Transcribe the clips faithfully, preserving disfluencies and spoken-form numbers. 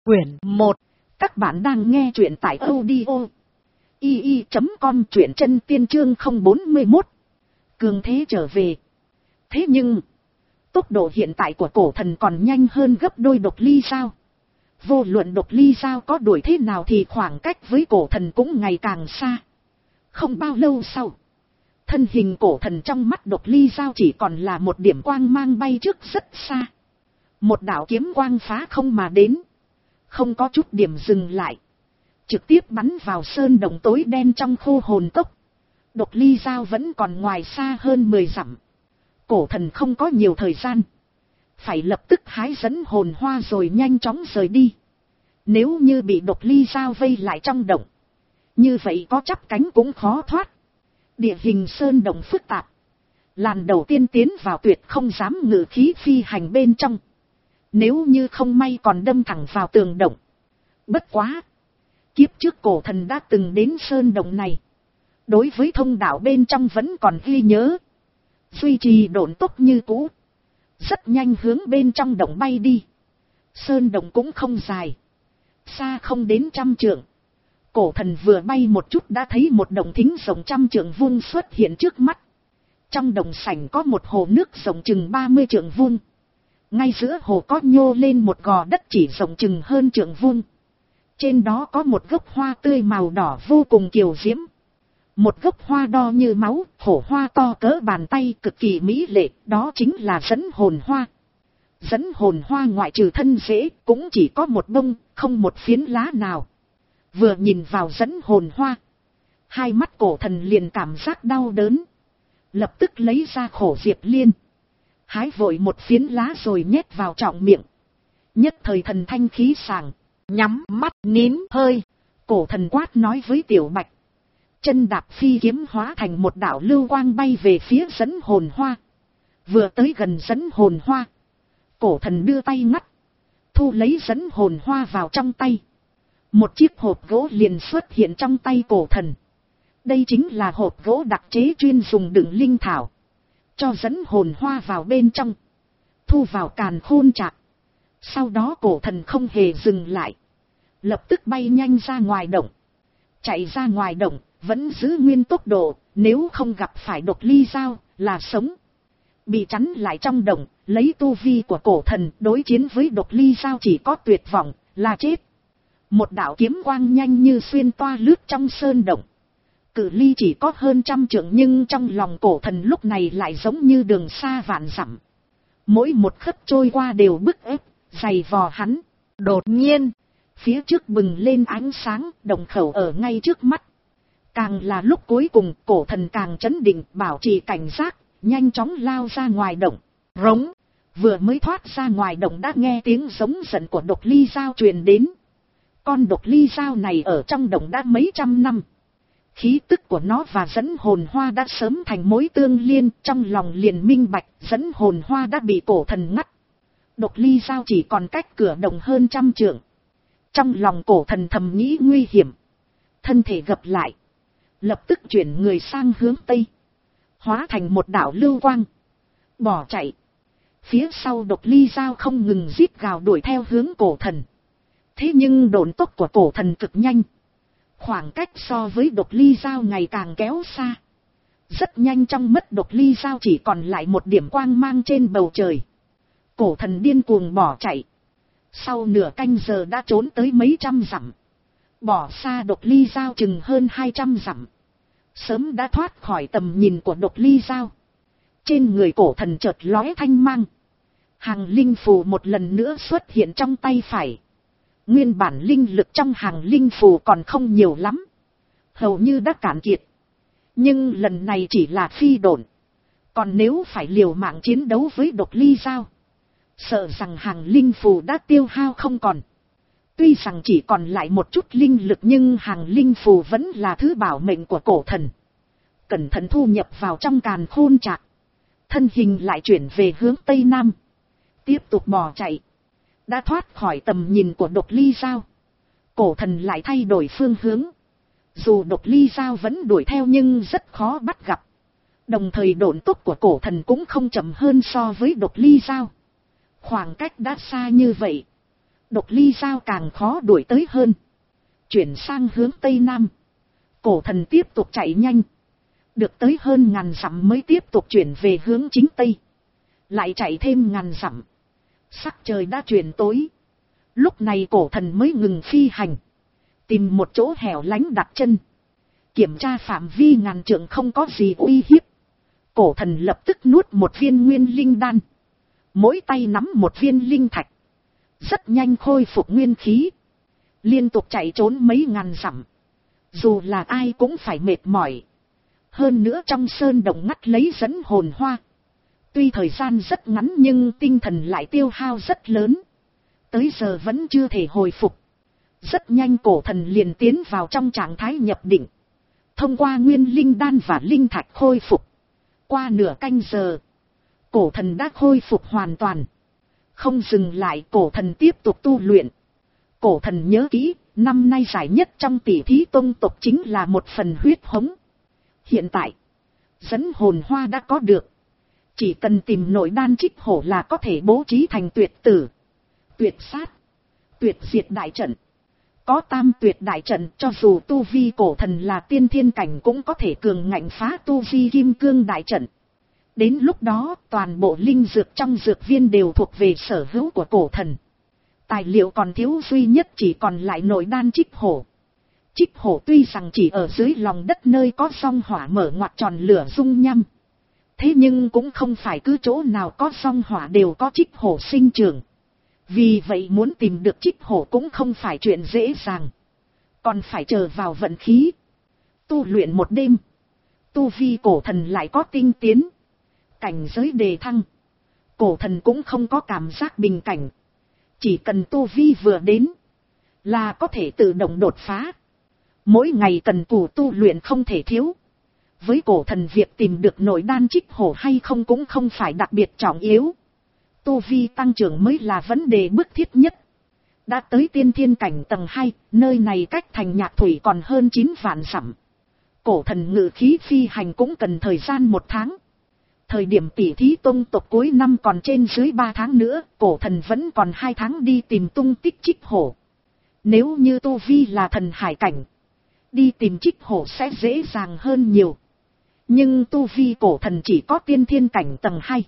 Quyển một. Các bạn đang nghe truyện tại audio i i chấm com, truyện chân tiên chương không bốn mốt. Cường thế trở về. Thế nhưng, tốc độ hiện tại của cổ thần còn nhanh hơn gấp đôi Độc Ly Dao. Vô luận Độc Ly Dao có đuổi thế nào thì khoảng cách với cổ thần cũng ngày càng xa. Không bao lâu sau, thân hình cổ thần trong mắt Độc Ly Dao chỉ còn là một điểm quang mang bay trước rất xa. Một đạo kiếm quang phá không mà đến, không có chút điểm dừng lại, trực tiếp bắn vào sơn đồng tối đen trong khô hồn cốc. Độc Ly Dao vẫn còn ngoài xa hơn mười dặm. Cổ thần không có nhiều thời gian, phải lập tức hái dẫn hồn hoa rồi nhanh chóng rời đi. Nếu như bị Độc Ly Dao vây lại trong động, như vậy có chắp cánh cũng khó thoát. Địa hình sơn động phức tạp, làn đầu tiên tiến vào tuyệt không dám ngự khí phi hành bên trong, nếu như không may còn đâm thẳng vào tường động. Bất quá, kiếp trước cổ thần đã từng đến sơn động này, đối với thông đạo bên trong vẫn còn ghi nhớ, duy trì độn tốc như cũ, rất nhanh hướng bên trong động bay đi. Sơn động cũng không dài, xa không đến trăm trượng. Cổ thần vừa bay một chút đã thấy một động thính rộng trăm trượng vuông xuất hiện trước mắt. Trong đồng sảnh có một hồ nước rộng chừng ba mươi trượng vuông. Ngay giữa hồ có nhô lên một gò đất chỉ rộng chừng hơn trượng vuông. Trên đó có một gốc hoa tươi màu đỏ vô cùng kiều diễm. Một gốc hoa đo như máu, hổ hoa to cỡ bàn tay cực kỳ mỹ lệ, đó chính là dẫn hồn hoa. Dẫn hồn hoa ngoại trừ thân rễ cũng chỉ có một bông, không một phiến lá nào. Vừa nhìn vào dẫn hồn hoa, hai mắt cổ thần liền cảm giác đau đớn, lập tức lấy ra khổ diệp liên, hái vội một phiến lá rồi nhét vào trọng miệng. Nhất thời thần thanh khí sảng, nhắm mắt nín hơi. Cổ thần quát nói với Tiểu Bạch, chân đạp phi kiếm hóa thành một đạo lưu quang bay về phía dẫn hồn hoa. Vừa tới gần dẫn hồn hoa, cổ thần đưa tay ngắt, thu lấy dẫn hồn hoa vào trong tay. Một chiếc hộp gỗ liền xuất hiện trong tay cổ thần. Đây chính là hộp gỗ đặc chế chuyên dùng đựng linh thảo, cho dẫn hồn hoa vào bên trong, thu vào càn khôn trạc. Sau đó cổ thần không hề dừng lại, lập tức bay nhanh ra ngoài động. Chạy ra ngoài động, vẫn giữ nguyên tốc độ, nếu không gặp phải Độc Ly Dao là sống. Bị chắn lại trong động, lấy tu vi của cổ thần đối chiến với Độc Ly Dao chỉ có tuyệt vọng, là chết. Một đạo kiếm quang nhanh như xuyên toa lướt trong sơn động. Cự ly chỉ có hơn trăm trượng nhưng trong lòng cổ thần lúc này lại giống như đường xa vạn dặm. Mỗi một khấc trôi qua đều bức ép, dày vò hắn. Đột nhiên, phía trước bừng lên ánh sáng, động khẩu ở ngay trước mắt. Càng là lúc cuối cùng, cổ thần càng chấn định, bảo trì cảnh giác, nhanh chóng lao ra ngoài động. Rống, vừa mới thoát ra ngoài động đã nghe tiếng giống giận của Độc Ly Dao truyền đến. Con Độc Ly Dao này ở trong động đã mấy trăm năm. Khí tức của nó và dẫn hồn hoa đã sớm thành mối tương liên, trong lòng liền minh bạch dẫn hồn hoa đã bị cổ thần ngắt. Độc Ly Dao chỉ còn cách cửa động hơn trăm trượng. Trong lòng cổ thần thầm nghĩ nguy hiểm, thân thể gập lại, lập tức chuyển người sang hướng tây, hóa thành một đạo lưu quang, bỏ chạy. Phía sau Độc Ly Dao không ngừng rít gào đuổi theo hướng cổ thần. Thế nhưng độn tốc của cổ thần cực nhanh, khoảng cách so với Độc Ly Dao ngày càng kéo xa. Rất nhanh trong mắt Độc Ly Dao chỉ còn lại một điểm quang mang trên bầu trời. Cổ thần điên cuồng bỏ chạy. Sau nửa canh giờ đã trốn tới mấy trăm dặm, bỏ xa Độc Ly Dao chừng hơn hai trăm dặm. Sớm đã thoát khỏi tầm nhìn của Độc Ly Dao. Trên người cổ thần chợt lóe thanh mang. Hàng linh phù một lần nữa xuất hiện trong tay phải. Nguyên bản linh lực trong hàng linh phù còn không nhiều lắm, hầu như đã cạn kiệt. Nhưng lần này chỉ là phi độn, còn nếu phải liều mạng chiến đấu với Độc Ly Dao, sợ rằng hàng linh phù đã tiêu hao không còn. Tuy rằng chỉ còn lại một chút linh lực nhưng hàng linh phù vẫn là thứ bảo mệnh của cổ thần. Cẩn thận thu nhập vào trong càn khôn trạc, thân hình lại chuyển về hướng tây nam, tiếp tục bỏ chạy. Đã thoát khỏi tầm nhìn của Độc Ly Dao, cổ thần lại thay đổi phương hướng. Dù Độc Ly Dao vẫn đuổi theo nhưng rất khó bắt gặp. Đồng thời độn tốc của cổ thần cũng không chậm hơn so với Độc Ly Dao. Khoảng cách đã xa như vậy, Độc ly dao càng khó đuổi tới hơn. Chuyển sang hướng tây nam. Cổ thần tiếp tục chạy nhanh. Được tới hơn ngàn dặm mới tiếp tục chuyển về hướng chính tây. Lại chạy thêm ngàn dặm. Sắc trời đã chuyển tối. Lúc này cổ thần mới ngừng phi hành. Tìm một chỗ hẻo lánh đặt chân. Kiểm tra phạm vi ngàn trượng không có gì uy hiếp. Cổ thần lập tức nuốt một viên nguyên linh đan. Mỗi tay nắm một viên linh thạch. Rất nhanh khôi phục nguyên khí. Liên tục chạy trốn mấy ngàn dặm. Dù là ai cũng phải mệt mỏi. Hơn nữa trong sơn động ngắt lấy dẫn hồn hoa. Tuy thời gian rất ngắn nhưng tinh thần lại tiêu hao rất lớn. Tới giờ vẫn chưa thể hồi phục. Rất nhanh cổ thần liền tiến vào trong trạng thái nhập định. Thông qua nguyên linh đan và linh thạch khôi phục. Qua nửa canh giờ. Cổ thần đã khôi phục hoàn toàn. Không dừng lại, cổ thần tiếp tục tu luyện. Cổ thần nhớ kỹ, năm nay giải nhất trong tỷ thí tông tộc chính là một phần huyết hống. Hiện tại, dẫn hồn hoa đã có được. Chỉ cần tìm nội đan trích hổ là có thể bố trí thành tuyệt tử, tuyệt sát, tuyệt diệt đại trận. Có tam tuyệt đại trận, cho dù tu vi cổ thần là tiên thiên cảnh cũng có thể cường ngạnh phá tu vi kim cương đại trận. Đến lúc đó, toàn bộ linh dược trong dược viên đều thuộc về sở hữu của cổ thần. Tài liệu còn thiếu duy nhất chỉ còn lại nội đan trích hổ. Trích hổ tuy rằng chỉ ở dưới lòng đất nơi có song hỏa mở ngoặt tròn lửa dung nhăm. Thế nhưng cũng không phải cứ chỗ nào có song hỏa đều có trích hổ sinh trưởng. Vì vậy muốn tìm được trích hổ cũng không phải chuyện dễ dàng. Còn phải chờ vào vận khí. Tu luyện một đêm. Tu vi cổ thần lại có tinh tiến. Cảnh giới đề thăng. Cổ thần cũng không có cảm giác bình cảnh. Chỉ cần tu vi vừa đến. Là có thể tự động đột phá. Mỗi ngày cần cù tu luyện không thể thiếu. Với cổ thần việc tìm được nội đan trích hổ hay không cũng không phải đặc biệt trọng yếu. Tu vi tăng trưởng mới là vấn đề bức thiết nhất. Đã tới tiên thiên cảnh tầng hai, nơi này cách thành Nhạc Thủy còn hơn chín vạn dặm. Cổ thần ngự khí phi hành cũng cần thời gian một tháng. Thời điểm tỷ thí tông tộc cuối năm còn trên dưới ba tháng nữa, cổ thần vẫn còn hai tháng đi tìm tung tích trích hổ. Nếu như tu vi là thần hải cảnh, đi tìm trích hổ sẽ dễ dàng hơn nhiều. Nhưng tu vi cổ thần chỉ có tiên thiên cảnh tầng hai.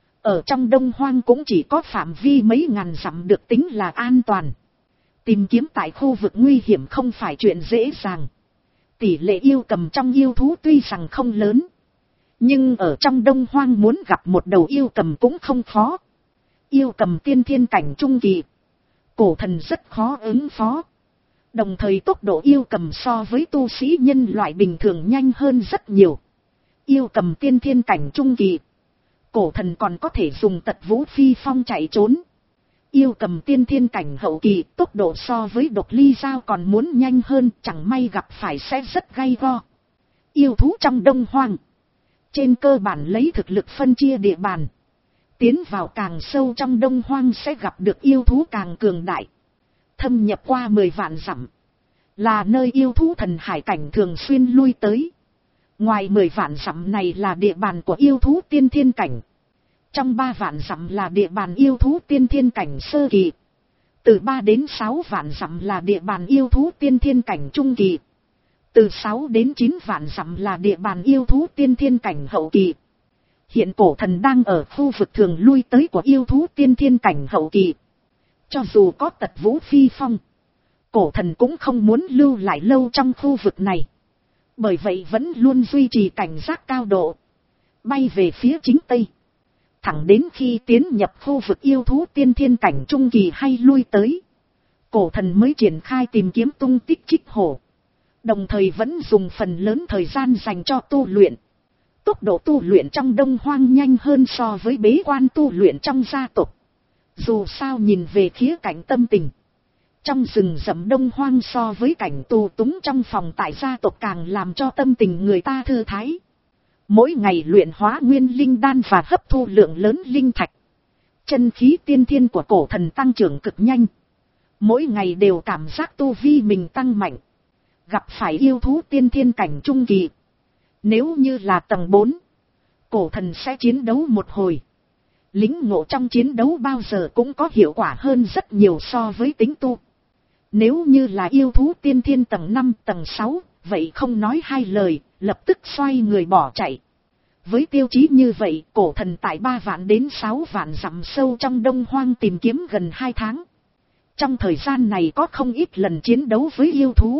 Ở trong Đông Hoang cũng chỉ có phạm vi mấy ngàn dặm được tính là an toàn. Tìm kiếm tại khu vực nguy hiểm không phải chuyện dễ dàng. Tỷ lệ yêu cầm trong yêu thú tuy rằng không lớn. Nhưng ở trong Đông Hoang muốn gặp một đầu yêu cầm cũng không khó. Yêu cầm tiên thiên cảnh trung kỳ. Cổ thần rất khó ứng phó. Đồng thời tốc độ yêu cầm so với tu sĩ nhân loại bình thường nhanh hơn rất nhiều. Yêu cầm tiên thiên cảnh trung kỳ. Cổ thần còn có thể dùng tật vũ phi phong chạy trốn. Yêu cầm tiên thiên cảnh hậu kỳ, tốc độ so với độc ly dao còn muốn nhanh hơn, chẳng may gặp phải sẽ rất gay go. Yêu thú trong Đông Hoang. Trên cơ bản lấy thực lực phân chia địa bàn. Tiến vào càng sâu trong Đông Hoang sẽ gặp được yêu thú càng cường đại. Thâm nhập qua mười vạn dặm. Là nơi yêu thú thần hải cảnh thường xuyên lui tới. Ngoài mười vạn dặm này là địa bàn của yêu thú tiên thiên cảnh. Trong ba vạn dặm là địa bàn yêu thú tiên thiên cảnh sơ kỳ. Từ ba đến sáu vạn dặm là địa bàn yêu thú tiên thiên cảnh trung kỳ. Từ sáu đến chín vạn dặm là địa bàn yêu thú tiên thiên cảnh hậu kỳ. Hiện cổ thần đang ở khu vực thường lui tới của yêu thú tiên thiên cảnh hậu kỳ. Cho dù có tật vũ phi phong, cổ thần cũng không muốn lưu lại lâu trong khu vực này. Bởi vậy vẫn luôn duy trì cảnh giác cao độ. Bay về phía chính tây. Thẳng đến khi tiến nhập khu vực yêu thú tiên thiên cảnh trung kỳ hay lui tới. Cổ thần mới triển khai tìm kiếm tung tích trích hổ. Đồng thời vẫn dùng phần lớn thời gian dành cho tu luyện. Tốc độ tu luyện trong Đông Hoang nhanh hơn so với bế quan tu luyện trong gia tộc. Dù sao nhìn về khía cạnh tâm tình. Trong rừng rậm Đông Hoang so với cảnh tù túng trong phòng tại gia tộc càng làm cho tâm tình người ta thư thái. Mỗi ngày luyện hóa nguyên linh đan và hấp thu lượng lớn linh thạch. Chân khí tiên thiên của cổ thần tăng trưởng cực nhanh. Mỗi ngày đều cảm giác tu vi mình tăng mạnh. Gặp phải yêu thú tiên thiên cảnh trung kỳ. Nếu như là tầng bốn, cổ thần sẽ chiến đấu một hồi. Lính ngộ trong chiến đấu bao giờ cũng có hiệu quả hơn rất nhiều so với tính tu. Nếu như là yêu thú tiên thiên tầng năm tầng sáu, vậy không nói hai lời, lập tức xoay người bỏ chạy. Với tiêu chí như vậy, cổ thần tại ba vạn đến sáu vạn dặm sâu trong đông hoang tìm kiếm gần hai tháng. Trong thời gian này có không ít lần chiến đấu với yêu thú.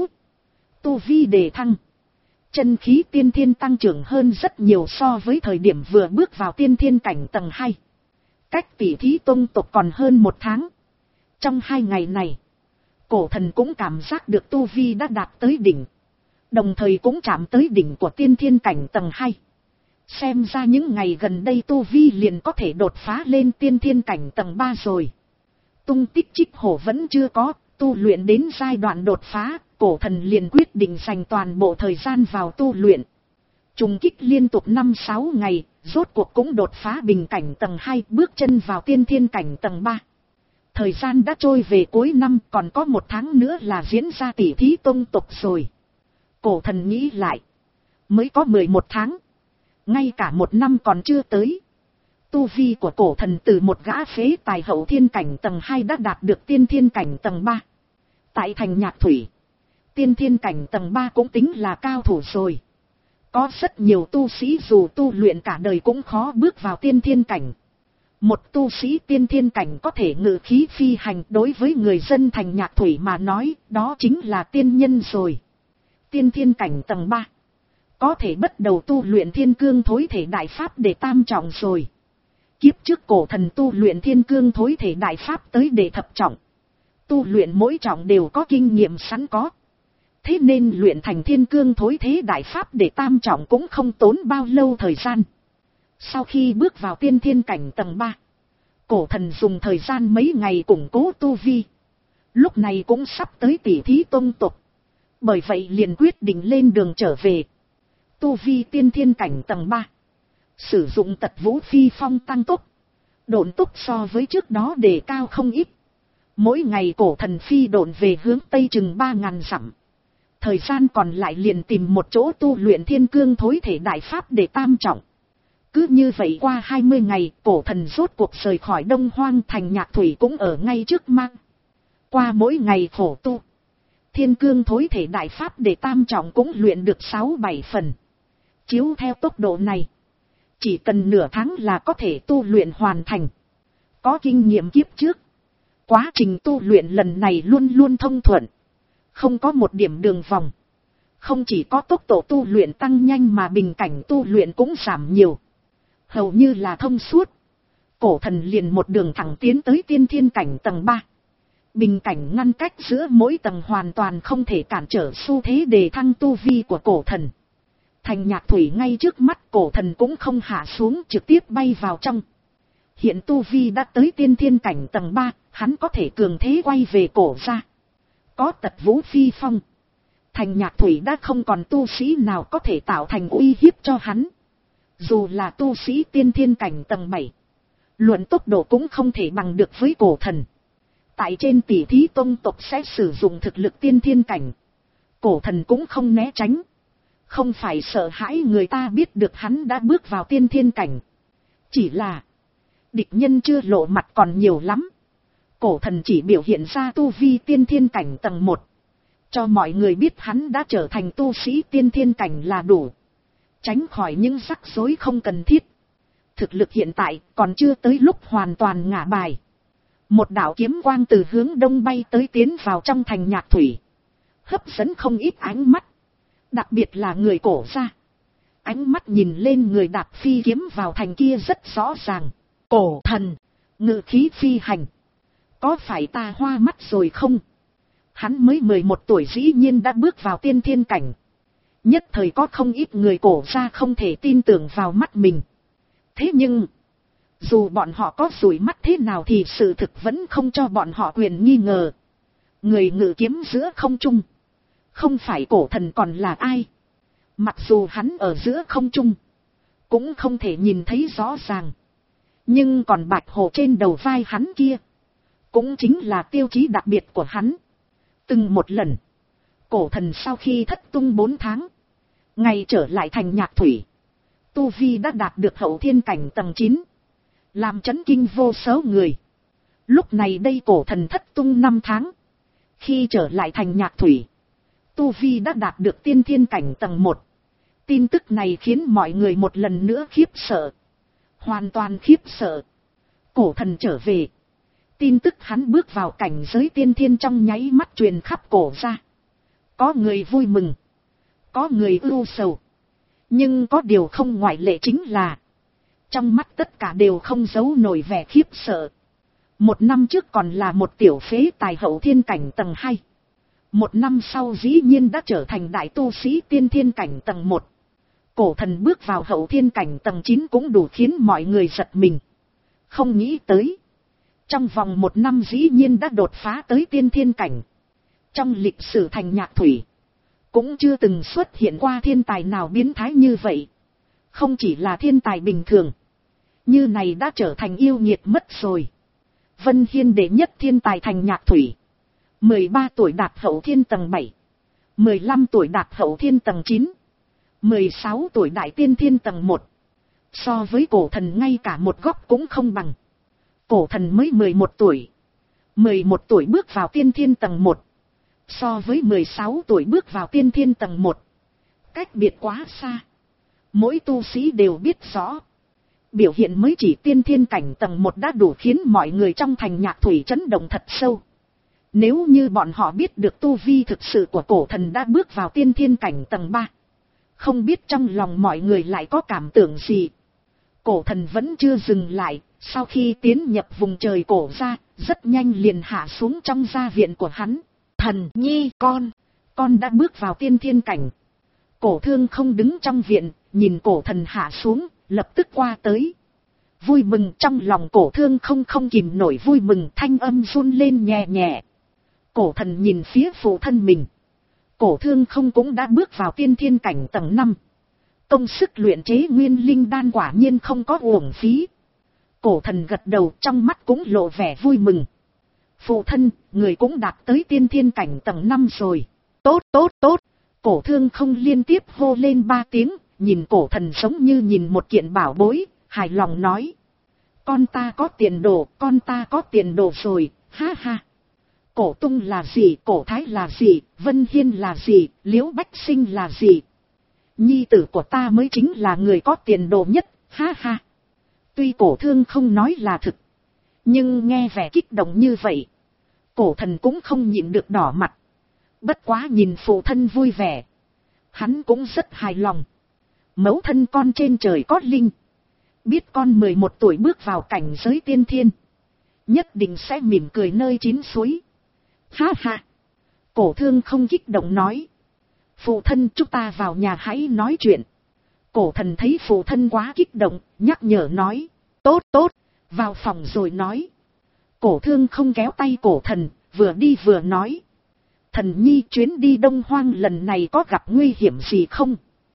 Tu vi đề thăng. Chân khí tiên thiên tăng trưởng hơn rất nhiều so với thời điểm vừa bước vào tiên thiên cảnh tầng hai. Cách tỷ thí tông tộc còn hơn một tháng. Trong hai ngày này, cổ thần cũng cảm giác được tu vi đã đạt tới đỉnh. Đồng thời cũng chạm tới đỉnh của tiên thiên cảnh tầng hai. Xem ra những ngày gần đây tu vi liền có thể đột phá lên tiên thiên cảnh tầng ba rồi. Tung tích Trích Hổ vẫn chưa có, tu luyện đến giai đoạn đột phá, cổ thần liền quyết định dành toàn bộ thời gian vào tu luyện. Trùng kích liên tục năm sáu ngày, rốt cuộc cũng đột phá bình cảnh tầng hai, bước chân vào tiên thiên cảnh tầng ba. Thời gian đã trôi về cuối năm, còn có một tháng nữa là diễn ra tỷ thí tông tộc rồi. Cổ thần nghĩ lại, mới có mười một tháng, ngay cả một năm còn chưa tới. Tu vi của cổ thần từ một gã phế tài hậu thiên cảnh tầng hai đã đạt được tiên thiên cảnh tầng ba. Tại thành Nhạc Thủy, tiên thiên cảnh tầng ba cũng tính là cao thủ rồi. Có rất nhiều tu sĩ dù tu luyện cả đời cũng khó bước vào tiên thiên cảnh. Một tu sĩ tiên thiên cảnh có thể ngự khí phi hành, đối với người dân thành Nhạc Thủy mà nói, đó chính là tiên nhân rồi. Tiên thiên cảnh tầng ba, có thể bắt đầu tu luyện thiên cương thối thể đại pháp để tam trọng rồi. Kiếp trước cổ thần tu luyện thiên cương thối thể đại pháp tới để thập trọng. Tu luyện mỗi trọng đều có kinh nghiệm sẵn có. Thế nên luyện thành thiên cương thối thế đại pháp để tam trọng cũng không tốn bao lâu thời gian. Sau khi bước vào tiên thiên cảnh tầng ba, cổ thần dùng thời gian mấy ngày củng cố tu vi. Lúc này cũng sắp tới tỷ thí tông tộc. Bởi vậy liền quyết định lên đường trở về. Tu vi tiên thiên cảnh tầng ba. Sử dụng tật vũ phi phong tăng tốc. Độn tốc so với trước đó đề cao không ít. Mỗi ngày cổ thần phi độn về hướng tây chừng ba ngàn dặm. Thời gian còn lại liền tìm một chỗ tu luyện thiên cương thối thể đại pháp để tam trọng. Cứ như vậy qua hai mươi ngày, cổ thần rốt cuộc rời khỏi đông hoang, thành Nhạc Thủy cũng ở ngay trước mang. Qua mỗi ngày khổ tu, thiên cương thối thể đại pháp để tam trọng cũng luyện được sáu bảy phần. Chiếu theo tốc độ này, chỉ cần nửa tháng là có thể tu luyện hoàn thành. Có kinh nghiệm kiếp trước, quá trình tu luyện lần này luôn luôn thông thuận, không có một điểm đường vòng. Không chỉ có tốc độ tu luyện tăng nhanh mà bình cảnh tu luyện cũng giảm nhiều. Hầu như là thông suốt. Cổ thần liền một đường thẳng tiến tới tiên thiên cảnh tầng ba. Bình cảnh ngăn cách giữa mỗi tầng hoàn toàn không thể cản trở xu thế đề thăng tu vi của cổ thần. Thành Nhạc Thủy ngay trước mắt, cổ thần cũng không hạ xuống, trực tiếp bay vào trong. Hiện tu vi đã tới tiên thiên cảnh tầng ba, hắn có thể cường thế quay về cổ ra. Có tật vũ phi phong, Thành Nhạc Thủy đã không còn tu sĩ nào có thể tạo thành uy hiếp cho hắn. Dù là tu sĩ tiên thiên cảnh tầng bảy, luận tốc độ cũng không thể bằng được với cổ thần. Tại trên tỷ thí tông tộc sẽ sử dụng thực lực tiên thiên cảnh, cổ thần cũng không né tránh. Không phải sợ hãi người ta biết được hắn đã bước vào tiên thiên cảnh, chỉ là địch nhân chưa lộ mặt còn nhiều lắm. Cổ thần chỉ biểu hiện ra tu vi tiên thiên cảnh tầng một, cho mọi người biết hắn đã trở thành tu sĩ tiên thiên cảnh là đủ, tránh khỏi những rắc rối không cần thiết. Thực lực hiện tại còn chưa tới lúc hoàn toàn ngả bài. Một đạo kiếm quang từ hướng đông bay tới, tiến vào trong thành Nhạc Thủy, hấp dẫn không ít ánh mắt, đặc biệt là người cổ ra. Ánh mắt nhìn lên người đạp phi kiếm vào thành kia rất rõ ràng. Cổ thần, ngự khí phi hành, có phải ta hoa mắt rồi không? Hắn mới mười một tuổi dĩ nhiên đã bước vào tiên thiên cảnh. Nhất thời có không ít người cổ ra không thể tin tưởng vào mắt mình. Thế nhưng, dù bọn họ có dụi mắt thế nào thì sự thực vẫn không cho bọn họ quyền nghi ngờ. Người ngự kiếm giữa không trung, không phải cổ thần còn là ai? Mặc dù hắn ở giữa không trung, cũng không thể nhìn thấy rõ ràng. Nhưng còn bạch hồ trên đầu vai hắn kia, cũng chính là tiêu chí đặc biệt của hắn. Từng một lần, cổ thần sau khi thất tung bốn tháng, ngày trở lại thành Nhạc Thủy, tu vi đã đạt được hậu thiên cảnh tầng chín. làm chấn kinh vô số người. Lúc này đây cổ thần thất tung năm tháng, khi trở lại thành Nhạc Thủy, tu vi đã đạt được tiên thiên cảnh tầng một. Tin tức này khiến mọi người một lần nữa khiếp sợ, hoàn toàn khiếp sợ. Cổ thần trở về, tin tức hắn bước vào cảnh giới tiên thiên trong nháy mắt truyền khắp cổ ra. Có người vui mừng, có người ưu sầu, nhưng có điều không ngoại lệ chính là trong mắt tất cả đều không giấu nổi vẻ khiếp sợ. Một năm trước còn là một tiểu phế tài hậu thiên cảnh tầng hai, một năm sau dĩ nhiên đã trở thành đại tu sĩ tiên thiên cảnh tầng một. Cổ thần bước vào hậu thiên cảnh tầng chín cũng đủ khiến mọi người giật mình. Không nghĩ tới, trong vòng một năm dĩ nhiên đã đột phá tới tiên thiên cảnh. Trong lịch sử thành Nhạc Thủy, cũng chưa từng xuất hiện qua thiên tài nào biến thái như vậy. Không chỉ là thiên tài bình thường, như này đã trở thành yêu nghiệt mất rồi. Vân Hiên đệ nhất thiên tài thành Nhạc Thủy, mười ba tuổi đạt hậu thiên tầng bảy, mười lăm tuổi đạt hậu thiên tầng chín, mười sáu tuổi đại tiên thiên tầng một. So với cổ thần ngay cả một góc cũng không bằng. Cổ thần mới mười một tuổi, mười một tuổi bước vào tiên thiên tầng một, so với mười sáu tuổi bước vào tiên thiên tầng một, cách biệt quá xa. Mỗi tu sĩ đều biết rõ, biểu hiện mới chỉ tiên thiên cảnh tầng một đã đủ khiến mọi người trong thành Nhạc Thủy chấn động thật sâu. Nếu như bọn họ biết được tu vi thực sự của cổ thần đã bước vào tiên thiên cảnh tầng ba, không biết trong lòng mọi người lại có cảm tưởng gì. Cổ thần vẫn chưa dừng lại, sau khi tiến nhập vùng trời cổ ra, rất nhanh liền hạ xuống trong gia viện của hắn. Thần nhi con, con đã bước vào tiên thiên cảnh. Cổ Thương không đứng trong viện, nhìn cổ thần hạ xuống, lập tức qua tới. Vui mừng trong lòng cổ Thương không không kìm nổi vui mừng, thanh âm run lên nhẹ nhẹ. Cổ thần nhìn phía phụ thân mình. Cổ Thương không cũng đã bước vào tiên thiên cảnh tầng năm. Công sức luyện chế nguyên linh đan quả nhiên không có uổng phí. Cổ thần gật đầu, trong mắt cũng lộ vẻ vui mừng. Phụ thân, người cũng đạt tới tiên thiên cảnh tầng năm rồi. Tốt tốt tốt. Cổ Thương không liên tiếp hô lên ba tiếng, nhìn cổ thần giống như nhìn một kiện bảo bối, hài lòng nói. Con ta có tiền đồ, con ta có tiền đồ rồi, ha ha. Cổ Tung là gì, Cổ Thái là gì, Vân Hiên là gì, Liễu Bách Sinh là gì. Nhi tử của ta mới chính là người có tiền đồ nhất, ha ha. Tuy Cổ Thương không nói là thực, nhưng nghe vẻ kích động như vậy, cổ thần cũng không nhịn được đỏ mặt. Bất quá nhìn phụ thân vui vẻ, hắn cũng rất hài lòng. Mẫu thân con trên trời có linh, biết con mười một tuổi bước vào cảnh giới tiên thiên, nhất định sẽ mỉm cười nơi chín suối. Ha ha. Cổ Thương không kích động nói. Phụ thân, chúng ta vào nhà hãy nói chuyện. Cổ thần thấy phụ thân quá kích động, nhắc nhở nói. Tốt tốt, vào phòng rồi nói. Cổ Thương không kéo tay cổ thần, vừa đi vừa nói. Thần nhi, chuyến đi Đông Hoang lần này có gặp nguy hiểm gì không?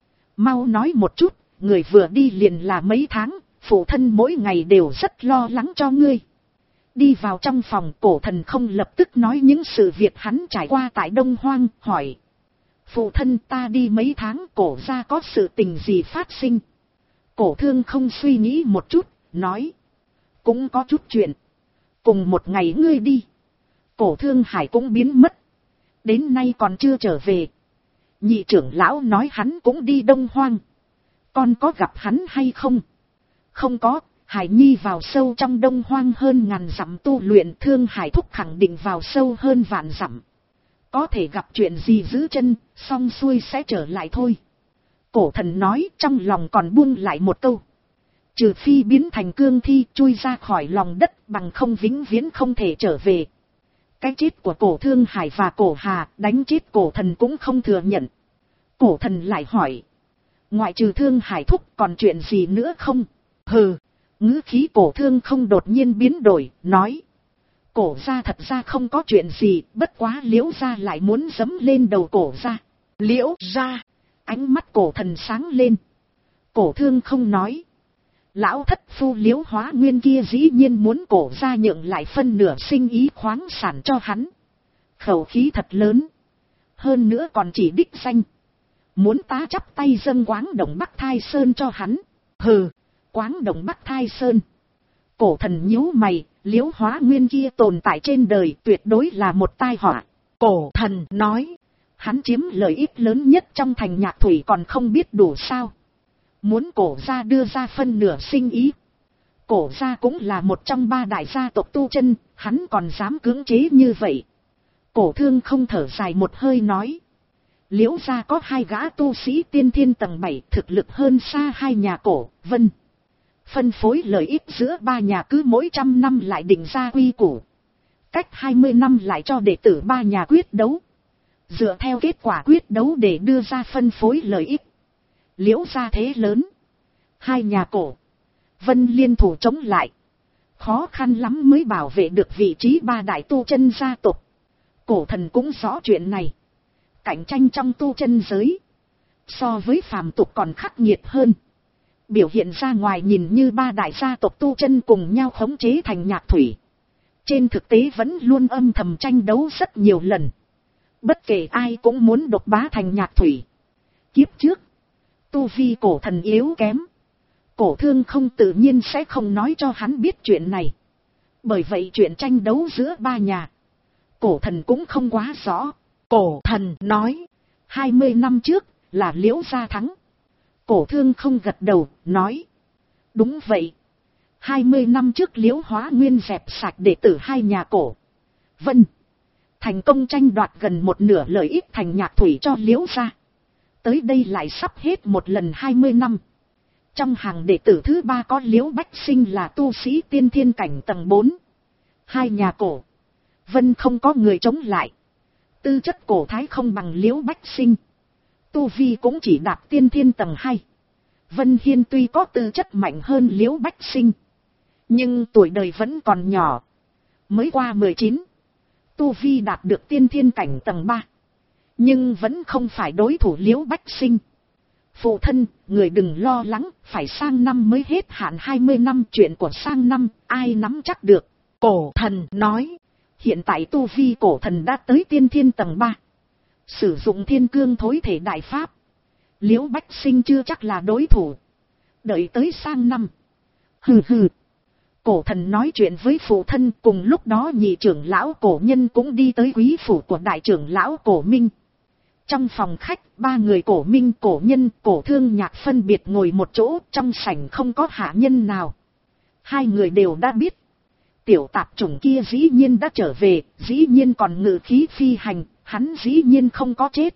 Mau nói một chút, người vừa đi liền là mấy tháng, phụ thân mỗi ngày đều rất lo lắng cho ngươi. Đi vào trong phòng, cổ thần không lập tức nói những sự việc hắn trải qua tại Đông Hoang, hỏi. Phụ thân, ta đi mấy tháng, cổ ra có sự tình gì phát sinh? Cổ Thương không suy nghĩ một chút, nói. Cũng có chút chuyện. Cùng một ngày ngươi đi, Cổ Thương Hải cũng biến mất, đến nay còn chưa trở về. Nhị trưởng lão nói hắn cũng đi Đông Hoang, con có gặp hắn hay không? Không có. Hải Nhi vào sâu trong Đông Hoang hơn ngàn dặm tu luyện, Thương Hải thúc khẳng định vào sâu hơn vạn dặm. Có thể gặp chuyện gì giữ chân, xong xuôi sẽ trở lại thôi. Cổ thần nói, trong lòng còn buông lại một câu. Trừ phi biến thành cương thi chui ra khỏi lòng đất, bằng không vĩnh viễn không thể trở về. Cái chết của cổ Thương Hải và cổ Hà, đánh chết cổ thần cũng không thừa nhận. Cổ thần lại hỏi. Ngoại trừ Thương Hải thúc còn chuyện gì nữa không? Hừ. Ngữ khí cổ Thương không đột nhiên biến đổi, nói. Cổ gia thật ra không có chuyện gì, bất quá Liễu gia lại muốn dẫm lên đầu cổ gia. Liễu gia. Ánh mắt cổ thần sáng lên. Cổ Thương không nói. Lão thất phu Liễu Hóa Nguyên kia dĩ nhiên muốn cổ gia nhượng lại phân nửa sinh ý khoáng sản cho hắn. Khẩu khí thật lớn. Hơn nữa còn chỉ đích danh. Muốn tá chắp tay dâng Quáng Đồng Bắc Thai Sơn cho hắn. Hừ. Quáng Đồng Bắc Thai Sơn. Cổ thần nhíu mày, Liễu Hóa Nguyên kia tồn tại trên đời tuyệt đối là một tai họa. Cổ thần nói, hắn chiếm lợi ích lớn nhất trong thành Nhạc Thủy còn không biết đủ sao. Muốn cổ gia đưa ra phân nửa sinh ý. Cổ gia cũng là một trong ba đại gia tộc tu chân, hắn còn dám cưỡng chế như vậy. Cổ Thương không thở dài một hơi nói. Liễu gia có hai gã tu sĩ tiên thiên tầng bảy, thực lực hơn xa hai nhà Cổ, Vân. Phân phối lợi ích giữa ba nhà cứ mỗi trăm năm lại định ra quy củ. Cách hai mươi năm lại cho đệ tử ba nhà quyết đấu. Dựa theo kết quả quyết đấu để đưa ra phân phối lợi ích. Liễu gia thế lớn. Hai nhà Cổ, Vân liên thủ chống lại. Khó khăn lắm mới bảo vệ được vị trí ba đại tu chân gia tộc. Cổ thần cũng rõ chuyện này. Cạnh tranh trong tu chân giới, so với phàm tục còn khắc nghiệt hơn. Biểu hiện ra ngoài nhìn như ba đại gia tộc tu chân cùng nhau khống chế thành Nhạc Thủy. Trên thực tế vẫn luôn âm thầm tranh đấu rất nhiều lần. Bất kể ai cũng muốn độc bá thành Nhạc Thủy. Kiếp trước, tu vi cổ thần yếu kém. Cổ Thương không tự nhiên sẽ không nói cho hắn biết chuyện này. Bởi vậy chuyện tranh đấu giữa ba nhà, cổ thần cũng không quá rõ. Cổ thần nói, hai mươi năm trước là Liễu gia thắng. Cổ Thương không gật đầu, nói. Đúng vậy. hai mươi năm trước Liễu Hóa Nguyên dẹp sạch đệ tử hai nhà Cổ, Vân. Thành công tranh đoạt gần một nửa lợi ích thành Nhạc Thủy cho Liễu gia. Tới đây lại sắp hết một lần hai mươi năm. Trong hàng đệ tử thứ ba có Liễu Bách Sinh là tu sĩ tiên thiên cảnh tầng bốn. Hai nhà Cổ, Vân không có người chống lại. Tư chất cổ thái không bằng Liễu Bách Sinh. Tu vi cũng chỉ đạt tiên thiên tầng hai. Vân Hiên tuy có tư chất mạnh hơn Liễu Bách Sinh, nhưng tuổi đời vẫn còn nhỏ. Mới qua mười chín. Tu vi đạt được tiên thiên cảnh tầng ba. Nhưng vẫn không phải đối thủ Liễu Bách Sinh. Phụ thân, người đừng lo lắng, phải sang năm mới hết hạn hai mươi năm, chuyện của sang năm, ai nắm chắc được. Cổ thần nói, hiện tại tu vi cổ thần đã tới tiên thiên tầng ba. Sử dụng thiên cương thối thể đại pháp, Liễu Bách Sinh chưa chắc là đối thủ. Đợi tới sang năm. Hừ hừ. Cổ thần nói chuyện với phụ thân, cùng lúc đó nhị trưởng lão Cổ Nhân cũng đi tới quý phủ của đại trưởng lão Cổ Minh. Trong phòng khách, ba người Cổ Minh, Cổ Nhân, Cổ Thương Nhạc phân biệt ngồi một chỗ, trong sảnh không có hạ nhân nào. Hai người đều đã biết. Tiểu tạp chủng kia dĩ nhiên đã trở về, dĩ nhiên còn ngự khí phi hành, hắn dĩ nhiên không có chết.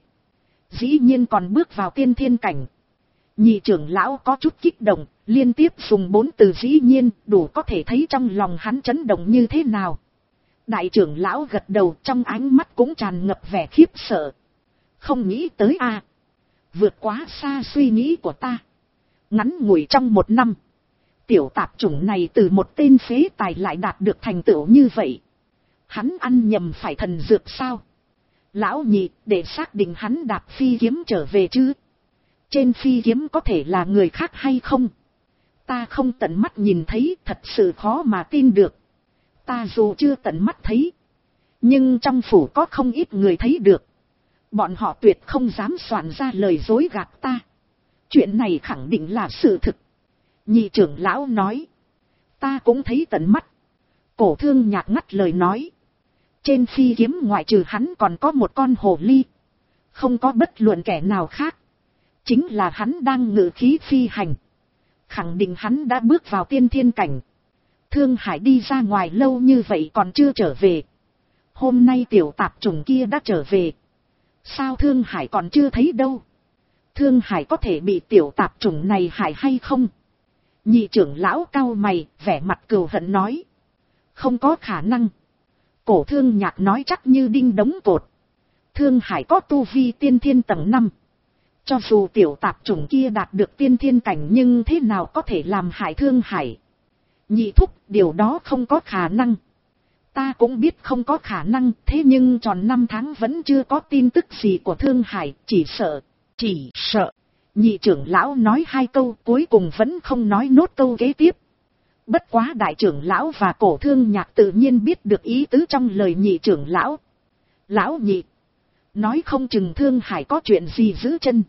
Dĩ nhiên còn bước vào tiên thiên cảnh. Nhị trưởng lão có chút kích động, liên tiếp dùng bốn từ dĩ nhiên, đủ có thể thấy trong lòng hắn chấn động như thế nào. Đại trưởng lão gật đầu, trong ánh mắt cũng tràn ngập vẻ khiếp sợ. Không nghĩ tới a, vượt quá xa suy nghĩ của ta. Ngắn ngủi trong một năm, tiểu tạp chủng này từ một tên phế tài lại đạt được thành tựu như vậy. Hắn ăn nhầm phải thần dược sao? Lão nhị, để xác định hắn đạp phi kiếm trở về chứ? Trên phi kiếm có thể là người khác hay không? Ta không tận mắt nhìn thấy, thật sự khó mà tin được. Ta dù chưa tận mắt thấy, nhưng trong phủ có không ít người thấy được. Bọn họ tuyệt không dám soạn ra lời dối gạt ta. Chuyện này khẳng định là sự thực. Nhị trưởng lão nói. Ta cũng thấy tận mắt. Cổ Thương Nhạc ngắt lời nói. Trên phi kiếm ngoại trừ hắn còn có một con hồ ly. Không có bất luận kẻ nào khác. Chính là hắn đang ngự khí phi hành. Khẳng định hắn đã bước vào tiên thiên cảnh. Thương Hải đi ra ngoài lâu như vậy còn chưa trở về. Hôm nay tiểu tạp chủng kia đã trở về. Sao Thương Hải còn chưa thấy đâu? Thương Hải có thể bị tiểu tạp chủng này hại hay không? Nhị trưởng lão cau mày, vẻ mặt cừu hận nói. Không có khả năng. Cổ Thương Nhạc nói chắc như đinh đóng cột. Thương Hải có tu vi tiên thiên tầng năm. Cho dù tiểu tạp chủng kia đạt được tiên thiên cảnh nhưng thế nào có thể làm hại Thương Hải? Nhị thúc, điều đó không có khả năng. Ta cũng biết không có khả năng, thế nhưng tròn năm tháng vẫn chưa có tin tức gì của Thương Hải, chỉ sợ, chỉ sợ. Nhị trưởng lão nói hai câu cuối cùng vẫn không nói nốt câu kế tiếp. Bất quá đại trưởng lão và Cổ Thương Nhạc tự nhiên biết được ý tứ trong lời nhị trưởng lão. Lão nhị, nói không chừng Thương Hải có chuyện gì giữ chân.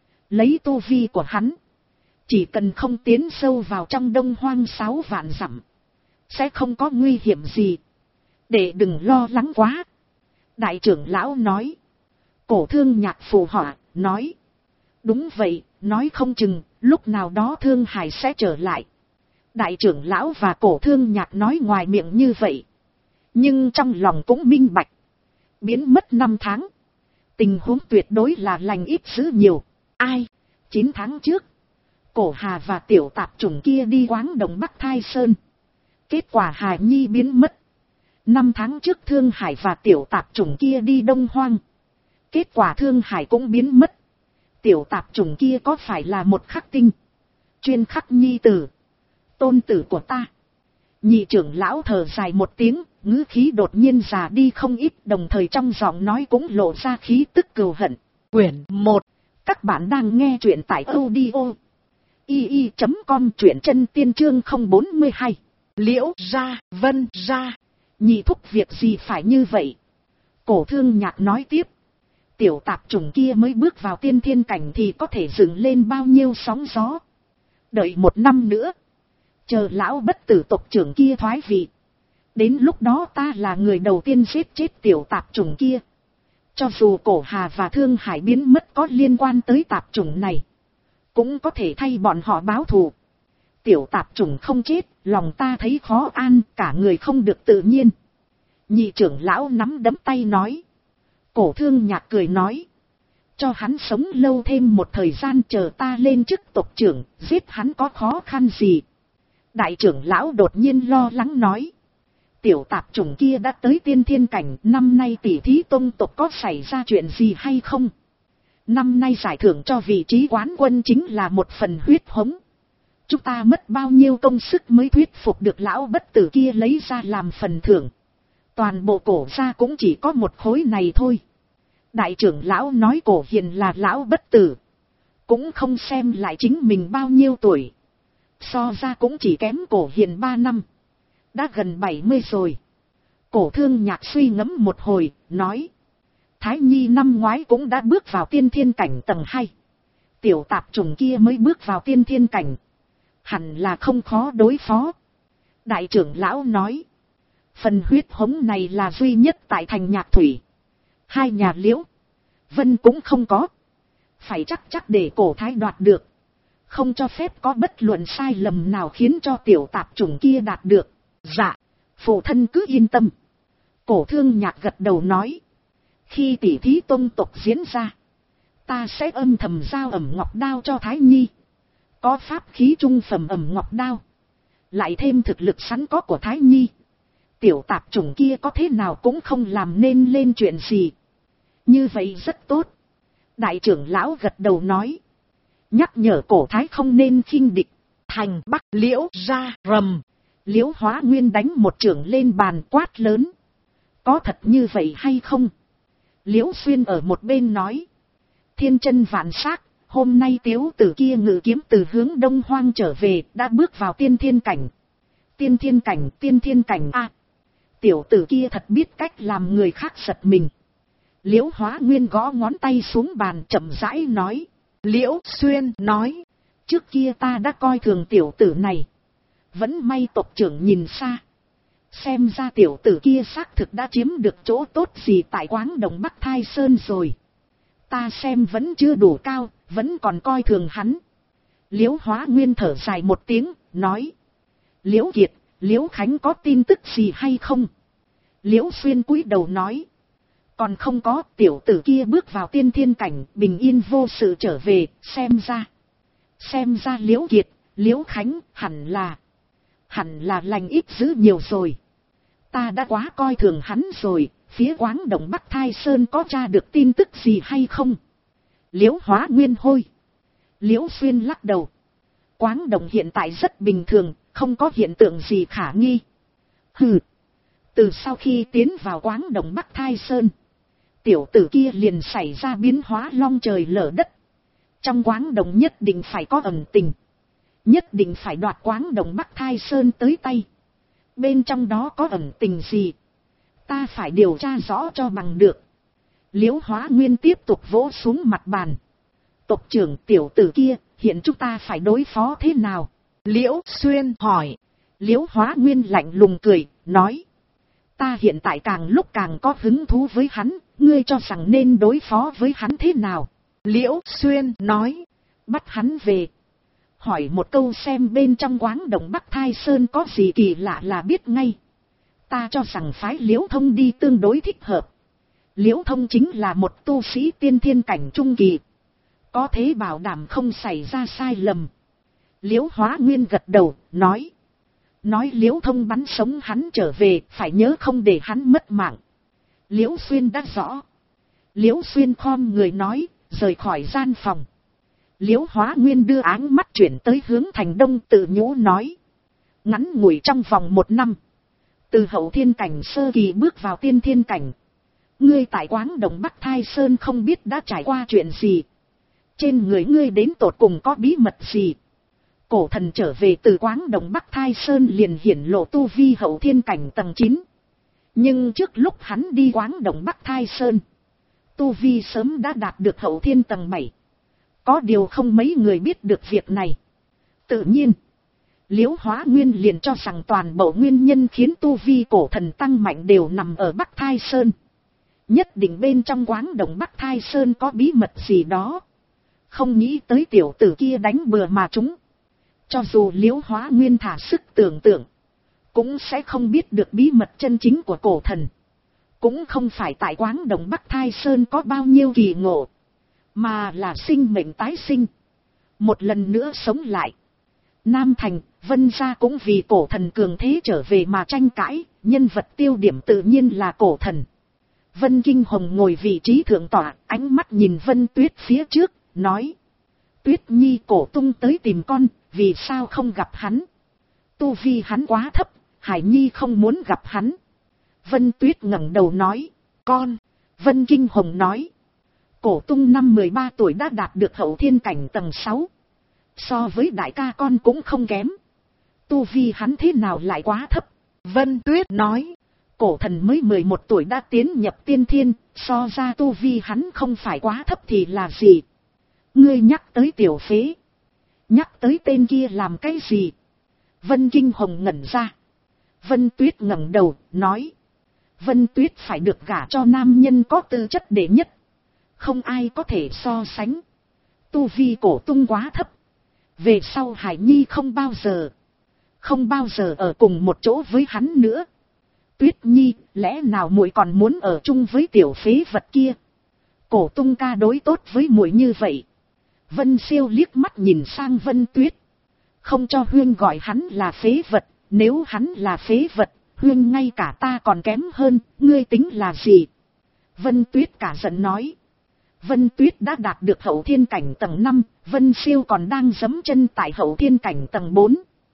Lấy tu vi của hắn, chỉ cần không tiến sâu vào trong đông hoang sáu vạn dặm, sẽ không có nguy hiểm gì. Để đừng lo lắng quá. Đại trưởng lão nói. Cổ Thương Nhạc phù họa, nói. Đúng vậy, nói không chừng, lúc nào đó Thương Hải sẽ trở lại. Đại trưởng lão và Cổ Thương Nhạc nói ngoài miệng như vậy. Nhưng trong lòng cũng minh bạch. Biến mất năm tháng. Tình huống tuyệt đối là lành ít dữ nhiều. Ai? chín tháng trước. Cổ Hà và tiểu tạp chủng kia đi Quáng Đồng Bắc Thai Sơn. Kết quả Hà Nhi biến mất. Năm tháng trước Thương Hải và tiểu tạp chủng kia đi Đông Hoang. Kết quả Thương Hải cũng biến mất. Tiểu tạp chủng kia có phải là một khắc tinh? Chuyên khắc nhi tử. Tôn tử của ta. Nhị trưởng lão thở dài một tiếng, ngữ khí đột nhiên già đi không ít, đồng thời trong giọng nói cũng lộ ra khí tức cừu hận. Quyển một. Các bạn đang nghe truyện tại audio i i chấm com, truyện chân tiên chương không bốn hai. Liễu gia, Vân gia. Nhị thúc việc gì phải như vậy? Cổ Thương Nhạc nói tiếp. Tiểu tạp chủng kia mới bước vào tiên thiên cảnh thì có thể dựng lên bao nhiêu sóng gió. Đợi một năm nữa. Chờ lão bất tử tộc trưởng kia thoái vị. Đến lúc đó ta là người đầu tiên giết chết tiểu tạp chủng kia. Cho dù Cổ Hà và Thương Hải biến mất có liên quan tới tạp chủng này. Cũng có thể thay bọn họ báo thù. Tiểu tạp chủng không chết, lòng ta thấy khó an, cả người không được tự nhiên. Nhị trưởng lão nắm đấm tay nói. Cổ Thương Nhạc cười nói. Cho hắn sống lâu thêm một thời gian, chờ ta lên chức tộc trưởng, giết hắn có khó khăn gì. Đại trưởng lão đột nhiên lo lắng nói. Tiểu tạp chủng kia đã tới tiên thiên cảnh, năm nay tỷ thí tông tộc có xảy ra chuyện gì hay không? Năm nay giải thưởng cho vị trí quán quân chính là một phần huyết hống. Chúng ta mất bao nhiêu công sức mới thuyết phục được lão bất tử kia lấy ra làm phần thưởng. Toàn bộ Cổ gia cũng chỉ có một khối này thôi. Đại trưởng lão nói Cổ Hiền là lão bất tử. Cũng không xem lại chính mình bao nhiêu tuổi. So ra cũng chỉ kém Cổ Hiền ba năm. Đã gần bảy mươi rồi. Cổ Thương Nhạc suy ngẫm một hồi, nói. Thái Nhi năm ngoái cũng đã bước vào tiên thiên cảnh tầng hai. Tiểu tạp chủng kia mới bước vào tiên thiên cảnh. Hẳn là không khó đối phó. Đại trưởng lão nói. Phần huyết hống này là duy nhất tại thành Nhạc Thủy. Hai nhà Liễu, Vân cũng không có. Phải chắc chắc để Cổ Thái đoạt được. Không cho phép có bất luận sai lầm nào khiến cho tiểu tạp chủng kia đạt được. Dạ, phụ thân cứ yên tâm. Cổ Thương Nhạc gật đầu nói. Khi tỷ thí tông tộc diễn ra, ta sẽ âm thầm giao ẩm ngọc đao cho Thái Nhi. Có pháp khí trung phẩm ẩm ngọc đao. Lại thêm thực lực sẵn có của Thái Nhi. Tiểu tạp chủng kia có thế nào cũng không làm nên lên chuyện gì. Như vậy rất tốt. Đại trưởng lão gật đầu nói. Nhắc nhở Cổ Thái không nên khinh địch. Thành Bắc Liễu ra rầm. Liễu Hóa Nguyên đánh một chưởng lên bàn quát lớn. Có thật như vậy hay không? Liễu Xuyên ở một bên nói. Thiên chân vạn sắc, hôm nay tiếu tử kia ngự kiếm từ hướng Đông Hoang trở về, đã bước vào tiên thiên cảnh. Tiên thiên cảnh, tiên thiên cảnh a. À, tiểu tử kia thật biết cách làm người khác giật mình. Liễu Hóa Nguyên gõ ngón tay xuống bàn chậm rãi nói. Liễu Xuyên nói. Trước kia ta đã coi thường tiểu tử này. Vẫn may tộc trưởng nhìn xa. Xem ra tiểu tử kia xác thực đã chiếm được chỗ tốt gì tại Quáng Đồng Bắc Thai Sơn rồi. Ta xem vẫn chưa đủ cao, vẫn còn coi thường hắn. Liễu Hóa Nguyên thở dài một tiếng, nói. Liễu Kiệt, Liễu Khánh có tin tức gì hay không? Liễu Xuyên cúi đầu nói. Còn không có, tiểu tử kia bước vào tiên thiên cảnh, bình yên vô sự trở về, xem ra. Xem ra Liễu Kiệt, Liễu Khánh, hẳn là. Hẳn là lành ít dữ nhiều rồi. Ta đã quá coi thường hắn rồi, phía Quáng Đồng Bắc Thai Sơn có tra được tin tức gì hay không? Liễu Hóa Nguyên hôi. Liễu Xuyên lắc đầu. Quáng Đồng hiện tại rất bình thường, không có hiện tượng gì khả nghi. Hừ. Từ sau khi tiến vào Quáng Đồng Bắc Thai Sơn, tiểu tử kia liền xảy ra biến hóa long trời lở đất. Trong Quáng Đồng nhất định phải có ẩn tình. Nhất định phải đoạt Quáng Đồng Bắc Thai Sơn tới tay. Bên trong đó có ẩn tình gì? Ta phải điều tra rõ cho bằng được. Liễu Hóa Nguyên tiếp tục vỗ xuống mặt bàn. Tộc trưởng tiểu tử kia, hiện chúng ta phải đối phó thế nào? Liễu Xuyên hỏi. Liễu Hóa Nguyên lạnh lùng cười, nói. Ta hiện tại càng lúc càng có hứng thú với hắn, ngươi cho rằng nên đối phó với hắn thế nào? Liễu Xuyên nói. Bắt hắn về. Hỏi một câu xem bên trong Quáng Đồng Bắc Thai Sơn có gì kỳ lạ là biết ngay. Ta cho rằng phái Liễu Thông đi tương đối thích hợp. Liễu Thông chính là một tu sĩ tiên thiên cảnh trung kỳ. Có thế bảo đảm không xảy ra sai lầm. Liễu Hóa Nguyên gật đầu, nói. Nói Liễu Thông bắn sống hắn trở về, phải nhớ không để hắn mất mạng. Liễu Xuyên đã rõ. Liễu Xuyên khom người nói, rời khỏi gian phòng. Liễu Hóa Nguyên đưa áng mắt chuyển tới hướng thành đông, tự nhủ nói. Ngắn ngủi trong vòng một năm. Từ hậu thiên cảnh sơ kỳ bước vào tiên thiên cảnh. Ngươi tại Quáng Đồng Bắc Thai Sơn không biết đã trải qua chuyện gì. Trên người ngươi đến tột cùng có bí mật gì. Cổ thần trở về từ Quáng Đồng Bắc Thai Sơn liền hiển lộ tu vi hậu thiên cảnh tầng chín. Nhưng trước lúc hắn đi Quáng Đồng Bắc Thai Sơn, tu vi sớm đã đạt được hậu thiên tầng bảy. Có điều không mấy người biết được việc này. Tự nhiên, Liễu Hóa Nguyên liền cho rằng toàn bộ nguyên nhân khiến tu vi cổ thần tăng mạnh đều nằm ở Bắc Thai Sơn. Nhất định bên trong Quáng Đồng Bắc Thai Sơn có bí mật gì đó. Không nghĩ tới tiểu tử kia đánh bừa mà chúng. Cho dù Liễu Hóa Nguyên thả sức tưởng tượng, cũng sẽ không biết được bí mật chân chính của cổ thần. Cũng không phải tại Quáng Đồng Bắc Thai Sơn có bao nhiêu kỳ ngộ, mà là sinh mệnh tái sinh, một lần nữa sống lại. Nam Thành, Vân gia cũng vì cổ thần cường thế trở về mà tranh cãi, nhân vật tiêu điểm tự nhiên là cổ thần. Vân Kinh Hồng ngồi vị trí thượng tọa, ánh mắt nhìn Vân Tuyết phía trước, nói. Tuyết Nhi, cổ tung tới tìm con, vì sao không gặp hắn? Tu vi hắn quá thấp, Hải Nhi không muốn gặp hắn. Vân Tuyết ngẩng đầu nói, con. Vân Kinh Hồng nói, cổ tung năm mười ba tuổi đã đạt được hậu thiên cảnh tầng sáu. So với đại ca con cũng không kém. Tu vi hắn thế nào lại quá thấp? Vân Tuyết nói, cổ thần mới mười một tuổi đã tiến nhập tiên thiên, so ra tu vi hắn không phải quá thấp thì là gì? Ngươi nhắc tới tiểu phế, nhắc tới tên kia làm cái gì? Vân Kinh Hồng ngẩn ra. Vân Tuyết ngẩng đầu, nói. Vân Tuyết phải được gả cho nam nhân có tư chất đệ nhất. Không ai có thể so sánh. Tu vi cổ tung quá thấp. Về sau Hải Nhi không bao giờ, không bao giờ ở cùng một chỗ với hắn nữa. Tuyết Nhi, lẽ nào muội còn muốn ở chung với tiểu phế vật kia? Cổ tung ca đối tốt với muội như vậy. Vân Siêu liếc mắt nhìn sang Vân Tuyết. Không cho Huyên gọi hắn là phế vật, nếu hắn là phế vật, Huyên ngay cả ta còn kém hơn, ngươi tính là gì? Vân Tuyết cả giận nói. Vân Tuyết đã đạt được hậu thiên cảnh tầng năm, Vân Siêu còn đang giẫm chân tại hậu thiên cảnh tầng bốn.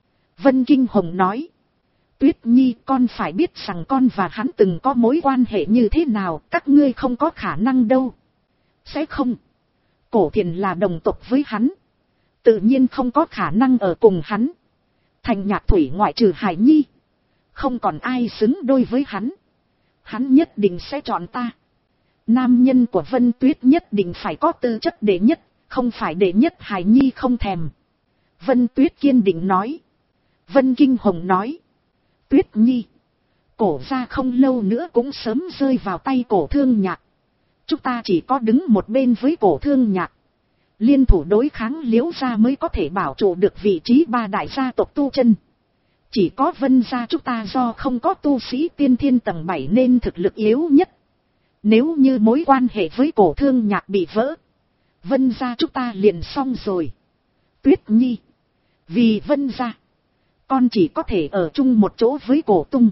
Vân Kinh Hồng nói. Tuyết Nhi, con phải biết rằng con và hắn từng có mối quan hệ như thế nào, các ngươi không có khả năng đâu. Sẽ không. Cổ Thiền là đồng tộc với hắn, tự nhiên không có khả năng ở cùng hắn. Thành Nhạc Thủy ngoại trừ Hải Nhi, không còn ai xứng đôi với hắn. Hắn nhất định sẽ chọn ta. Nam nhân của Vân Tuyết nhất định phải có tư chất đệ nhất, không phải đệ nhất Hải Nhi không thèm. Vân Tuyết kiên định nói. Vân Kinh Hồng nói. Tuyết Nhi, cổ gia không lâu nữa cũng sớm rơi vào tay Cổ Thương Nhạc. Chúng ta chỉ có đứng một bên với Cổ Thương Nhạc, liên thủ đối kháng Liễu gia mới có thể bảo trụ được vị trí ba đại gia tộc tu chân. Chỉ có Vân gia chúng ta do không có tu sĩ tiên thiên tầng bảy nên thực lực yếu nhất. Nếu như mối quan hệ với Cổ Thương Nhạc bị vỡ, Vân gia chúng ta liền xong rồi. Tuyết Nhi, vì Vân gia, con chỉ có thể ở chung một chỗ với Cổ Tung.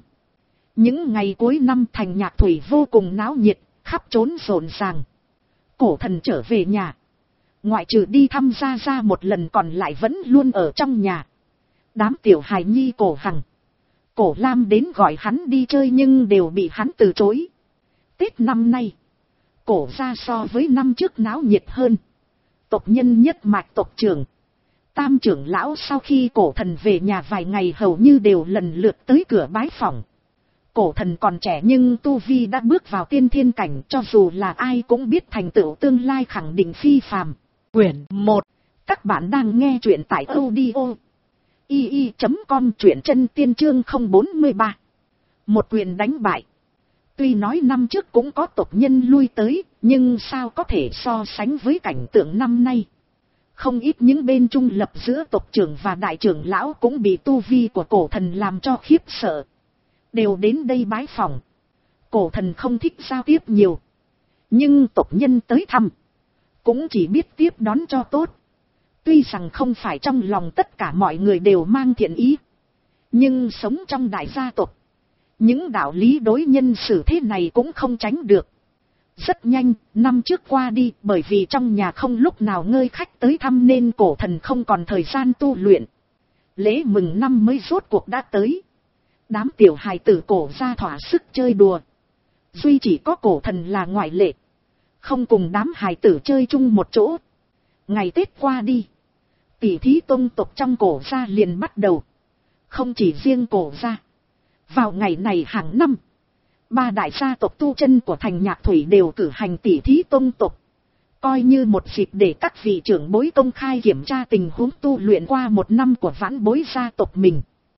Những ngày cuối năm Thành Nhạc Thủy vô cùng náo nhiệt, khắp trốn rộn ràng. Cổ thần trở về nhà, ngoại trừ đi thăm gia gia một lần còn lại vẫn luôn ở trong nhà. Đám tiểu hài nhi Cổ Hằng, Cổ Lam đến gọi hắn đi chơi nhưng đều bị hắn từ chối. Tết năm nay, Cổ gia so với năm trước náo nhiệt hơn. Tộc nhân nhất mạch tộc trưởng, Tam trưởng lão sau khi Cổ thần về nhà vài ngày hầu như đều lần lượt tới cửa bái phỏng. Cổ thần còn trẻ nhưng tu vi đã bước vào tiên thiên cảnh, cho dù là ai cũng biết thành tựu tương lai khẳng định phi phàm. Quyển một, các bạn đang nghe truyện tại audio y y chấm com truyện chân tiên chương không bốn ba. Một quyền đánh bại. Tuy nói năm trước cũng có tộc nhân lui tới, nhưng sao có thể so sánh với cảnh tượng năm nay. Không ít những bên trung lập giữa tộc trưởng và đại trưởng lão cũng bị tu vi của cổ thần làm cho khiếp sợ. Đều đến đây bái phỏng. Cổ thần không thích giao tiếp nhiều. Nhưng tộc nhân tới thăm, cũng chỉ biết tiếp đón cho tốt. Tuy rằng không phải trong lòng tất cả mọi người đều mang thiện ý. Nhưng sống trong đại gia tộc, những đạo lý đối nhân xử thế này cũng không tránh được. Rất nhanh, năm trước qua đi, bởi vì trong nhà không lúc nào ngơi khách tới thăm nên cổ thần không còn thời gian tu luyện. Lễ mừng năm mới rốt cuộc đã tới. Đám tiểu hài tử cổ ra thỏa sức chơi đùa. Duy chỉ có cổ thần là ngoại lệ. Không cùng đám hài tử chơi chung một chỗ. Ngày Tết qua đi, tỷ thí tông tộc trong cổ gia liền bắt đầu. Không chỉ riêng cổ gia. Vào ngày này hàng năm, ba đại gia tộc tu chân của thành Nhạc Thủy đều cử hành tỷ thí tông tộc. Coi như một dịp để các vị trưởng bối công khai kiểm tra tình huống tu luyện qua một năm của vãn bối gia tộc mình.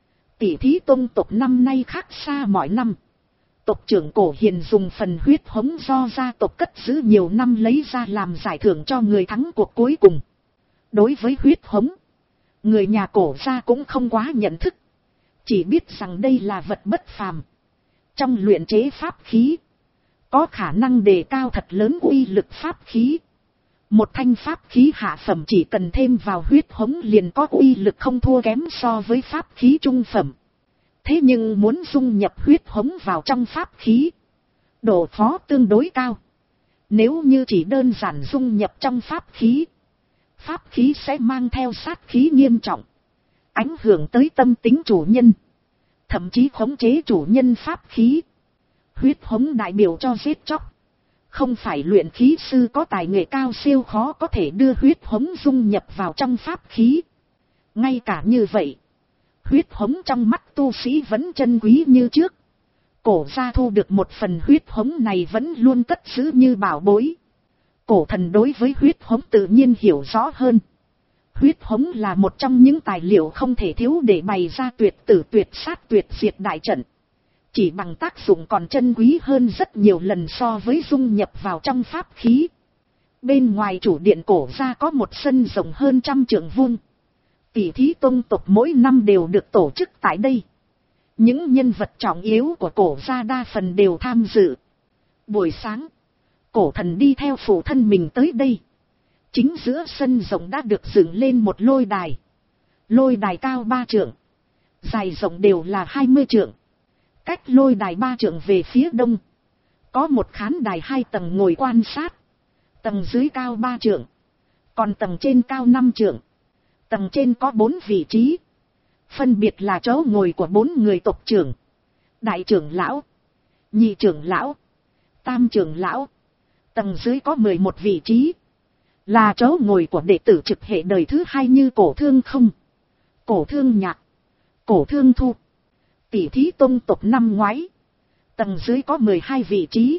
Tỷ thí tông tộc năm nay khác xa mọi năm. Tộc trưởng cổ hiền dùng phần huyết hống do gia tộc cất giữ nhiều năm lấy ra làm giải thưởng cho người thắng cuộc cuối cùng. Đối với huyết hống, người nhà cổ gia cũng không quá nhận thức. Chỉ biết rằng đây là vật bất phàm. Trong luyện chế pháp khí, có khả năng đề cao thật lớn uy lực pháp khí. Một thanh pháp khí hạ phẩm chỉ cần thêm vào huyết hống liền có uy lực không thua kém so với pháp khí trung phẩm. Thế nhưng muốn dung nhập huyết hống vào trong pháp khí, độ khó tương đối cao. Nếu như chỉ đơn giản dung nhập trong pháp khí, pháp khí sẽ mang theo sát khí nghiêm trọng, ảnh hưởng tới tâm tính chủ nhân, thậm chí khống chế chủ nhân pháp khí. Huyết hống đại biểu cho giết chóc. Không phải luyện khí sư có tài nghệ cao siêu khó có thể đưa huyết hống dung nhập vào trong pháp khí. Ngay cả như vậy, huyết hống trong mắt tu sĩ vẫn chân quý như trước. Cổ gia thu được một phần huyết hống này vẫn luôn cất giữ như bảo bối. Cổ thần đối với huyết hống tự nhiên hiểu rõ hơn. Huyết hống là một trong những tài liệu không thể thiếu để bày ra tuyệt tử tuyệt sát tuyệt diệt đại trận. Chỉ bằng tác dụng còn chân quý hơn rất nhiều lần so với dung nhập vào trong pháp khí. Bên ngoài chủ điện cổ gia có một sân rộng hơn trăm trượng vuông. Tỷ thí tông tộc mỗi năm đều được tổ chức tại đây. Những nhân vật trọng yếu của cổ gia đa phần đều tham dự. Buổi sáng, cổ thần đi theo phụ thân mình tới đây. Chính giữa sân rộng đã được dựng lên một lôi đài. Lôi đài cao ba trượng, dài rộng đều là hai mươi trượng. Cách lôi đài ba trượng về phía đông, có một khán đài hai tầng ngồi quan sát. Tầng dưới cao ba trượng, còn tầng trên cao năm trượng. Tầng trên có bốn vị trí, phân biệt là chỗ ngồi của bốn người tộc trưởng: đại trưởng lão, nhị trưởng lão, tam trưởng lão. Tầng dưới có mười một vị trí, là chỗ ngồi của đệ tử trực hệ đời thứ hai như Cổ Thương Không, Cổ Thương Nhạc, Cổ Thương Thu. Tỷ thí tông tộc năm ngoái, tầng dưới có mười hai vị trí.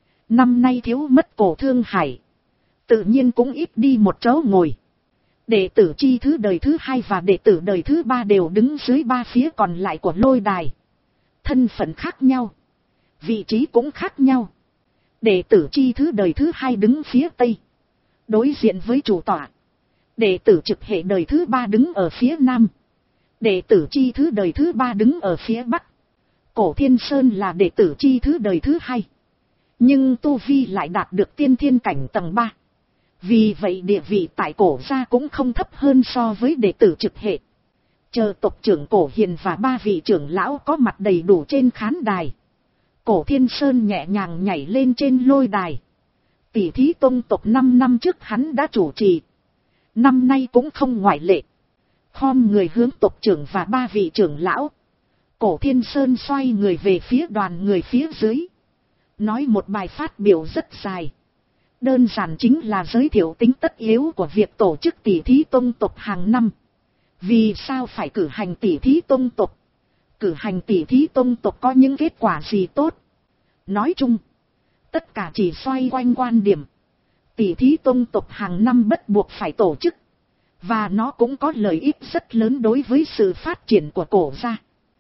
Năm nay thiếu mất Cổ Thương Hải, tự nhiên cũng ít đi một chỗ ngồi. Đệ tử chi thứ đời thứ hai và đệ tử đời thứ ba đều đứng dưới ba phía còn lại của lôi đài. Thân phận khác nhau, vị trí cũng khác nhau. Đệ tử chi thứ đời thứ hai đứng phía tây, đối diện với chủ tọa. Đệ tử trực hệ đời thứ ba đứng ở phía nam. Đệ tử chi thứ đời thứ ba đứng ở phía bắc. Cổ Thiên Sơn là đệ tử chi thứ đời thứ hai, nhưng tu vi lại đạt được tiên thiên cảnh tầng ba. Vì vậy địa vị tại cổ gia cũng không thấp hơn so với đệ tử trực hệ. Chờ tộc trưởng Cổ Hiền và ba vị trưởng lão có mặt đầy đủ trên khán đài, Cổ Thiên Sơn nhẹ nhàng nhảy lên trên lôi đài. Tỷ thí tông tộc năm năm trước hắn đã chủ trì, năm nay cũng không ngoại lệ. Khom người hướng tộc trưởng và ba vị trưởng lão, Cổ Thiên Sơn xoay người về phía đoàn người phía dưới, nói một bài phát biểu rất dài. Đơn giản chính là giới thiệu tính tất yếu của việc tổ chức tỷ thí tông tộc hàng năm. Vì sao phải cử hành tỷ thí tông tộc? Cử hành tỷ thí tông tộc có những kết quả gì tốt? Nói chung, tất cả chỉ xoay quanh quan điểm. Tỷ thí tông tộc hàng năm bắt buộc phải tổ chức. Và nó cũng có lợi ích rất lớn đối với sự phát triển của cổ gia.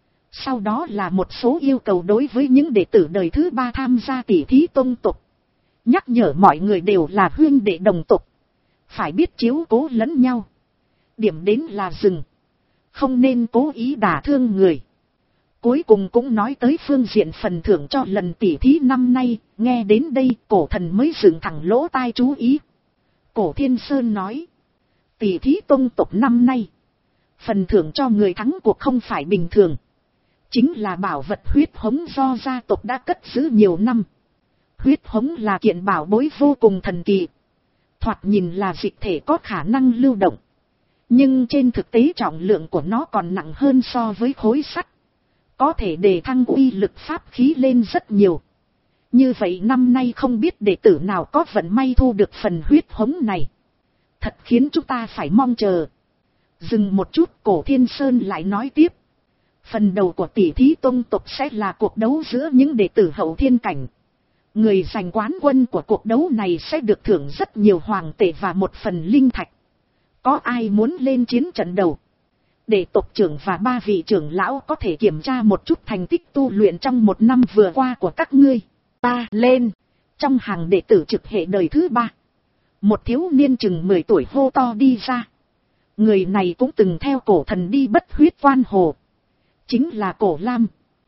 Sau đó là một số yêu cầu đối với những đệ tử đời thứ ba tham gia tỷ thí tông tộc. Nhắc nhở mọi người đều là huynh đệ đồng tộc, phải biết chiếu cố lẫn nhau. Điểm đến là dừng, không nên cố ý đả thương người. Cuối cùng cũng nói tới phương diện phần thưởng cho lần tỷ thí năm nay. Nghe đến đây cổ thần mới dựng thẳng lỗ tai chú ý. Cổ Thiên Sơn nói, tỷ thí tông tộc năm nay, phần thưởng cho người thắng cuộc không phải bình thường, chính là bảo vật huyết hống do gia tộc đã cất giữ nhiều năm. Huyết hống là kiện bảo bối vô cùng thần kỳ, thoạt nhìn là dịch thể có khả năng lưu động, nhưng trên thực tế trọng lượng của nó còn nặng hơn so với khối sắt, có thể đề thăng uy lực pháp khí lên rất nhiều. Như vậy năm nay không biết đệ tử nào có vận may thu được phần huyết hống này, thật khiến chúng ta phải mong chờ. Dừng một chút, Cổ Thiên Sơn lại nói tiếp, phần đầu của tỷ thí tông tộc sẽ là cuộc đấu giữa những đệ tử hậu thiên cảnh. Người giành quán quân của cuộc đấu này sẽ được thưởng rất nhiều hoàng tệ và một phần linh thạch. Có ai muốn lên chiến trận đầu? Để tộc trưởng và ba vị trưởng lão có thể kiểm tra một chút thành tích tu luyện trong một năm vừa qua của các ngươi. Ta lên. Trong hàng đệ tử trực hệ đời thứ ba, một thiếu niên chừng mười tuổi hô to đi ra. Người này cũng từng theo cổ thần đi bất huyết quan hồ, chính là Cổ Lam.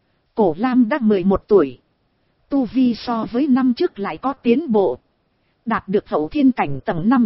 Cổ Lam đã mười một tuổi, tu vi so với năm trước lại có tiến bộ, đạt được hậu thiên cảnh tầng năm.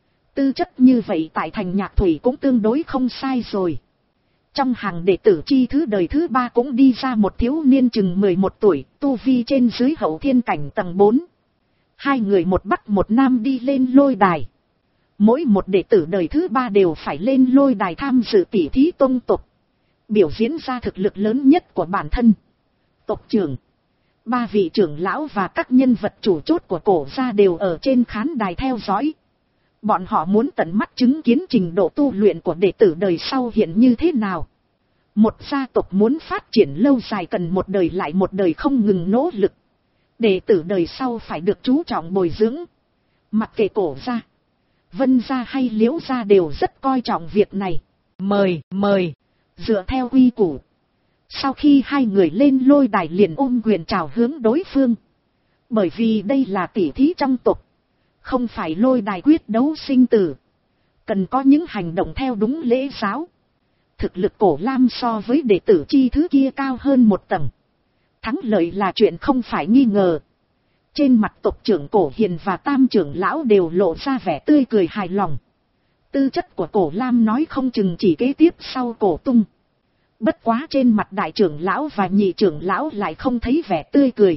Tư chất như vậy tại thành Nhạc Thủy cũng tương đối không sai rồi. Trong hàng đệ tử chi thứ đời thứ ba cũng đi ra một thiếu niên chừng mười một tuổi, tu vi trên dưới hậu thiên cảnh tầng bốn. Hai người một bắc một nam đi lên lôi đài. Mỗi một đệ tử đời thứ ba đều phải lên lôi đài tham dự tỷ thí tông tộc, biểu diễn ra thực lực lớn nhất của bản thân. Tộc trưởng, ba vị trưởng lão và các nhân vật chủ chốt của cổ gia đều ở trên khán đài theo dõi. Bọn họ muốn tận mắt chứng kiến trình độ tu luyện của đệ tử đời sau hiện như thế nào. Một gia tộc muốn phát triển lâu dài cần một đời lại một đời không ngừng nỗ lực. Đệ tử đời sau phải được chú trọng bồi dưỡng. Mặc kệ cổ gia, Vân gia hay Liễu gia đều rất coi trọng việc này. Mời, mời, dựa theo quy củ. Sau khi hai người lên lôi đài liền ôm quyền chào hướng đối phương. Bởi vì đây là tỷ thí trong tộc, không phải lôi đài quyết đấu sinh tử, cần có những hành động theo đúng lễ giáo. Thực lực Cổ Lam so với đệ tử chi thứ kia cao hơn một tầng, thắng lợi là chuyện không phải nghi ngờ. Trên mặt tộc trưởng Cổ Hiền và tam trưởng lão đều lộ ra vẻ tươi cười hài lòng. Tư chất của Cổ Lam nói không chừng chỉ kế tiếp sau Cổ Tung. Bất quá trên mặt đại trưởng lão và nhị trưởng lão lại không thấy vẻ tươi cười.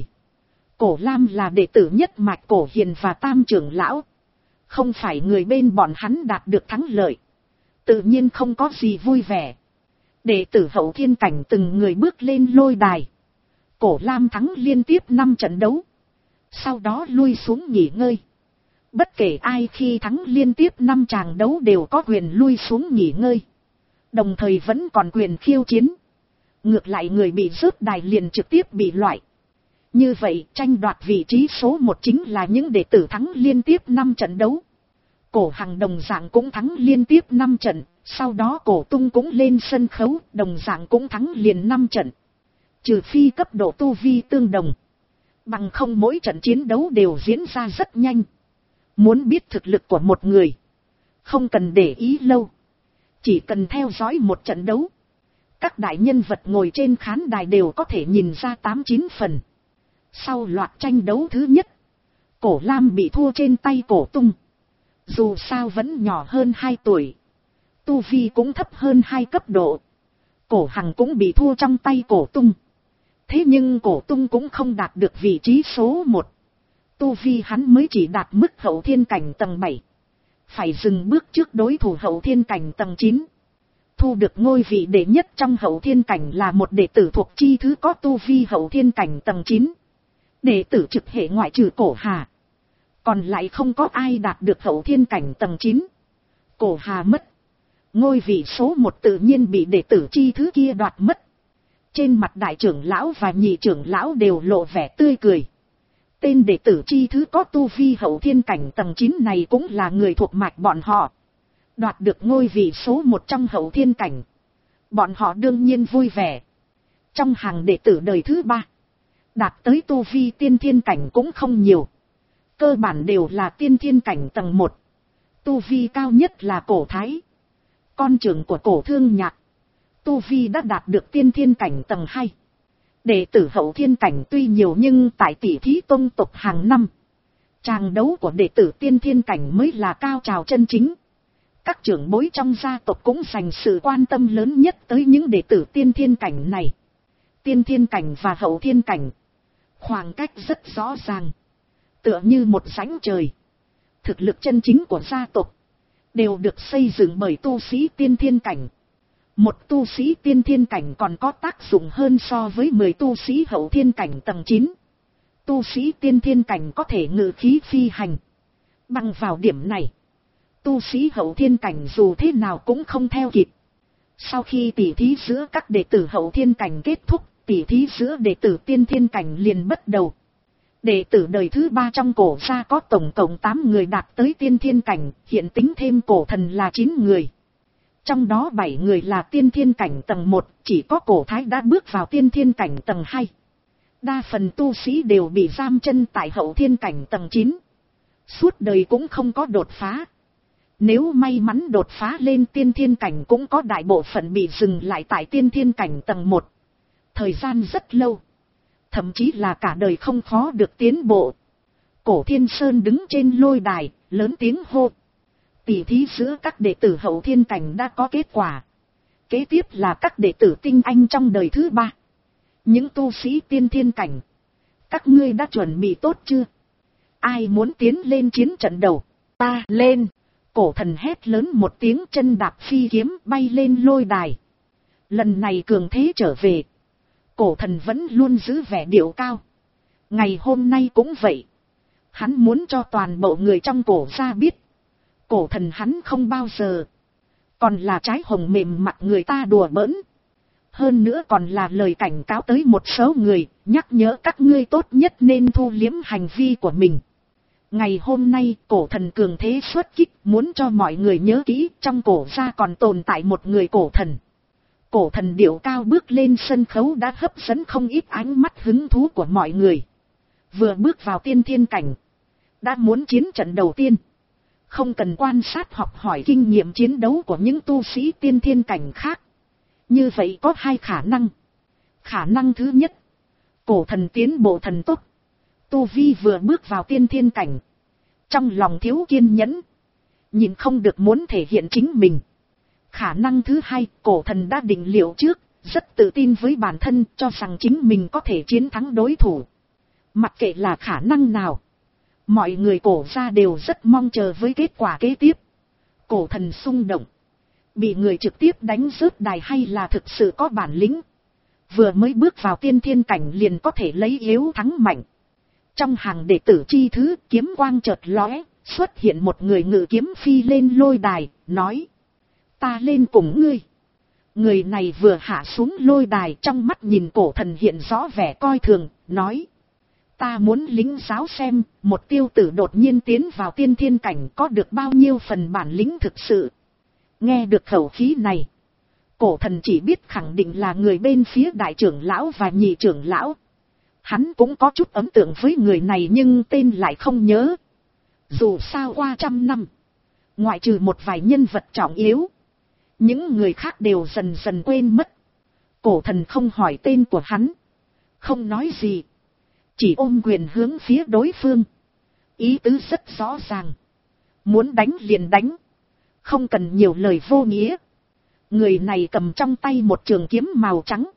Cổ Lam là đệ tử nhất mạch Cổ Hiền và tam trưởng lão, không phải người bên bọn hắn đạt được thắng lợi, tự nhiên không có gì vui vẻ. Đệ tử hậu thiên cảnh từng người bước lên lôi đài. Cổ Lam thắng liên tiếp năm trận đấu, sau đó lui xuống nghỉ ngơi. Bất kể ai khi thắng liên tiếp năm tràng đấu đều có quyền lui xuống nghỉ ngơi, đồng thời vẫn còn quyền khiêu chiến. Ngược lại người bị rớt đài liền trực tiếp bị loại. Như vậy tranh đoạt vị trí số một chính là những đệ tử thắng liên tiếp năm trận đấu. Cổ Hằng đồng dạng cũng thắng liên tiếp năm trận, sau đó Cổ Tung cũng lên sân khấu, đồng dạng cũng thắng liền năm trận. Trừ phi cấp độ tu vi tương đồng, bằng không mỗi trận chiến đấu đều diễn ra rất nhanh. Muốn biết thực lực của một người, không cần để ý lâu, chỉ cần theo dõi một trận đấu. Các đại nhân vật ngồi trên khán đài đều có thể nhìn ra tám chín phần. Sau loạt tranh đấu thứ nhất, Cổ Lam bị thua trên tay Cổ Tung. Dù sao vẫn nhỏ hơn hai tuổi, tu vi cũng thấp hơn hai cấp độ. Cổ Hằng cũng bị thua trong tay Cổ Tung. Thế nhưng Cổ Tung cũng không đạt được vị trí số một. Tu vi hắn mới chỉ đạt mức hậu thiên cảnh tầng bảy. Phải dừng bước trước đối thủ hậu thiên cảnh tầng chín. Thu được ngôi vị đệ nhất trong hậu thiên cảnh là một đệ tử thuộc chi thứ có tu vi hậu thiên cảnh tầng chín. Đệ tử trực hệ ngoại trừ Cổ Hà, còn lại không có ai đạt được hậu thiên cảnh tầng chín. Cổ Hà mất, ngôi vị số một tự nhiên bị đệ tử chi thứ kia đoạt mất. Trên mặt đại trưởng lão và nhị trưởng lão đều lộ vẻ tươi cười. Tên đệ tử chi thứ có tu vi hậu thiên cảnh tầng chín này cũng là người thuộc mạch bọn họ. Đoạt được ngôi vị số một trong hậu thiên cảnh. Bọn họ đương nhiên vui vẻ. Trong hàng đệ tử đời thứ ba, đạt tới tu vi tiên thiên cảnh cũng không nhiều. Cơ bản đều là tiên thiên cảnh tầng một. Tu vi cao nhất là Cổ Thái, con trưởng của Cổ Thương Nhạc. Tu vi đã đạt được tiên thiên cảnh tầng hai. Đệ tử hậu thiên cảnh tuy nhiều nhưng tại tỷ thí tông tộc hàng năm, tràng đấu của đệ tử tiên thiên cảnh mới là cao trào chân chính. Các trưởng bối trong gia tộc cũng dành sự quan tâm lớn nhất tới những đệ tử tiên thiên cảnh này. Tiên thiên cảnh và hậu thiên cảnh, khoảng cách rất rõ ràng, tựa như một rãnh trời. Thực lực chân chính của gia tộc đều được xây dựng bởi tu sĩ tiên thiên cảnh. Một tu sĩ tiên thiên cảnh còn có tác dụng hơn so với mười tu sĩ hậu thiên cảnh tầng chín. Tu sĩ tiên thiên cảnh có thể ngự khí phi hành. Bằng vào điểm này, tu sĩ hậu thiên cảnh dù thế nào cũng không theo kịp. Sau khi tỉ thí giữa các đệ tử hậu thiên cảnh kết thúc, tỉ thí giữa đệ tử tiên thiên cảnh liền bắt đầu. Đệ tử đời thứ ba trong Cổ gia có tổng cộng tám người đạt tới tiên thiên cảnh, hiện tính thêm Cổ Thần là chín người. Trong đó bảy người là tiên thiên cảnh tầng một, chỉ có Cổ Thái đã bước vào tiên thiên cảnh tầng hai. Đa phần tu sĩ đều bị giam chân tại hậu thiên cảnh tầng chín. Suốt đời cũng không có đột phá. Nếu may mắn đột phá lên tiên thiên cảnh cũng có đại bộ phận bị dừng lại tại tiên thiên cảnh tầng một. Thời gian rất lâu. Thậm chí là cả đời không khó được tiến bộ. Cổ Thiên Sơn đứng trên lôi đài, lớn tiếng hô. Tỷ thí giữa các đệ tử hậu thiên cảnh đã có kết quả. Kế tiếp là các đệ tử tinh anh trong đời thứ ba. Những tu sĩ tiên thiên cảnh, các ngươi đã chuẩn bị tốt chưa? Ai muốn tiến lên chiến trận đầu? Ta lên! Cổ Thần hét lớn một tiếng, chân đạp phi kiếm bay lên lôi đài. Lần này cường thế trở về. Cổ Thần vẫn luôn giữ vẻ điệu cao. Ngày hôm nay cũng vậy. Hắn muốn cho toàn bộ người trong Cổ gia biết. Cổ Thần hắn không bao giờ còn là trái hồng mềm mặt người ta đùa bỡn. Hơn nữa còn là lời cảnh cáo tới một số người, nhắc nhở các ngươi tốt nhất nên thu liếm hành vi của mình. Ngày hôm nay Cổ Thần cường thế xuất kích, muốn cho mọi người nhớ kỹ, trong Cổ gia còn tồn tại một người Cổ Thần. Cổ Thần điệu cao bước lên sân khấu đã hấp dẫn không ít ánh mắt hứng thú của mọi người. Vừa bước vào tiên thiên cảnh, đã muốn chiến trận đầu tiên. Không cần quan sát học hỏi kinh nghiệm chiến đấu của những tu sĩ tiên thiên cảnh khác. Như vậy có hai khả năng. Khả năng thứ nhất, Cổ Thần tiến bộ thần tốc. Tu vi vừa bước vào tiên thiên cảnh, trong lòng thiếu kiên nhẫn, nhìn không được muốn thể hiện chính mình. Khả năng thứ hai, Cổ Thần đã định liệu trước, rất tự tin với bản thân, cho rằng chính mình có thể chiến thắng đối thủ. Mặc kệ là khả năng nào, mọi người Cổ gia đều rất mong chờ với kết quả kế tiếp. Cổ Thần xung động, bị người trực tiếp đánh rớt đài hay là thực sự có bản lĩnh. Vừa mới bước vào tiên thiên cảnh liền có thể lấy yếu thắng mạnh. Trong hàng đệ tử chi thứ, kiếm quang chợt lóe, xuất hiện một người ngự kiếm phi lên lôi đài, nói. Ta lên cùng ngươi. Người này vừa hạ xuống lôi đài, trong mắt nhìn Cổ Thần hiện rõ vẻ coi thường, nói. Ta muốn lính giáo xem, một tiêu tử đột nhiên tiến vào tiên thiên cảnh có được bao nhiêu phần bản lĩnh thực sự. Nghe được khẩu khí này, Cổ Thần chỉ biết khẳng định là người bên phía đại trưởng lão và nhị trưởng lão. Hắn cũng có chút ấn tượng với người này nhưng tên lại không nhớ. Dù sao qua trăm năm, ngoại trừ một vài nhân vật trọng yếu, những người khác đều dần dần quên mất. Cổ Thần không hỏi tên của hắn, không nói gì, chỉ ôm quyền hướng phía đối phương. Ý tứ rất rõ ràng, muốn đánh liền đánh, không cần nhiều lời vô nghĩa. Người này cầm trong tay một trường kiếm màu trắng,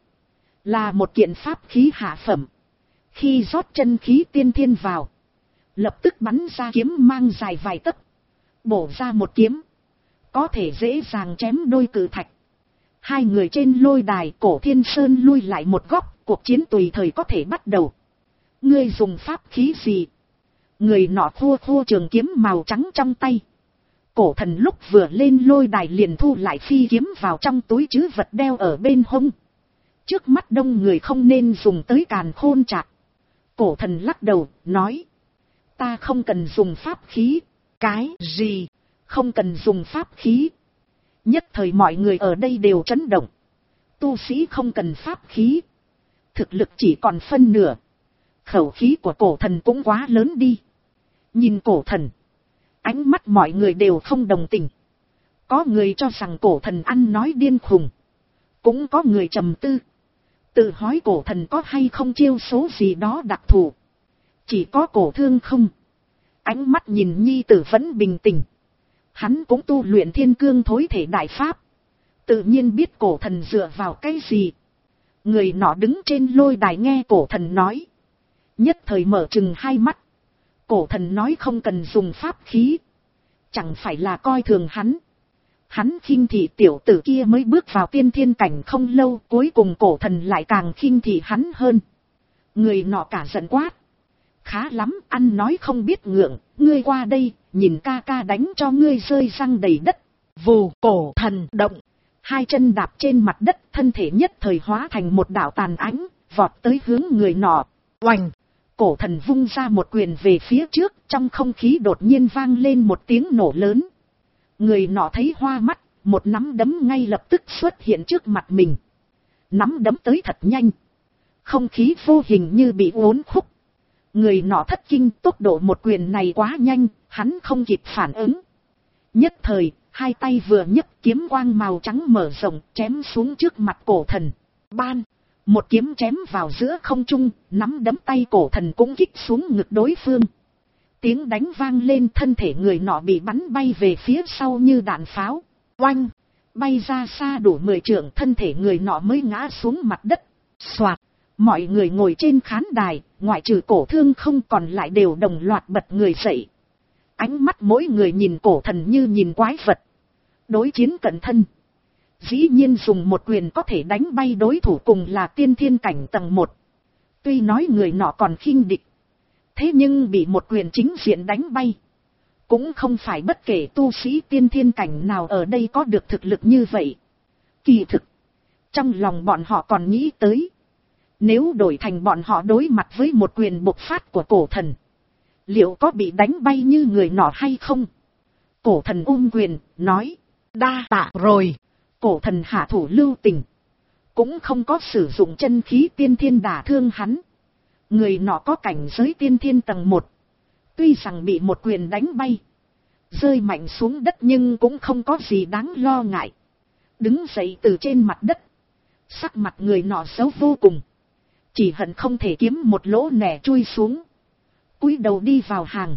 là một kiện pháp khí hạ phẩm. Khi rót chân khí tiên thiên vào, lập tức bắn ra kiếm mang dài vài tấc, bổ ra một kiếm, có thể dễ dàng chém đôi cự thạch. Hai người trên lôi đài, Cổ Thiên Sơn lui lại một góc, cuộc chiến tùy thời có thể bắt đầu. Ngươi dùng pháp khí gì? Người nọ khua khua trường kiếm màu trắng trong tay. Cổ Thần lúc vừa lên lôi đài liền thu lại phi kiếm vào trong túi trữ vật đeo ở bên hông. Trước mắt đông người không nên dùng tới càn khôn trạc. Cổ Thần lắc đầu, nói. Ta không cần dùng pháp khí. Cái gì? không cần dùng pháp khí. Nhất thời mọi người ở đây đều chấn động. Tu sĩ không cần pháp khí, thực lực chỉ còn phân nửa. Khẩu khí của cổ thần cũng quá lớn đi. Nhìn cổ thần, ánh mắt mọi người đều không đồng tình. Có người cho rằng cổ thần ăn nói điên khùng, cũng có người trầm tư, tự hỏi cổ thần có hay không chiêu số gì đó đặc thù. Chỉ có Cổ Thương không. Ánh mắt nhìn nhi tử vẫn bình tĩnh. Hắn cũng tu luyện thiên cương thối thể đại pháp, tự nhiên biết cổ thần dựa vào cái gì. Người nọ đứng trên lôi đài nghe cổ thần nói, nhất thời mở trừng hai mắt. Cổ thần nói không cần dùng pháp khí, chẳng phải là coi thường hắn. Hắn khinh thị tiểu tử kia mới bước vào tiên thiên cảnh không lâu, cuối cùng cổ thần lại càng khinh thị hắn hơn. Người nọ cả giận quát, khá lắm, ăn nói không biết ngượng, ngươi qua đây, nhìn ca ca đánh cho ngươi rơi răng đầy đất. Vù, cổ thần động, hai chân đạp trên mặt đất, thân thể nhất thời hóa thành một đạo tàn ánh, vọt tới hướng người nọ. Oành, cổ thần vung ra một quyền về phía trước, trong không khí đột nhiên vang lên một tiếng nổ lớn. Người nọ thấy hoa mắt, một nắm đấm ngay lập tức xuất hiện trước mặt mình. Nắm đấm tới thật nhanh, không khí vô hình như bị uốn khúc. Người nọ thất kinh, tốc độ một quyền này quá nhanh, hắn không kịp phản ứng. Nhất thời, hai tay vừa nhấc, kiếm quang màu trắng mở rộng, chém xuống trước mặt cổ thần. Ban, một kiếm chém vào giữa không trung, nắm đấm tay cổ thần cũng kích xuống ngực đối phương. Tiếng đánh vang lên, thân thể người nọ bị bắn bay về phía sau như đạn pháo. Oanh, bay ra xa đủ mười trượng, thân thể người nọ mới ngã xuống mặt đất. Soạt, mọi người ngồi trên khán đài, ngoại trừ Cổ Thương không còn lại đều đồng loạt bật người dậy. Ánh mắt mỗi người nhìn cổ thần như nhìn quái vật. Đối chiến cận thân, dĩ nhiên dùng một quyền có thể đánh bay đối thủ cùng là tiên thiên cảnh tầng một. Tuy nói người nọ còn khinh địch, thế nhưng bị một quyền chính diện đánh bay. Cũng không phải bất kể tu sĩ tiên thiên cảnh nào ở đây có được thực lực như vậy. Kỳ thực, trong lòng bọn họ còn nghĩ tới, nếu đổi thành bọn họ đối mặt với một quyền bộc phát của cổ thần, liệu có bị đánh bay như người nọ hay không? Cổ thần ôm quyền, nói, đa tạ rồi. Cổ thần hạ thủ lưu tình, cũng không có sử dụng chân khí tiên thiên đả thương hắn. Người nọ có cảnh giới tiên thiên tầng một, tuy rằng bị một quyền đánh bay, rơi mạnh xuống đất nhưng cũng không có gì đáng lo ngại. Đứng dậy từ trên mặt đất, sắc mặt người nọ xấu vô cùng, chỉ hận không thể kiếm một lỗ nẻ chui xuống. Cúi đầu đi vào hàng.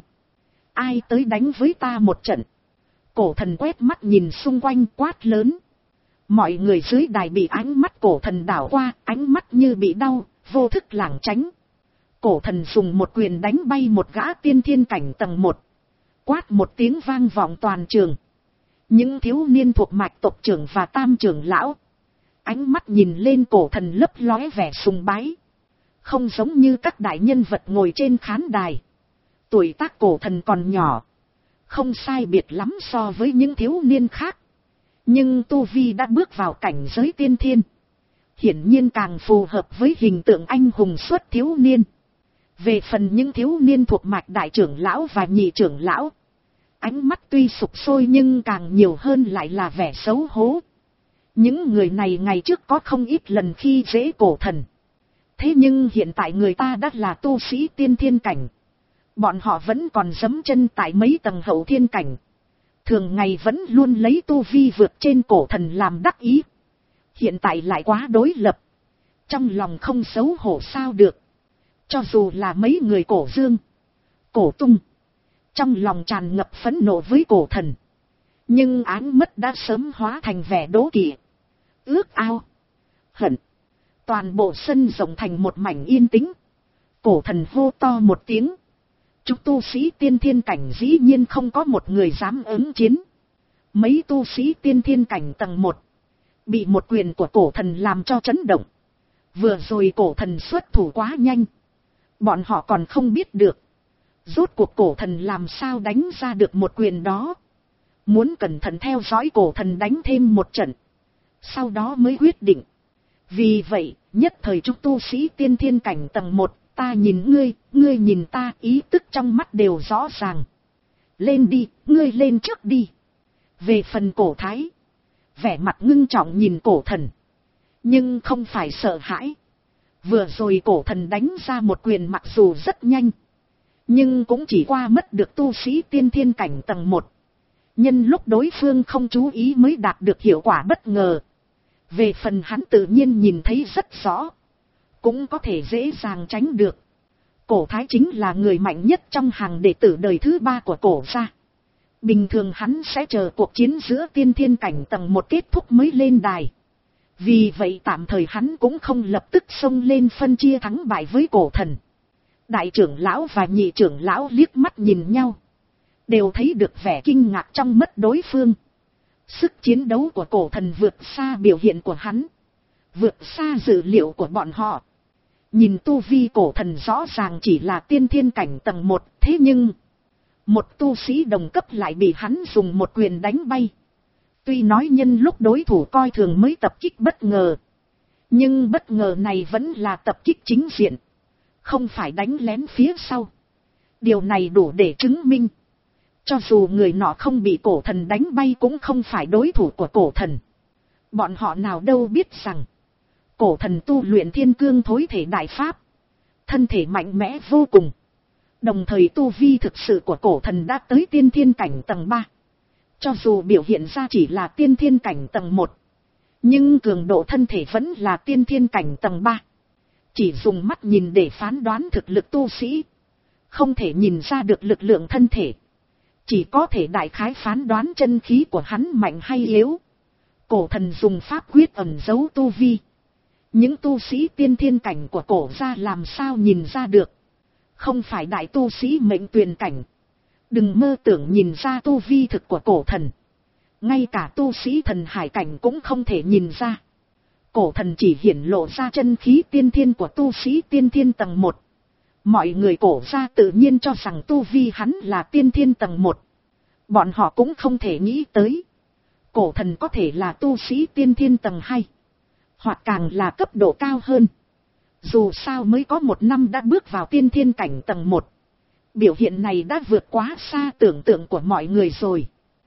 Ai tới đánh với ta một trận? Cổ thần quét mắt nhìn xung quanh quát lớn. Mọi người dưới đài bị ánh mắt cổ thần đảo qua, ánh mắt như bị đau, vô thức lảng tránh. Cổ thần dùng một quyền đánh bay một gã tiên thiên cảnh tầng một. Quát một tiếng vang vọng toàn trường. Những thiếu niên thuộc mạch tộc trưởng và tam trưởng lão, ánh mắt nhìn lên cổ thần lấp lóe vẻ sùng bái. Không giống như các đại nhân vật ngồi trên khán đài. Tuổi tác cổ thần còn nhỏ, không sai biệt lắm so với những thiếu niên khác. Nhưng tu vi đã bước vào cảnh giới tiên thiên, hiển nhiên càng phù hợp với hình tượng anh hùng xuất thiếu niên. Về phần những thiếu niên thuộc mạch đại trưởng lão và nhị trưởng lão, ánh mắt tuy sục sôi nhưng càng nhiều hơn lại là vẻ xấu hổ. Những người này ngày trước có không ít lần khi dễ cổ thần. Thế nhưng hiện tại người ta đã là tu sĩ tiên thiên cảnh. Bọn họ vẫn còn giẫm chân tại mấy tầng hậu thiên cảnh. Thường ngày vẫn luôn lấy tu vi vượt trên cổ thần làm đắc ý. Hiện tại lại quá đối lập. Trong lòng không xấu hổ sao được. Cho dù là mấy người cổ dương, cổ tung, trong lòng tràn ngập phẫn nộ với cổ thần. Nhưng áng mất đã sớm hóa thành vẻ đố kỵ, ước ao, hận. Toàn bộ sân rộng thành một mảnh yên tĩnh. Cổ thần hô to một tiếng. Chúng tu sĩ tiên thiên cảnh dĩ nhiên không có một người dám ứng chiến. Mấy tu sĩ tiên thiên cảnh tầng một bị một quyền của cổ thần làm cho chấn động. Vừa rồi cổ thần xuất thủ quá nhanh, bọn họ còn không biết được rốt cuộc cổ thần làm sao đánh ra được một quyền đó. Muốn cẩn thận theo dõi cổ thần đánh thêm một trận, sau đó mới quyết định. Vì vậy, nhất thời chúng tu sĩ tiên thiên cảnh tầng một, ta nhìn ngươi, ngươi nhìn ta, ý tức trong mắt đều rõ ràng. Lên đi, ngươi lên trước đi. Về phần cổ thái, vẻ mặt ngưng trọng nhìn cổ thần, nhưng không phải sợ hãi. Vừa rồi cổ thần đánh ra một quyền mặc dù rất nhanh, nhưng cũng chỉ qua mất được tu sĩ tiên thiên cảnh tầng một. Nhân lúc đối phương không chú ý mới đạt được hiệu quả bất ngờ. Về phần hắn tự nhiên nhìn thấy rất rõ, cũng có thể dễ dàng tránh được. Cổ thái chính là người mạnh nhất trong hàng đệ tử đời thứ ba của cổ gia. Bình thường hắn sẽ chờ cuộc chiến giữa tiên thiên cảnh tầng một kết thúc mới lên đài. Vì vậy tạm thời hắn cũng không lập tức xông lên phân chia thắng bại với cổ thần. Đại trưởng lão và nhị trưởng lão liếc mắt nhìn nhau, đều thấy được vẻ kinh ngạc trong mắt đối phương. Sức chiến đấu của cổ thần vượt xa biểu hiện của hắn, vượt xa dự liệu của bọn họ. Nhìn tu vi cổ thần rõ ràng chỉ là tiên thiên cảnh tầng một, thế nhưng một tu sĩ đồng cấp lại bị hắn dùng một quyền đánh bay. Tuy nói nhân lúc đối thủ coi thường mới tập kích bất ngờ, nhưng bất ngờ này vẫn là tập kích chính diện, không phải đánh lén phía sau. Điều này đủ để chứng minh, cho dù người nọ không bị cổ thần đánh bay cũng không phải đối thủ của cổ thần. Bọn họ nào đâu biết rằng, cổ thần tu luyện thiên cương thối thể đại pháp, thân thể mạnh mẽ vô cùng. Đồng thời tu vi thực sự của cổ thần đã tới tiên thiên cảnh tầng ba. Cho dù biểu hiện ra chỉ là tiên thiên cảnh tầng một, nhưng cường độ thân thể vẫn là tiên thiên cảnh tầng ba. Chỉ dùng mắt nhìn để phán đoán thực lực tu sĩ, không thể nhìn ra được lực lượng thân thể, chỉ có thể đại khái phán đoán chân khí của hắn mạnh hay yếu. Cổ thần dùng pháp quyết ẩn giấu tu vi, những tu sĩ tiên thiên cảnh của cổ gia làm sao nhìn ra được. Không phải đại tu sĩ mệnh tuyền cảnh, đừng mơ tưởng nhìn ra tu vi thực của cổ thần. Ngay cả tu sĩ thần hải cảnh cũng không thể nhìn ra. Cổ thần chỉ hiển lộ ra chân khí tiên thiên của tu sĩ tiên thiên tầng một. Mọi người cổ gia tự nhiên cho rằng tu vi hắn là tiên thiên tầng một. Bọn họ cũng không thể nghĩ tới, cổ thần có thể là tu sĩ tiên thiên tầng hai, hoặc càng là cấp độ cao hơn. Dù sao mới có một năm đã bước vào tiên thiên cảnh tầng một. Biểu hiện này đã vượt quá xa tưởng tượng của mọi người rồi.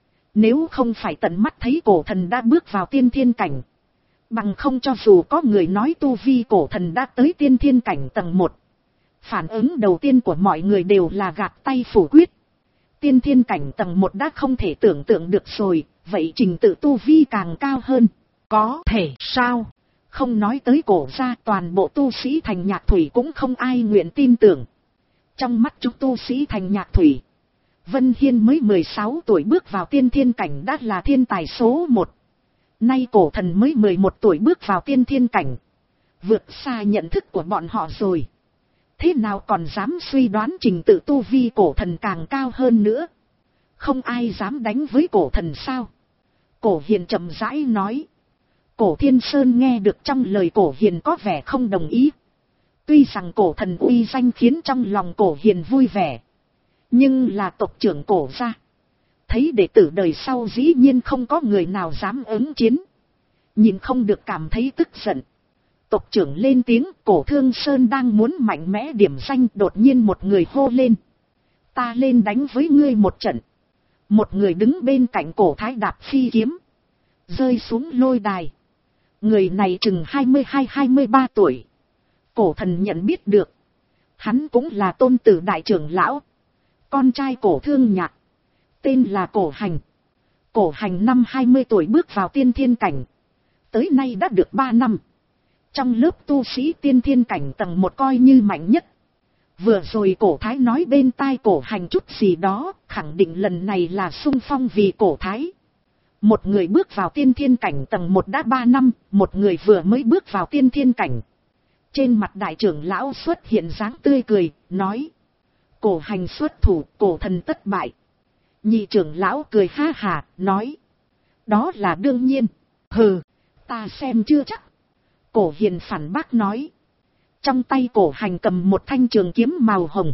Nếu không phải tận mắt thấy cổ thần đã bước vào tiên thiên cảnh, bằng không cho dù có người nói tu vi cổ thần đã tới tiên thiên cảnh tầng một, phản ứng đầu tiên của mọi người đều là gạt tay phủ quyết. Tiên thiên cảnh tầng một đã không thể tưởng tượng được rồi, vậy trình tự tu vi càng cao hơn. Có thể sao? Không nói tới cổ gia, toàn bộ tu sĩ thành Nhạc Thủy cũng không ai nguyện tin tưởng. Trong mắt chúng tu sĩ thành Nhạc Thủy, Vân Hiên mới mười sáu tuổi bước vào tiên thiên cảnh đã là thiên tài số một. Nay cổ thần mới mười một tuổi bước vào tiên thiên cảnh, vượt xa nhận thức của bọn họ rồi. Thế nào còn dám suy đoán trình tự tu vi cổ thần càng cao hơn nữa? Không ai dám đánh với cổ thần sao? Cổ Hiền chậm rãi nói. Cổ Thiên Sơn nghe được trong lời cổ Hiền có vẻ không đồng ý. Tuy rằng cổ thần uy danh khiến trong lòng cổ Hiền vui vẻ, nhưng là tộc trưởng cổ gia, thấy đệ tử đời sau dĩ nhiên không có người nào dám ứng chiến, nhìn không được cảm thấy tức giận. Tộc trưởng lên tiếng, cổ Thương Sơn đang muốn mạnh mẽ điểm danh, đột nhiên một người hô lên. Ta lên đánh với ngươi một trận. Một người đứng bên cạnh cổ Thái đạp phi kiếm, rơi xuống lôi đài. Người này chừng hai mươi hai hai mươi ba tuổi. Cổ thần nhận biết được, hắn cũng là tôn tử đại trưởng lão, con trai cổ Thương Nhạc, tên là Cổ Hành. Cổ Hành năm hai mươi tuổi bước vào tiên thiên cảnh, tới nay đã được ba năm. Trong lớp tu sĩ tiên thiên cảnh tầng một coi như mạnh nhất. Vừa rồi cổ Thái nói bên tai cổ Hành chút gì đó, khẳng định lần này là xung phong vì cổ Thái. Một người bước vào tiên thiên cảnh tầng một đã ba năm, một người vừa mới bước vào tiên thiên cảnh. Trên mặt đại trưởng lão xuất hiện dáng tươi cười, nói. Cổ Hành xuất thủ, cổ thần tất bại. Nhị trưởng lão cười ha hà, nói. Đó là đương nhiên. Hừ, ta xem chưa chắc. Cổ Hiền phản bác nói. Trong tay cổ Hành cầm một thanh trường kiếm màu hồng,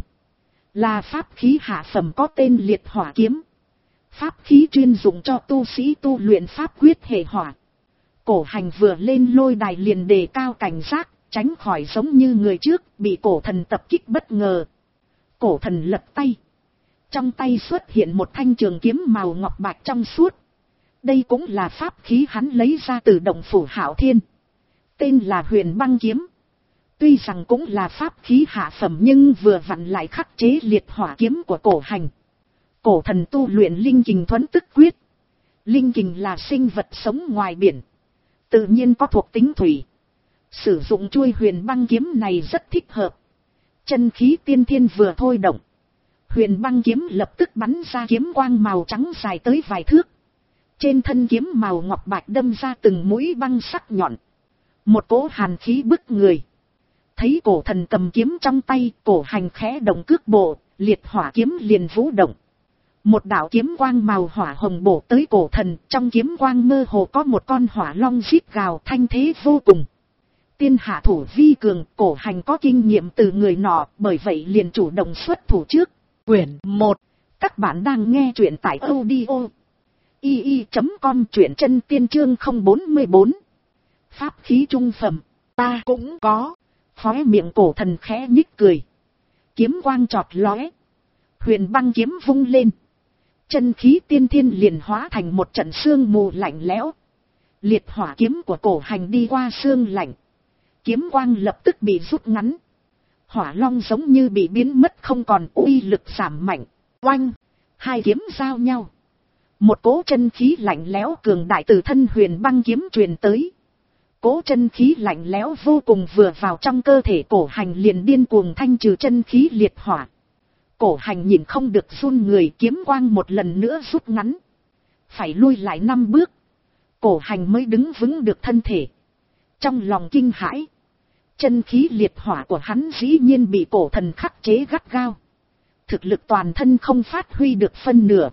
là pháp khí hạ phẩm có tên Liệt Hỏa Kiếm. Pháp khí chuyên dụng cho tu sĩ tu luyện pháp quyết hệ hỏa. Cổ Hành vừa lên lôi đài liền đề cao cảnh giác, tránh khỏi giống như người trước bị cổ thần tập kích bất ngờ. Cổ thần lật tay, trong tay xuất hiện một thanh trường kiếm màu ngọc bạch trong suốt, Đây cũng là pháp khí hắn lấy ra từ động phủ Hạo Thiên. Tên là Huyền Băng Kiếm. Tuy rằng cũng là pháp khí hạ phẩm nhưng vừa vặn lại khắc chế liệt hỏa kiếm của cổ hành. Cổ thần tu luyện linh kình thuẫn tức quyết. Linh kình là sinh vật sống ngoài biển. Tự nhiên có thuộc tính thủy. Sử dụng chuôi huyền băng kiếm này rất thích hợp. Chân khí tiên thiên vừa thôi động. Huyền băng kiếm lập tức bắn ra kiếm quang màu trắng dài tới vài thước. Trên thân kiếm màu ngọc bạch đâm ra từng mũi băng sắc nhọn. Một cỗ hàn khí bức người. Thấy cổ thần cầm kiếm trong tay, cổ hành khẽ động cước bộ, liệt hỏa kiếm liền vũ động. Một đạo kiếm quang màu hỏa hồng bổ tới cổ thần, trong kiếm quang mơ hồ có một con hỏa long rít gào thanh thế vô cùng. Tiên hạ thủ vi cường, cổ hành có kinh nghiệm từ người nọ, bởi vậy liền chủ động xuất thủ trước. Quyển một. Các bạn đang nghe truyện tại audio i i chấm com, truyện chân tiên chương không bốn bốn. Pháp khí trung phẩm, ta cũng có. Khóe miệng cổ thần khẽ nhích cười. Kiếm quang chọt lóe. Huyền băng kiếm vung lên. Chân khí tiên thiên liền hóa thành một trận sương mù lạnh lẽo. Liệt hỏa kiếm của cổ hành đi qua sương lạnh. Kiếm quang lập tức bị rút ngắn. Hỏa long giống như bị biến mất không còn, uy lực giảm mạnh. Oanh! Hai kiếm giao nhau. Một cỗ chân khí lạnh lẽo cường đại từ thân huyền băng kiếm truyền tới. Cỗ chân khí lạnh lẽo vô cùng vừa vào trong cơ thể cổ hành liền điên cuồng thanh trừ chân khí liệt hỏa. Cổ hành nhìn không được run người, kiếm quang một lần nữa rút ngắn. Phải lui lại năm bước. Cổ hành mới đứng vững được thân thể. Trong lòng kinh hãi. Chân khí liệt hỏa của hắn dĩ nhiên bị cổ thần khắc chế gắt gao. Thực lực toàn thân không phát huy được phân nửa.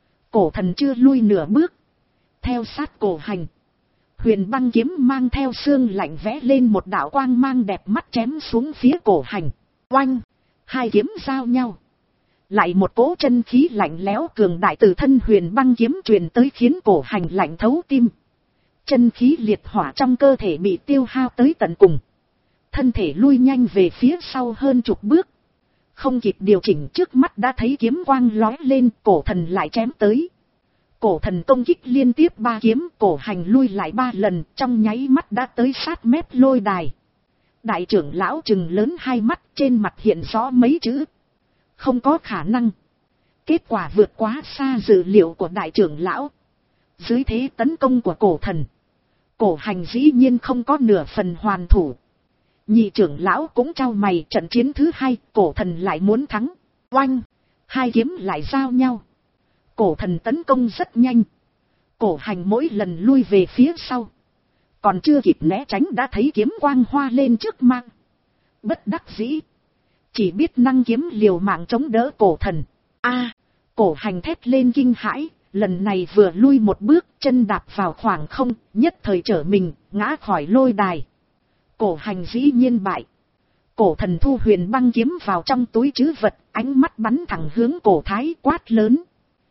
Cổ thần chưa lui nửa bước. Theo sát cổ hành. Huyền băng kiếm mang theo xương lạnh vẽ lên một đạo quang mang đẹp mắt chém xuống phía cổ hành. Oanh! Hai kiếm giao nhau. Lại một cỗ chân khí lạnh lẽo cường đại từ thân huyền băng kiếm truyền tới khiến cổ hành lạnh thấu tim. Chân khí liệt hỏa trong cơ thể bị tiêu hao tới tận cùng. Thân thể lui nhanh về phía sau hơn chục bước. Không kịp điều chỉnh, trước mắt đã thấy kiếm quang lói lên, cổ thần lại chém tới. Cổ thần công kích liên tiếp ba kiếm, cổ hành lui lại ba lần, trong nháy mắt đã tới sát mép lôi đài. Đại trưởng lão trừng lớn hai mắt, trên mặt hiện rõ mấy chữ. Không có khả năng. Kết quả vượt quá xa dự liệu của đại trưởng lão. Dưới thế tấn công của cổ thần, cổ hành dĩ nhiên không có nửa phần hoàn thủ. Nhị trưởng lão cũng trao mày, trận chiến thứ hai, cổ thần lại muốn thắng. Oanh! Hai kiếm lại giao nhau. Cổ thần tấn công rất nhanh. Cổ hành mỗi lần lui về phía sau. Còn chưa kịp né tránh đã thấy kiếm quang hoa lên trước mang. Bất đắc dĩ. Chỉ biết năng kiếm liều mạng chống đỡ cổ thần. A! Cổ hành thét lên kinh hãi. Lần này vừa lui một bước, chân đạp vào khoảng không, nhất thời trở mình, ngã khỏi lôi đài. Cổ hành dĩ nhiên bại. Cổ thần thu huyền băng kiếm vào trong túi trữ vật, ánh mắt bắn thẳng hướng cổ thái quát lớn.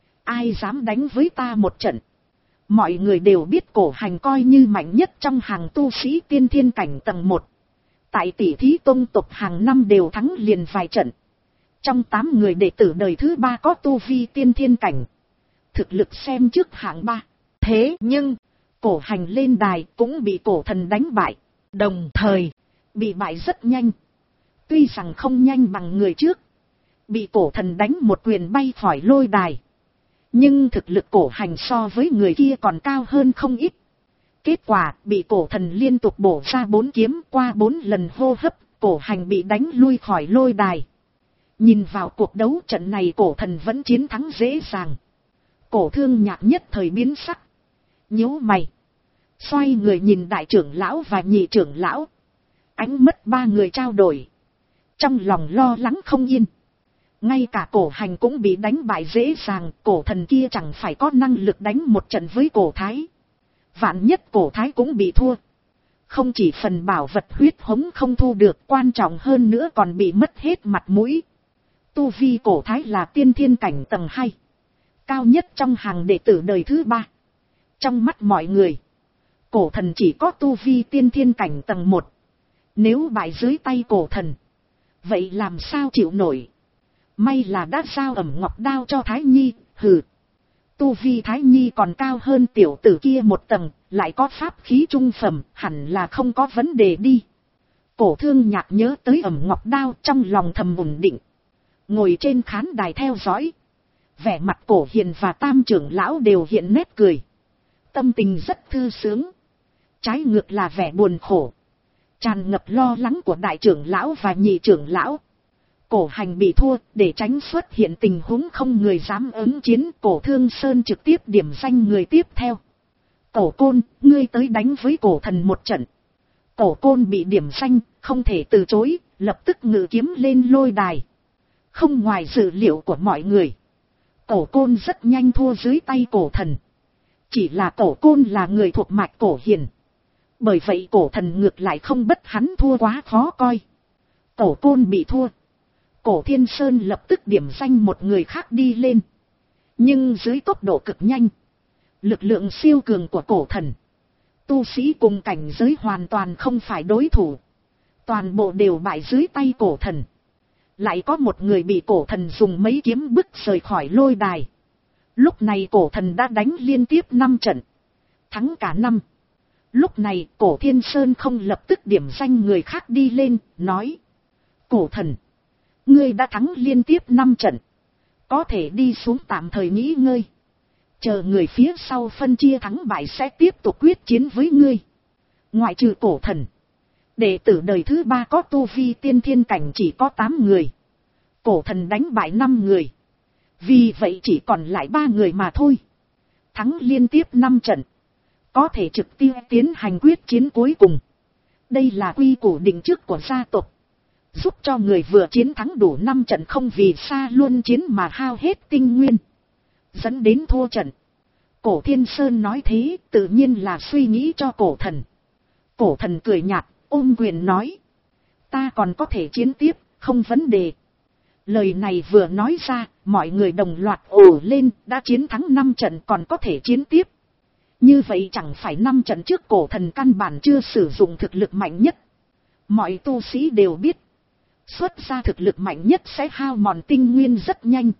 Ai dám đánh với ta một trận? Mọi người đều biết cổ hành coi như mạnh nhất trong hàng tu sĩ tiên thiên cảnh tầng một. Tại tỷ thí tông tộc hàng năm đều thắng liền vài trận. Trong tám người đệ tử đời thứ ba có tu vi tiên thiên cảnh. Thực lực xem trước hạng ba. Thế nhưng, cổ hành lên đài cũng bị cổ thần đánh bại. Đồng thời, bị bại rất nhanh. Tuy rằng không nhanh bằng người trước. Bị cổ thần đánh một quyền bay khỏi lôi đài. Nhưng thực lực cổ hành so với người kia còn cao hơn không ít. Kết quả bị cổ thần liên tục bổ ra bốn kiếm, qua bốn lần hô hấp, cổ hành bị đánh lui khỏi lôi đài. Nhìn vào cuộc đấu trận này cổ thần vẫn chiến thắng dễ dàng. Cổ thương nhạc nhất thời biến sắc. Nhíu mày. Xoay người nhìn đại trưởng lão và nhị trưởng lão. Ánh mắt ba người trao đổi. Trong lòng lo lắng không yên. Ngay cả cổ hành cũng bị đánh bại dễ dàng, cổ thần kia chẳng phải có năng lực đánh một trận với cổ thái. Vạn nhất cổ thái cũng bị thua. Không chỉ phần bảo vật huyết hống không thu được, quan trọng hơn nữa còn bị mất hết mặt mũi. Tu vi cổ thái là tiên thiên cảnh tầng hai. Cao nhất trong hàng đệ tử đời thứ ba. Trong mắt mọi người, cổ thần chỉ có tu vi tiên thiên cảnh tầng một. Nếu bại dưới tay cổ thần, vậy làm sao chịu nổi. May là đã giao ẩm ngọc đao cho Thái Nhi, hừ. Tu vi Thái Nhi còn cao hơn tiểu tử kia một tầng, lại có pháp khí trung phẩm, hẳn là không có vấn đề đi. Cổ Thương Nhạc nhớ tới Ẩm Ngọc Đao, trong lòng thầm ổn định. Ngồi trên khán đài theo dõi. Vẻ mặt Cổ Hiền và Tam trưởng lão đều hiện nét cười. Tâm tình rất thư sướng. Trái ngược là vẻ buồn khổ, tràn ngập lo lắng của đại trưởng lão và nhị trưởng lão. Cổ Hành bị thua, để tránh xuất hiện tình huống không người dám ứng chiến, Cổ Thương Sơn trực tiếp điểm danh người tiếp theo. Cổ Côn, ngươi tới đánh với Cổ Thần một trận. Cổ Côn bị điểm danh, không thể từ chối, lập tức ngự kiếm lên lôi đài. Không ngoài dự liệu của mọi người, Cổ Côn rất nhanh thua dưới tay Cổ Thần. Chỉ là Cổ Côn là người thuộc mạch Cổ Hiền, bởi vậy Cổ Thần ngược lại không bất hắn thua quá khó coi. Cổ Côn bị thua, Cổ Thiên Sơn lập tức điểm danh một người khác đi lên. Nhưng dưới tốc độ cực nhanh, lực lượng siêu cường của Cổ Thần, tu sĩ cùng cảnh giới hoàn toàn không phải đối thủ. Toàn bộ đều bại dưới tay Cổ Thần. Lại có một người bị Cổ Thần dùng mấy kiếm bức rời khỏi lôi đài. Lúc này Cổ Thần đã đánh liên tiếp năm trận, thắng cả năm. Lúc này Cổ Thiên Sơn không lập tức điểm danh người khác đi lên, nói: Cổ Thần, ngươi đã thắng liên tiếp năm trận, có thể đi xuống tạm thời nghỉ ngơi. Chờ người phía sau phân chia thắng bại sẽ tiếp tục quyết chiến với ngươi. Ngoại trừ Cổ Thần, đệ tử đời thứ ba có tu vi tiên thiên cảnh chỉ có tám người. Cổ Thần đánh bại năm người, vì vậy chỉ còn lại ba người mà thôi. Thắng liên tiếp năm trận, có thể trực tiếp tiến hành quyết chiến cuối cùng. Đây là quy củ định trước của gia tộc, giúp cho người vừa chiến thắng đủ năm trận không vì xa luôn chiến mà hao hết tinh nguyên, dẫn đến thua trận. Cổ Thiên Sơn nói thế tự nhiên là suy nghĩ cho Cổ Thần. Cổ Thần cười nhạt, ôm quyền nói: ta còn có thể chiến tiếp, không vấn đề. Lời này vừa nói ra, mọi người đồng loạt ồ lên, đã chiến thắng năm trận còn có thể chiến tiếp. Như vậy chẳng phải năm trận trước Cổ Thần căn bản chưa sử dụng thực lực mạnh nhất. Mọi tu sĩ đều biết, xuất ra thực lực mạnh nhất sẽ hao mòn tinh nguyên rất nhanh.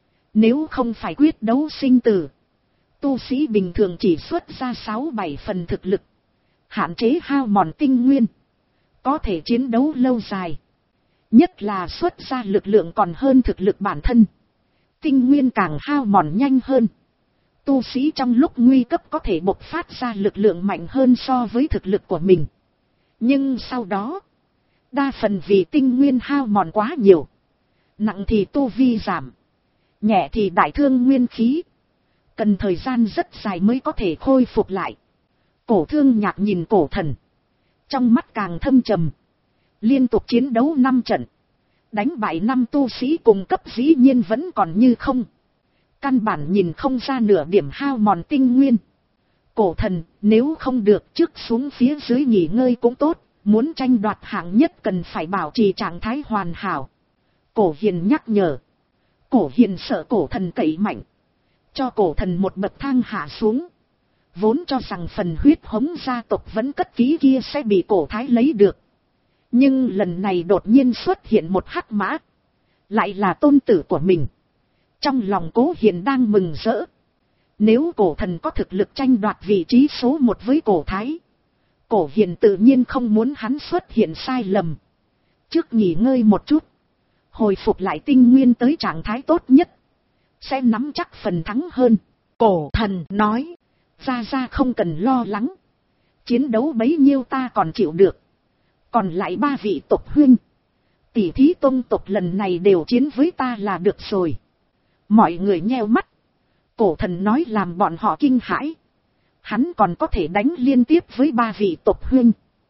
Nếu không phải quyết đấu sinh tử, tu sĩ bình thường chỉ xuất ra sáu bảy phần thực lực, hạn chế hao mòn tinh nguyên, có thể chiến đấu lâu dài. Nhất là xuất ra lực lượng còn hơn thực lực bản thân, tinh nguyên càng hao mòn nhanh hơn. Tu sĩ trong lúc nguy cấp có thể bộc phát ra lực lượng mạnh hơn so với thực lực của mình. Nhưng sau đó, đa phần vì tinh nguyên hao mòn quá nhiều, nặng thì tu vi giảm, nhẹ thì đại thương nguyên khí, cần thời gian rất dài mới có thể khôi phục lại. Cổ Thương Nhạc nhìn Cổ Thần, trong mắt càng thâm trầm. Liên tục chiến đấu năm trận, đánh bại năm tu sĩ cùng cấp dĩ nhiên vẫn còn như không. Căn bản nhìn không ra nửa điểm hao mòn tinh nguyên. Cổ Thần, nếu không được trước xuống phía dưới nghỉ ngơi cũng tốt, muốn tranh đoạt hạng nhất cần phải bảo trì trạng thái hoàn hảo. Cổ Hiền nhắc nhở. Cổ Hiền sợ Cổ Thần cậy mạnh, cho Cổ Thần một bậc thang hạ xuống. Vốn cho rằng phần huyết hống gia tộc vẫn cất kỹ kia sẽ bị Cổ Thái lấy được. Nhưng lần này đột nhiên xuất hiện một hắc mã, lại là tôn tử của mình. Trong lòng Cố Hiền đang mừng rỡ. Nếu Cổ Thần có thực lực tranh đoạt vị trí số một với Cổ Thái, Cổ Hiền tự nhiên không muốn hắn xuất hiện sai lầm. Trước nghỉ ngơi một chút, hồi phục lại tinh nguyên tới trạng thái tốt nhất, sẽ nắm chắc phần thắng hơn. Cổ Thần nói: ra ra không cần lo lắng, chiến đấu bấy nhiêu ta còn chịu được. Còn lại ba vị tộc huynh, tỷ thí tông tộc lần này đều chiến với ta là được rồi. Mọi người nheo mắt. Cổ Thần nói làm bọn họ kinh hãi. Hắn còn có thể đánh liên tiếp với ba vị tộc huynh,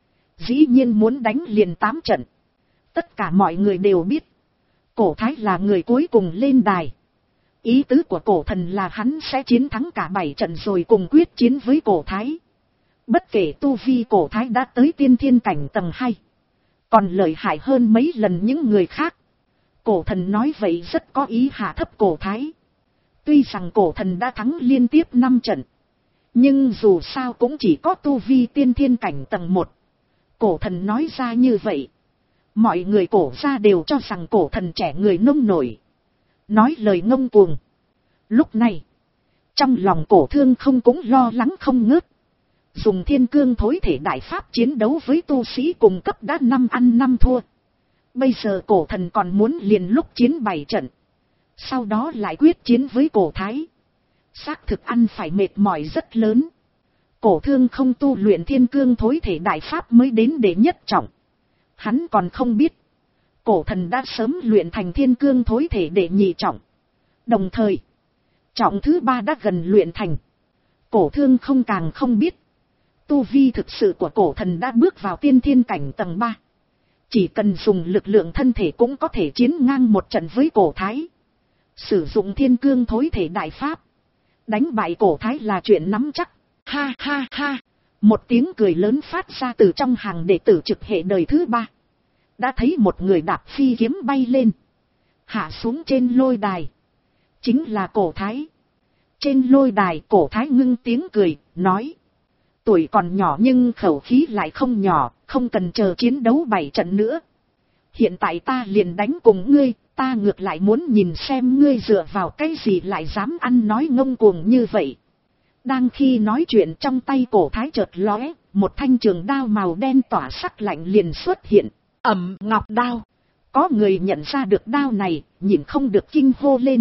dĩ nhiên muốn đánh liền tám trận. Tất cả mọi người đều biết, Cổ Thái là người cuối cùng lên đài. Ý tứ của Cổ Thần là hắn sẽ chiến thắng cả bảy trận rồi cùng quyết chiến với Cổ Thái. Bất kể tu vi Cổ Thái đã tới tiên thiên cảnh tầng hai, còn lợi hại hơn mấy lần những người khác. Cổ Thần nói vậy rất có ý hạ thấp Cổ Thái. Tuy rằng Cổ Thần đã thắng liên tiếp năm trận, nhưng dù sao cũng chỉ có tu vi tiên thiên cảnh tầng một. Cổ Thần nói ra như vậy, mọi người Cổ gia đều cho rằng Cổ Thần trẻ người nông nổi, nói lời ngông cuồng. Lúc này, Trong lòng Cổ Thương không cũng lo lắng không ngớt. Dùng thiên cương thối thể đại pháp chiến đấu với tu sĩ cùng cấp đã năm ăn năm thua. Bây giờ cổ thần còn muốn liền lúc chiến bảy trận. Sau đó lại quyết chiến với cổ thái. Xác thực ăn phải mệt mỏi rất lớn. Cổ Thương không tu luyện thiên cương thối thể đại pháp mới đến đệ nhất trọng. Hắn còn không biết. Cổ thần đã sớm luyện thành thiên cương thối thể đệ nhị trọng. Đồng thời, trọng thứ ba đã gần luyện thành. Cổ Thương không càng không biết. Tu vi thực sự của cổ thần đã bước vào tiên thiên cảnh tầng ba. Chỉ cần dùng lực lượng thân thể cũng có thể chiến ngang một trận với cổ thái. Sử dụng thiên cương thối thể đại pháp. Đánh bại cổ thái là chuyện nắm chắc. Ha ha ha. Một tiếng cười lớn phát ra từ trong hàng đệ tử trực hệ đời thứ ba. Đã thấy một người đạp phi kiếm bay lên. Hạ xuống trên lôi đài. Chính là cổ thái. Trên lôi đài cổ thái ngưng tiếng cười, nói. Tuổi còn nhỏ nhưng khẩu khí lại không nhỏ, không cần chờ chiến đấu bảy trận nữa. Hiện tại ta liền đánh cùng ngươi, ta ngược lại muốn nhìn xem ngươi dựa vào cái gì lại dám ăn nói ngông cuồng như vậy. Đang khi nói chuyện trong tay cổ thái chợt lóe, một thanh trường đao màu đen tỏa sắc lạnh liền xuất hiện. Ầm, ngọc đao. Có người nhận ra được đao này, nhìn không được kinh hô lên.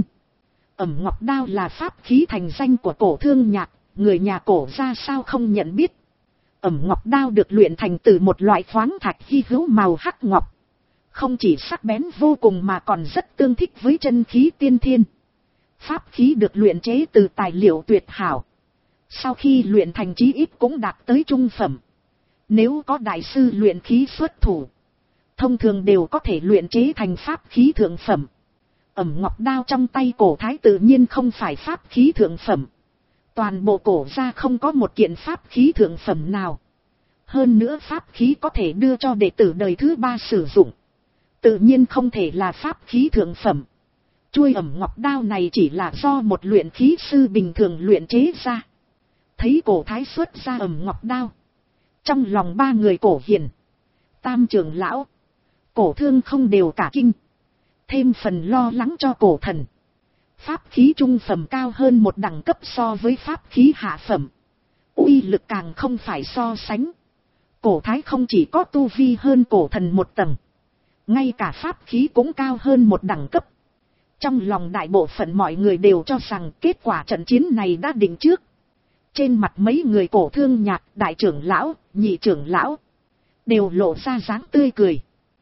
Ẩm ngọc đao là pháp khí thành danh của Cổ Thương Nhạc, người nhà cổ ra sao không nhận biết. Ẩm ngọc đao được luyện thành từ một loại khoáng thạch hy hữu màu hắc ngọc. Không chỉ sắc bén vô cùng mà còn rất tương thích với chân khí tiên thiên. Pháp khí được luyện chế từ tài liệu tuyệt hảo. Sau khi luyện thành chí ít cũng đạt tới trung phẩm. Nếu có đại sư luyện khí xuất thủ, thông thường đều có thể luyện chế thành pháp khí thượng phẩm. Ẩm ngọc đao trong tay cổ thái tự nhiên không phải pháp khí thượng phẩm. Toàn bộ cổ ra không có một kiện pháp khí thượng phẩm nào. Hơn nữa pháp khí có thể đưa cho đệ tử đời thứ ba sử dụng. Tự nhiên không thể là pháp khí thượng phẩm. Chuôi ẩm ngọc đao này chỉ là do một luyện khí sư bình thường luyện chế ra. Thấy cổ thái xuất ra ẩm ngọc đao. Trong lòng ba người cổ hiền, tam trưởng lão, Cổ Thương không đều cả kinh. Thêm phần lo lắng cho cổ thần. Pháp khí trung phẩm cao hơn một đẳng cấp so với pháp khí hạ phẩm. Uy lực càng không phải so sánh. Cổ thái không chỉ có tu vi hơn cổ thần một tầng. Ngay cả pháp khí cũng cao hơn một đẳng cấp. Trong lòng đại bộ phận mọi người đều cho rằng kết quả trận chiến này đã định trước. Trên mặt mấy người Cổ Thương Nhạc, đại trưởng lão, nhị trưởng lão đều lộ ra dáng tươi cười.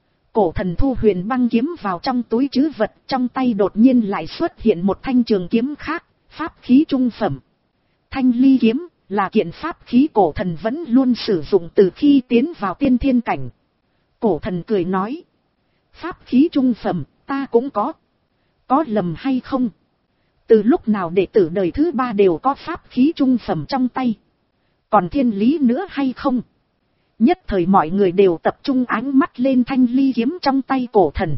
Cổ thần thu huyền băng kiếm vào trong túi trữ vật, trong tay đột nhiên lại xuất hiện một thanh trường kiếm khác, pháp khí trung phẩm. Thanh ly kiếm là kiện pháp khí cổ thần vẫn luôn sử dụng từ khi tiến vào tiên thiên cảnh. Cổ thần cười nói, pháp khí trung phẩm ta cũng có. Có lầm hay không? Từ lúc nào đệ tử đời thứ ba đều có pháp khí trung phẩm trong tay? Còn thiên lý nữa hay không? Nhất thời mọi người đều tập trung ánh mắt lên thanh ly kiếm trong tay cổ thần.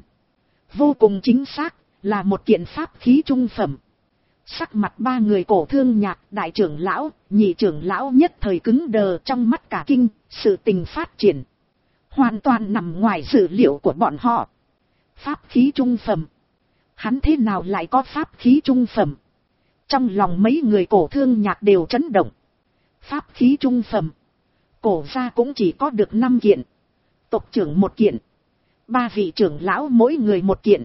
Vô cùng chính xác, là một kiện pháp khí trung phẩm. Sắc mặt ba người Cổ Thương Nhạc, đại trưởng lão, nhị trưởng lão nhất thời cứng đờ, trong mắt cả kinh, sự tình phát triển hoàn toàn nằm ngoài dự liệu của bọn họ. Pháp khí trung phẩm. Hắn thế nào lại có pháp khí trung phẩm? Trong lòng mấy người Cổ Thương Nhạc đều chấn động. Pháp khí trung phẩm. Cổ gia cũng chỉ có được năm kiện. Tộc trưởng một kiện. Ba vị trưởng lão mỗi người một kiện.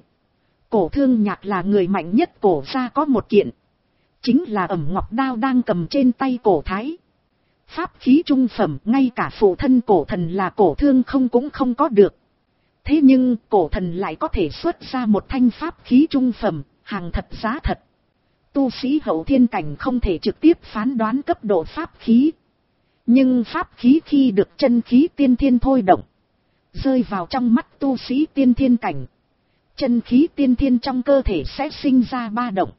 Cổ Thương Nhạc là người mạnh nhất cổ gia có một kiện. Chính là ẩm ngọc đao đang cầm trên tay cổ thái. Pháp khí trung phẩm ngay cả phụ thân cổ thần là Cổ Thương không cũng không có được. Thế nhưng cổ thần lại có thể xuất ra một thanh pháp khí trung phẩm, hàng thật giá thật. Tu sĩ hậu thiên cảnh không thể trực tiếp phán đoán cấp độ pháp khí. Nhưng pháp khí khi được chân khí tiên thiên thôi động, rơi vào trong mắt tu sĩ tiên thiên cảnh, chân khí tiên thiên trong cơ thể sẽ sinh ra ba động.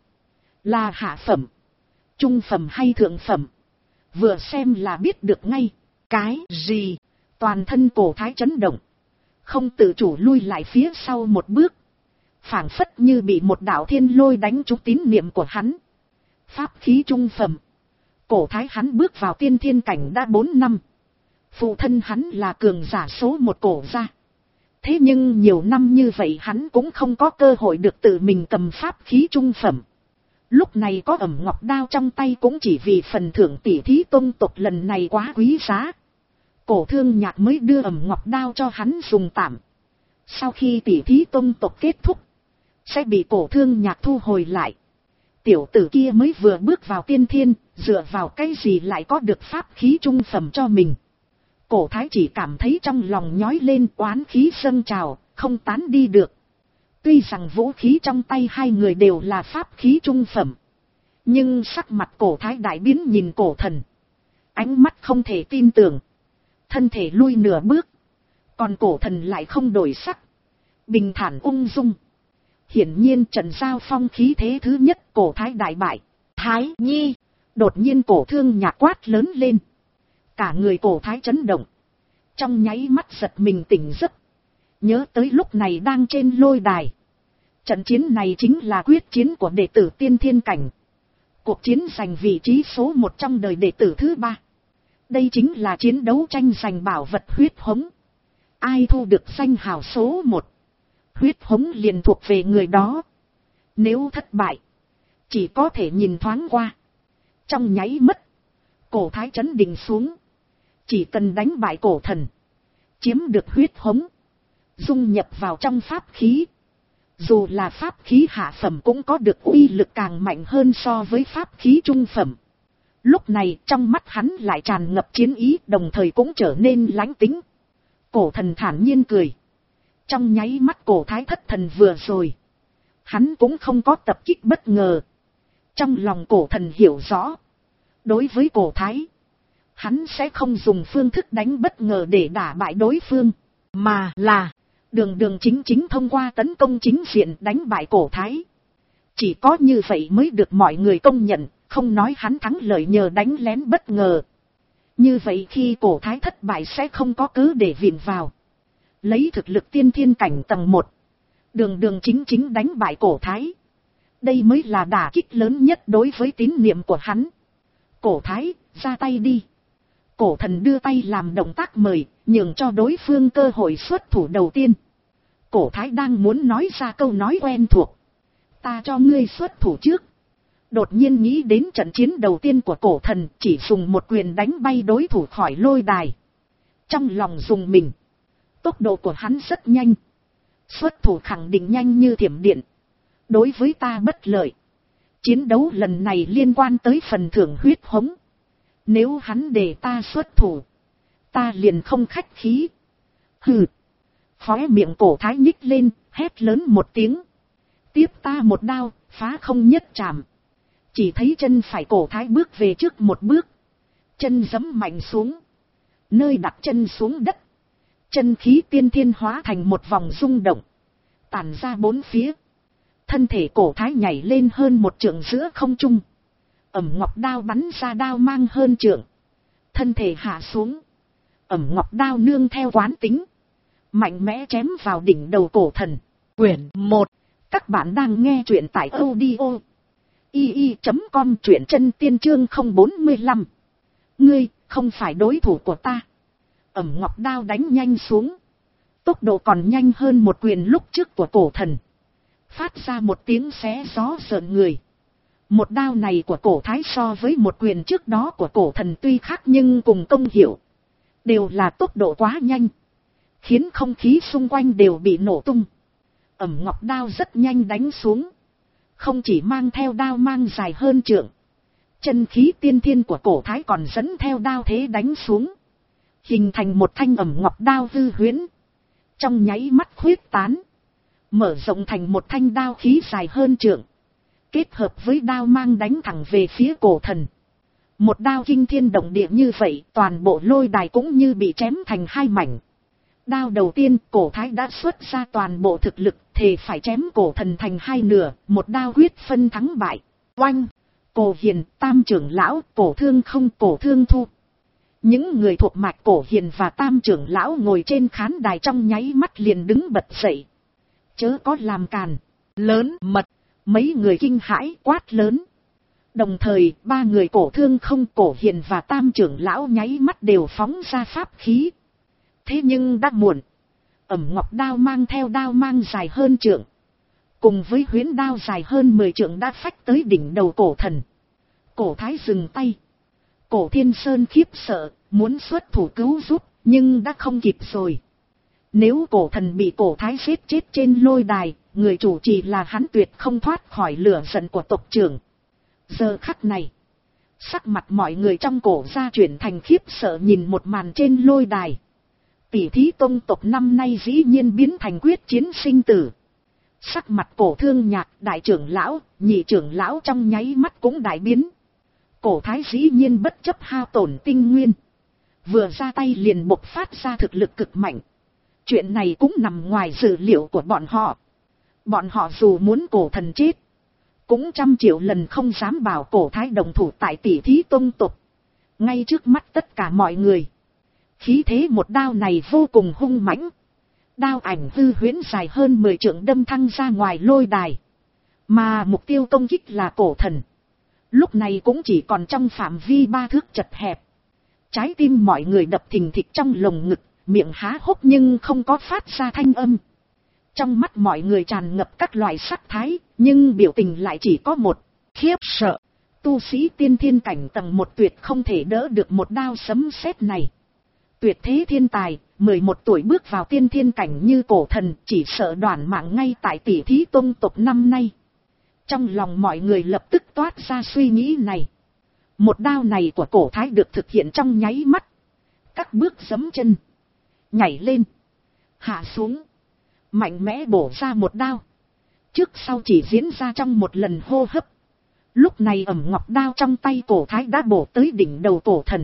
Là hạ phẩm, trung phẩm hay thượng phẩm, vừa xem là biết được ngay. Cái gì? Toàn thân cổ thái chấn động, không tự chủ lui lại phía sau một bước, phảng phất như bị một đạo thiên lôi đánh trúng tín niệm của hắn. Pháp khí trung phẩm. Cổ thái hắn bước vào tiên thiên cảnh đã bốn năm. Phụ thân hắn là cường giả số một cổ gia. Thế nhưng nhiều năm như vậy hắn cũng không có cơ hội được tự mình cầm pháp khí trung phẩm. Lúc này có ẩm ngọc đao trong tay cũng chỉ vì phần thưởng tỷ thí tông tộc lần này quá quý giá. Cổ Thương Nhạc mới đưa ẩm ngọc đao cho hắn dùng tạm. Sau khi tỷ thí tông tộc kết thúc, sẽ bị Cổ Thương Nhạc thu hồi lại. Tiểu tử kia mới vừa bước vào tiên thiên, dựa vào cái gì lại có được pháp khí trung phẩm cho mình. Cổ Thái chỉ cảm thấy trong lòng nhói lên, oán khí dâng trào, không tán đi được. Tuy rằng vũ khí trong tay hai người đều là pháp khí trung phẩm, nhưng sắc mặt Cổ Thái đại biến nhìn Cổ Thần. Ánh mắt không thể tin tưởng. Thân thể lui nửa bước. Còn Cổ Thần lại không đổi sắc. Bình thản ung dung. Hiển nhiên trận giao phong khí thế thứ nhất Cổ Thái đại bại. Thái Nhi. Đột nhiên Cổ Thương Nhạc quát lớn lên. Cả người Cổ Thái chấn động. Trong nháy mắt giật mình tỉnh giấc. Nhớ tới lúc này đang trên lôi đài. Trận chiến này chính là quyết chiến của đệ tử tiên thiên cảnh. Cuộc chiến giành vị trí số một trong đời đệ tử thứ ba. Đây chính là chiến đấu tranh giành bảo vật huyết hống. Ai thu được danh hào số một, huyết hống liền thuộc về người đó. Nếu thất bại, chỉ có thể nhìn thoáng qua. Trong nháy mắt, Cổ Thái chấn định xuống. Chỉ cần đánh bại Cổ Thần, chiếm được huyết hống, dung nhập vào trong pháp khí. Dù là pháp khí hạ phẩm cũng có được uy lực càng mạnh hơn so với pháp khí trung phẩm. Lúc này trong mắt hắn lại tràn ngập chiến ý, đồng thời cũng trở nên lãnh tĩnh. Cổ Thần thản nhiên cười. Trong nháy mắt Cổ Thái thất thần vừa rồi, hắn cũng không có tập kích bất ngờ. Trong lòng Cổ Thần hiểu rõ, đối với Cổ Thái, hắn sẽ không dùng phương thức đánh bất ngờ để đả bại đối phương, mà là đường đường chính chính thông qua tấn công chính diện đánh bại Cổ Thái. Chỉ có như vậy mới được mọi người công nhận, không nói hắn thắng lợi nhờ đánh lén bất ngờ. Như vậy khi Cổ Thái thất bại sẽ không có cớ để viện vào. Lấy thực lực tiên thiên cảnh tầng một, đường đường chính chính đánh bại Cổ Thái. Đây mới là đả kích lớn nhất đối với tín niệm của hắn. Cổ Thái, ra tay đi. Cổ Thần đưa tay làm động tác mời, nhường cho đối phương cơ hội xuất thủ đầu tiên. Cổ Thái đang muốn nói ra câu nói quen thuộc. Ta cho ngươi xuất thủ trước. Đột nhiên nghĩ đến trận chiến đầu tiên của Cổ Thần, chỉ dùng một quyền đánh bay đối thủ khỏi lôi đài. Trong lòng dùng mình. Tốc độ của hắn rất nhanh. Xuất thủ khẳng định nhanh như thiểm điện. Đối với ta bất lợi. Chiến đấu lần này liên quan tới phần thưởng huyết hống. Nếu hắn để ta xuất thủ, ta liền không khách khí. Hừ. Khóe miệng Cổ Thái nhích lên, hét lớn một tiếng. Tiếp ta một đao, phá không nhất chạm. Chỉ thấy chân phải Cổ Thái bước về trước một bước. Chân giẫm mạnh xuống. Nơi đặt chân xuống đất, chân khí tiên thiên hóa thành một vòng rung động, tản ra bốn phía. Thân thể Cổ Thái nhảy lên hơn một trượng giữa không trung. Ẩm ngọc đao bắn ra đao mang hơn trượng. Thân thể hạ xuống. Ẩm ngọc đao nương theo quán tính, mạnh mẽ chém vào đỉnh đầu Cổ Thần. Quyển một. Các bạn đang nghe truyện tại audio i i chấm com, truyện chân tiên chương không bốn lăm. Ngươi, không phải đối thủ của ta. Ẩm ngọc đao đánh nhanh xuống. Tốc độ còn nhanh hơn một quyền lúc trước của Cổ Thần. Phát ra một tiếng xé gió rợn người. Một đao này của Cổ Thái so với một quyền trước đó của Cổ Thần tuy khác nhưng cùng công hiệu. Đều là tốc độ quá nhanh. Khiến không khí xung quanh đều bị nổ tung. Ẩm ngọc đao rất nhanh đánh xuống. Không chỉ mang theo đao mang dài hơn trượng. Chân khí tiên thiên của Cổ Thái còn dẫn theo đao thế đánh xuống. Hình thành một thanh ẩm ngọc đao hư huyễn. Trong nháy mắt khuyết tán. Mở rộng thành một thanh đao khí dài hơn trượng. Kết hợp với đao mang đánh thẳng về phía Cổ Thần. Một đao kinh thiên động địa như vậy, toàn bộ lôi đài cũng như bị chém thành hai mảnh. Đao đầu tiên, Cổ Thái đã xuất ra toàn bộ thực lực, thề phải chém Cổ Thần thành hai nửa, một đao quyết phân thắng bại. Oanh! Cổ Hiền, Tam trưởng lão, Cổ Thương không, Cổ Thương Thu. Những người thuộc mạch Cổ Hiền và Tam trưởng lão ngồi trên khán đài trong nháy mắt liền đứng bật dậy. Chớ có làm càn, lớn mật. Mấy người kinh hãi quát lớn. Đồng thời, ba người Cổ Thương không, Cổ Hiền và Tam trưởng lão nháy mắt đều phóng ra pháp khí. Thế nhưng đã muộn. Ẩm ngọc đao mang theo đao mang dài hơn trượng. cùng với huyễn đao dài hơn mười trượng đã phách tới đỉnh đầu cổ thần. Cổ thái dừng tay. Cổ Thiên Sơn khiếp sợ, muốn xuất thủ cứu giúp, nhưng đã không kịp rồi. Nếu cổ thần bị cổ thái giết chết trên lôi đài, người chủ trì là hắn tuyệt không thoát khỏi lửa giận của tộc trưởng. Giờ khắc này, sắc mặt mọi người trong cổ gia chuyển thành khiếp sợ nhìn một màn trên lôi đài. Tỷ thí tông tộc năm nay dĩ nhiên biến thành quyết chiến sinh tử. Sắc mặt cổ Thương Nhạc, đại trưởng lão, nhị trưởng lão trong nháy mắt cũng đại biến. Cổ thái dĩ nhiên bất chấp hao tổn tinh nguyên, vừa ra tay liền bộc phát ra thực lực cực mạnh. Chuyện này cũng nằm ngoài dự liệu của bọn họ. Bọn họ dù muốn cổ thần chết, cũng trăm triệu lần không dám bảo cổ thái đồng thủ tại tỷ thí tông tộc. Ngay trước mắt tất cả mọi người, khí thế một đao này vô cùng hung mãnh. Đao ảnh hư huyễn dài hơn mười trượng đâm thăng ra ngoài lôi đài. Mà mục tiêu công kích là cổ thần. Lúc này cũng chỉ còn trong phạm vi ba thước chật hẹp. Trái tim mọi người đập thình thịch trong lồng ngực, miệng há hốc nhưng không có phát ra thanh âm. Trong mắt mọi người tràn ngập các loại sắc thái, nhưng biểu tình lại chỉ có một, khiếp sợ. Tu sĩ tiên thiên cảnh tầng một tuyệt không thể đỡ được một đao sấm sét này. Tuyệt thế thiên tài, mười một tuổi bước vào tiên thiên cảnh như cổ thần, chỉ sợ đoản mạng ngay tại tỷ thí tông tộc năm nay. Trong lòng mọi người lập tức toát ra suy nghĩ này. Một đao này của cổ thái được thực hiện trong nháy mắt. Các bước giẫm chân, nhảy lên, hạ xuống, mạnh mẽ bổ ra một đao. Trước sau chỉ diễn ra trong một lần hô hấp. Lúc này ẩm ngọc đao trong tay cổ thái đã bổ tới đỉnh đầu cổ thần.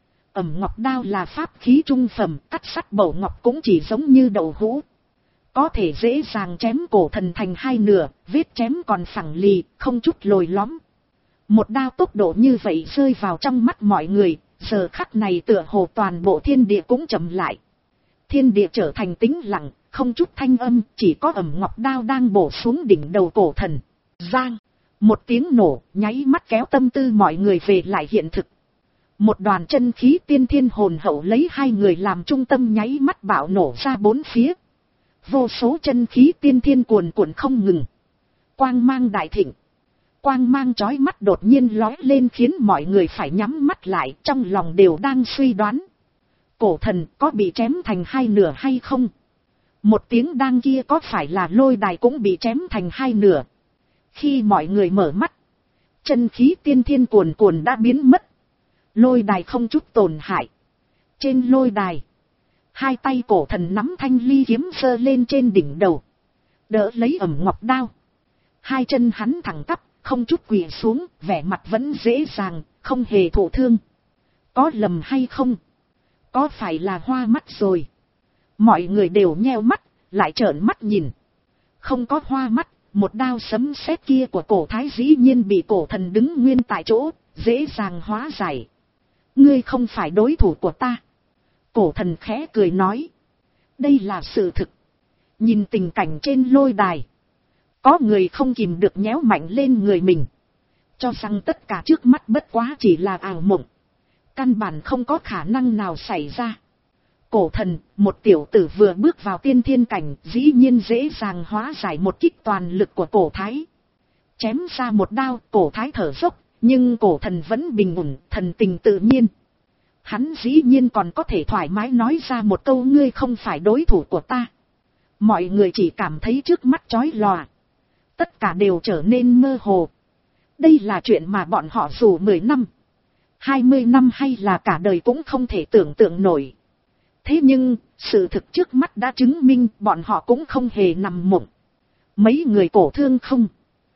Ẩm ngọc đao là pháp khí trung phẩm, cắt sắt bầu ngọc cũng chỉ giống như đậu hũ. Có thể dễ dàng chém cổ thần thành hai nửa, vết chém còn phẳng lì, không chút lồi lõm. Một đao tốc độ như vậy rơi vào trong mắt mọi người, giờ khắc này tựa hồ toàn bộ thiên địa cũng chậm lại. Thiên địa trở thành tĩnh lặng, không chút thanh âm, chỉ có ẩm ngọc đao đang bổ xuống đỉnh đầu cổ thần. Giang, một tiếng nổ, nháy mắt kéo tâm tư mọi người về lại hiện thực. Một đoàn chân khí tiên thiên hồn hậu lấy hai người làm trung tâm nháy mắt bạo nổ ra bốn phía. Vô số chân khí tiên thiên cuồn cuộn không ngừng. Quang mang đại thịnh. Quang mang chói mắt đột nhiên lói lên khiến mọi người phải nhắm mắt lại, trong lòng đều đang suy đoán. Cổ thần có bị chém thành hai nửa hay không? Một tiếng đang kia có phải là lôi đài cũng bị chém thành hai nửa? Khi mọi người mở mắt, chân khí tiên thiên cuồn cuộn đã biến mất. Lôi đài không chút tổn hại. Trên lôi đài, hai tay cổ thần nắm thanh ly kiếm giơ lên trên đỉnh đầu, đỡ lấy ẩm ngọc đao. Hai chân hắn thẳng tắp, không chút quỳ xuống, vẻ mặt vẫn dễ dàng, không hề thụ thương. Có lầm hay không? Có phải là hoa mắt rồi? Mọi người đều nheo mắt, lại trợn mắt nhìn. Không có hoa mắt, một đao sấm sét kia của cổ thái dĩ nhiên bị cổ thần đứng nguyên tại chỗ, dễ dàng hóa giải. Ngươi không phải đối thủ của ta. Cổ thần khẽ cười nói. Đây là sự thực. Nhìn tình cảnh trên lôi đài, có người không kìm được nhéo mạnh lên người mình, cho rằng tất cả trước mắt bất quá chỉ là ảo mộng, căn bản không có khả năng nào xảy ra. Cổ thần, một tiểu tử vừa bước vào tiên thiên cảnh, dĩ nhiên dễ dàng hóa giải một kích toàn lực của cổ thái. Chém ra một đao, cổ thái thở dốc, nhưng cổ thần vẫn bình ổn, thần tình tự nhiên. Hắn dĩ nhiên còn có thể thoải mái nói ra một câu ngươi không phải đối thủ của ta. Mọi người chỉ cảm thấy trước mắt chói lòa. Tất cả đều trở nên mơ hồ. Đây là chuyện mà bọn họ dù mười năm, hai mươi năm hay là cả đời cũng không thể tưởng tượng nổi. Thế nhưng, sự thực trước mắt đã chứng minh bọn họ cũng không hề nằm mộng. Mấy người cổ thương không,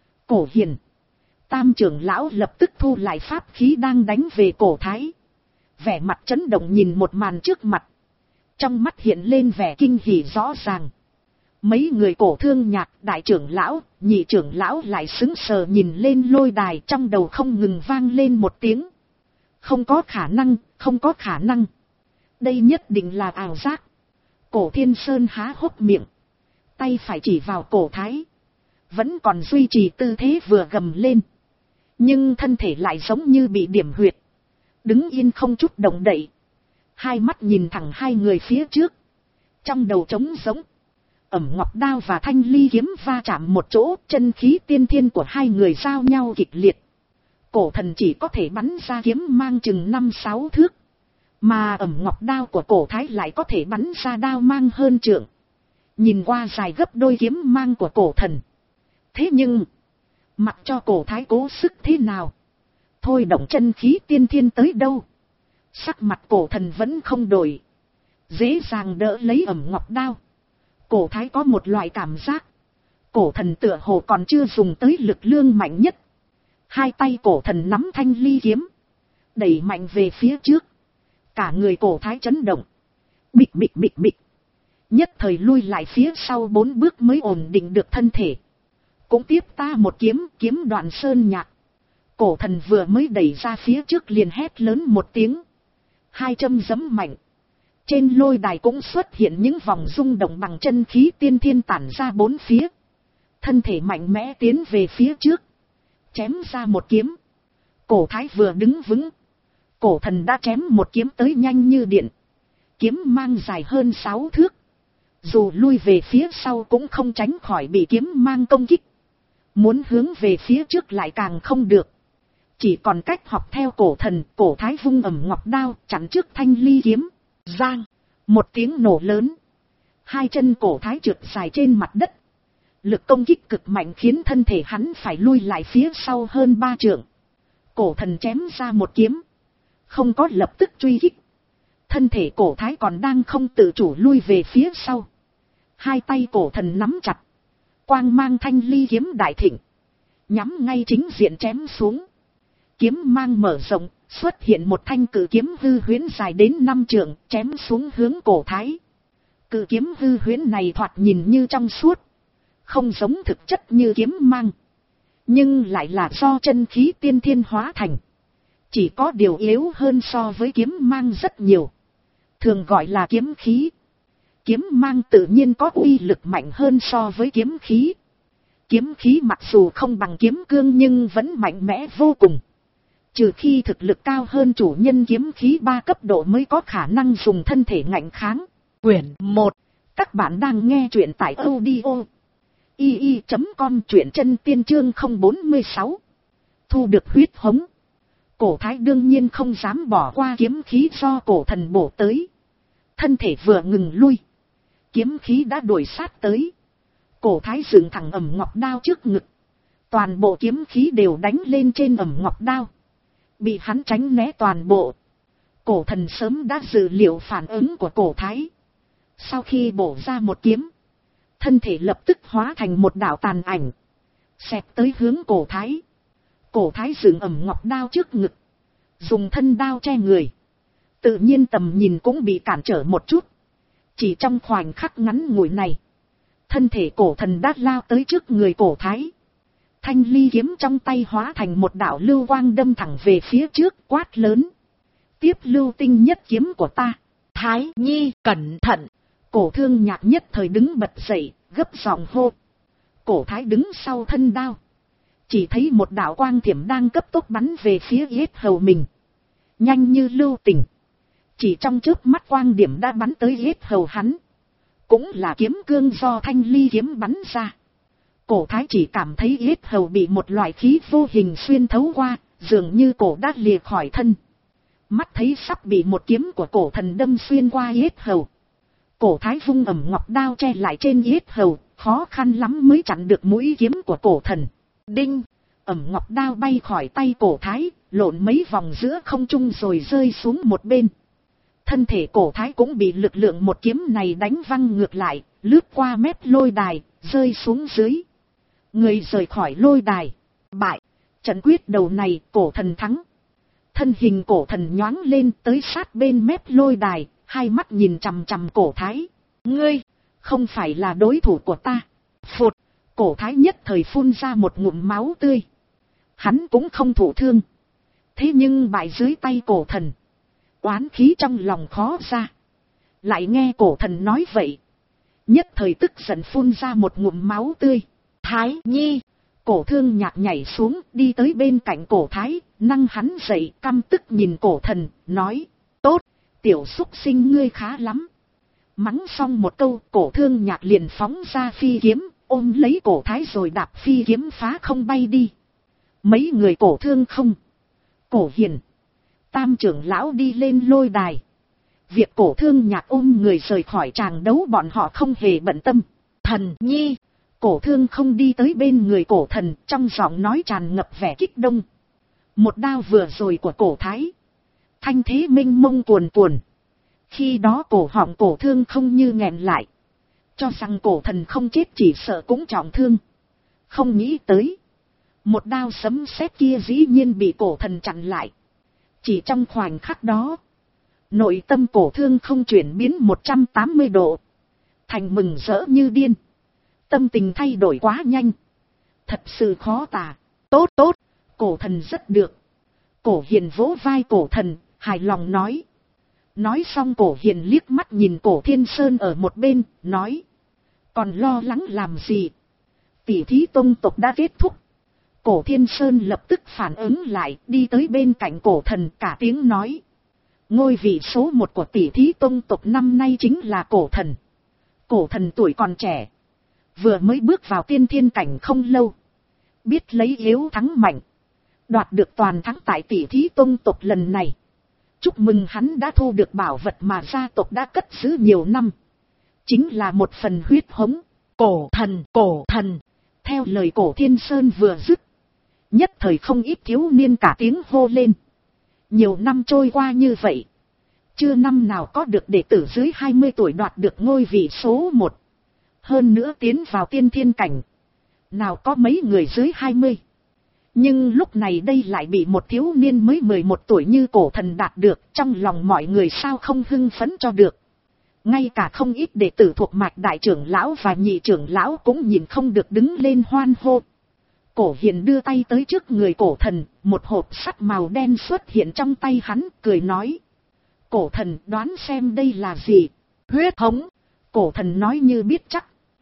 cổ hiền, tam trưởng lão lập tức thu lại pháp khí đang đánh về cổ thái. Vẻ mặt chấn động nhìn một màn trước mặt. Trong mắt hiện lên vẻ kinh hỉ rõ ràng. Mấy người cổ thương nhạc, đại trưởng lão, nhị trưởng lão lại sững sờ nhìn lên lôi đài, trong đầu không ngừng vang lên một tiếng. Không có khả năng, không có khả năng. Đây nhất định là ảo giác. Cổ Thiên Sơn há hốc miệng, tay phải chỉ vào cổ thái, vẫn còn duy trì tư thế vừa gầm lên. Nhưng thân thể lại giống như bị điểm huyệt, đứng yên không chút động đậy. Hai mắt nhìn thẳng hai người phía trước, trong đầu trống giống. Ẩm ngọc đao và thanh ly kiếm va chạm một chỗ, chân khí tiên thiên của hai người giao nhau kịch liệt. Cổ thần chỉ có thể bắn ra kiếm mang chừng năm sáu thước. Mà ẩm ngọc đao của cổ thái lại có thể bắn ra đao mang hơn trượng. Nhìn qua dài gấp đôi kiếm mang của cổ thần. Thế nhưng, mặc cho cổ thái cố sức thế nào, thôi động chân khí tiên thiên tới đâu, sắc mặt cổ thần vẫn không đổi. Dễ dàng đỡ lấy ẩm ngọc đao. Cổ thái có một loại cảm giác, cổ thần tựa hồ còn chưa dùng tới lực lượng mạnh nhất. Hai tay cổ thần nắm thanh ly kiếm, đẩy mạnh về phía trước. Cả người cổ thái chấn động. Bịch bịch bịch bịch. Nhất thời lui lại phía sau bốn bước mới ổn định được thân thể. Cũng tiếp ta một kiếm, kiếm đoạn sơn nhạc. Cổ thần vừa mới đẩy ra phía trước liền hét lớn một tiếng. Hai châm giẫm mạnh. Trên lôi đài cũng xuất hiện những vòng rung động bằng chân khí tiên thiên tản ra bốn phía. Thân thể mạnh mẽ tiến về phía trước. Chém ra một kiếm. Cổ thái vừa đứng vững. Cổ thần đã chém một kiếm tới nhanh như điện. Kiếm mang dài hơn sáu thước. Dù lui về phía sau cũng không tránh khỏi bị kiếm mang công kích. Muốn hướng về phía trước lại càng không được. Chỉ còn cách học theo cổ thần. Cổ thái vung ẩm ngọc đao chặn trước thanh ly kiếm. Giang. Một tiếng nổ lớn. Hai chân cổ thái trượt dài trên mặt đất. Lực công kích cực mạnh khiến thân thể hắn phải lui lại phía sau hơn ba trượng. Cổ thần chém ra một kiếm. Không có lập tức truy kích. Thân thể cổ thái còn đang không tự chủ lui về phía sau. Hai tay cổ thần nắm chặt. Quang mang thanh ly kiếm đại thịnh. Nhắm ngay chính diện chém xuống. Kiếm mang mở rộng. Xuất hiện một thanh cự kiếm hư huyễn dài đến năm trượng. Chém xuống hướng cổ thái. Cự kiếm hư huyễn này thoạt nhìn như trong suốt. Không giống thực chất như kiếm mang. Nhưng lại là do chân khí tiên thiên hóa thành. Chỉ có điều yếu hơn so với kiếm mang rất nhiều. Thường gọi là kiếm khí. Kiếm mang tự nhiên có uy lực mạnh hơn so với kiếm khí. Kiếm khí mặc dù không bằng kiếm cương nhưng vẫn mạnh mẽ vô cùng. Trừ khi thực lực cao hơn chủ nhân kiếm khí ba cấp độ mới có khả năng dùng thân thể ngạnh kháng. Quyển một. Các bạn đang nghe truyện tại audio i i chấm com, truyện chân tiên chương không bốn sáu. Thu được huyết hống. Cổ thái đương nhiên không dám bỏ qua kiếm khí do cổ thần bổ tới. Thân thể vừa ngừng lui. Kiếm khí đã đuổi sát tới. Cổ thái dựng thẳng ẩm ngọc đao trước ngực. Toàn bộ kiếm khí đều đánh lên trên ẩm ngọc đao. Bị hắn tránh né toàn bộ. Cổ thần sớm đã dự liệu phản ứng của cổ thái. Sau khi bổ ra một kiếm, thân thể lập tức hóa thành một đạo tàn ảnh. Xẹt tới hướng cổ thái. Cổ thái dựng ẩm ngọc đao trước ngực. Dùng thân đao che người. Tự nhiên tầm nhìn cũng bị cản trở một chút. Chỉ trong khoảnh khắc ngắn ngủi này. Thân thể cổ thần đã lao tới trước người cổ thái. Thanh ly kiếm trong tay hóa thành một đạo lưu quang đâm thẳng về phía trước, quát lớn. Tiếp lưu tinh nhất kiếm của ta. Thái nhi cẩn thận. Cổ thương nhạc nhất thời đứng bật dậy, gấp giọng hô. Cổ thái đứng sau thân đao. Chỉ thấy một đạo quang thiểm đang cấp tốc bắn về phía yết hầu mình. Nhanh như lưu tình. Chỉ trong chớp mắt quang điểm đã bắn tới yết hầu hắn. Cũng là kiếm cương do thanh ly kiếm bắn ra. Cổ thái chỉ cảm thấy yết hầu bị một loại khí vô hình xuyên thấu qua, dường như cổ đã lìa khỏi thân. Mắt thấy sắp bị một kiếm của cổ thần đâm xuyên qua yết hầu. Cổ thái vung ẩm ngọc đao che lại trên yết hầu, khó khăn lắm mới chặn được mũi kiếm của cổ thần. Đinh! Ẩm ngọc đao bay khỏi tay cổ thái, lộn mấy vòng giữa không trung rồi rơi xuống một bên. Thân thể cổ thái cũng bị lực lượng một kiếm này đánh văng ngược lại, lướt qua mép lôi đài, rơi xuống dưới. Người rời khỏi lôi đài. Bại! Trận quyết đầu này cổ thần thắng. Thân hình cổ thần nhoáng lên tới sát bên mép lôi đài, hai mắt nhìn chằm chằm cổ thái. Ngươi! Không phải là đối thủ của ta. Phụt! Cổ thái nhất thời phun ra một ngụm máu tươi. Hắn cũng không thụ thương. Thế nhưng bại dưới tay cổ thần. Oán khí trong lòng khó ra. Lại nghe cổ thần nói vậy. Nhất thời tức giận phun ra một ngụm máu tươi. Thái nhi! Cổ thương nhạc nhảy xuống đi tới bên cạnh cổ thái. Nâng hắn dậy căm tức nhìn cổ thần, nói. Tốt! Tiểu xúc sinh ngươi khá lắm. Mắng xong một câu, Cổ Thương Nhạc liền phóng ra phi kiếm, ôm lấy Cổ Thái rồi đạp phi kiếm phá không bay đi. Mấy người Cổ Thương không, Cổ Hiền, Tam trưởng lão đi lên lôi đài. Việc Cổ Thương Nhạc ôm người rời khỏi tràng đấu bọn họ không hề bận tâm. Thần nhi, Cổ Thương không đi tới bên người Cổ Thần, trong giọng nói tràn ngập vẻ kích động. Một đao vừa rồi của Cổ Thái, thanh thế mênh mông cuồn cuồn. Khi đó cổ họng Cổ Thương không như nghẹn lại, cho rằng Cổ Thần không chết chỉ sợ cũng trọng thương. Không nghĩ tới, một đao sấm sét kia dĩ nhiên bị Cổ Thần chặn lại. Chỉ trong khoảnh khắc đó, nội tâm Cổ Thương không chuyển biến một trăm tám mươi độ, thành mừng rỡ như điên. Tâm tình thay đổi quá nhanh, thật sự khó tả. Tốt tốt, Cổ Thần rất được. Cổ Hiền vỗ vai Cổ Thần, hài lòng nói. Nói xong Cổ Hiền liếc mắt nhìn Cổ Thiên Sơn ở một bên, nói. Còn lo lắng làm gì? Tỷ thí tông tộc đã kết thúc. Cổ Thiên Sơn lập tức phản ứng lại, đi tới bên cạnh Cổ Thần cả tiếng nói. Ngôi vị số một của tỷ thí tông tộc năm nay chính là Cổ Thần. Cổ Thần tuổi còn trẻ, vừa mới bước vào tiên thiên cảnh không lâu, biết lấy yếu thắng mạnh, đoạt được toàn thắng tại tỷ thí tông tộc lần này. Chúc mừng hắn đã thu được bảo vật mà gia tộc đã cất giữ nhiều năm, chính là một phần huyết hống. Cổ Thần, Cổ Thần. Theo lời Cổ Thiên Sơn vừa dứt, nhất thời không ít thiếu niên cả tiếng hô lên. Nhiều năm trôi qua như vậy, chưa năm nào có được đệ tử dưới hai mươi tuổi đoạt được ngôi vị số một. Hơn nữa tiến vào tiên thiên cảnh, nào có mấy người dưới hai mươi. Nhưng lúc này đây lại bị một thiếu niên mới mười một tuổi như Cổ Thần đạt được, trong lòng mọi người sao không hưng phấn cho được. Ngay cả không ít đệ tử thuộc mạch đại trưởng lão và nhị trưởng lão cũng nhìn không được đứng lên hoan hô. Cổ Hiền đưa tay tới trước người Cổ Thần, một hộp sắt màu đen xuất hiện trong tay hắn, cười nói. Cổ Thần, đoán xem đây là gì? Huyết hống. Cổ Thần nói như biết chắc.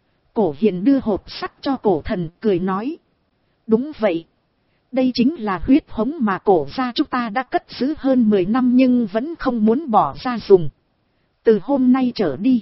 Cổ Hiền đưa hộp sắt cho Cổ Thần, cười nói. Đúng vậy. Đây chính là huyết hống mà Cổ gia chúng ta đã cất giữ hơn mười năm nhưng vẫn không muốn bỏ ra dùng. Từ hôm nay trở đi,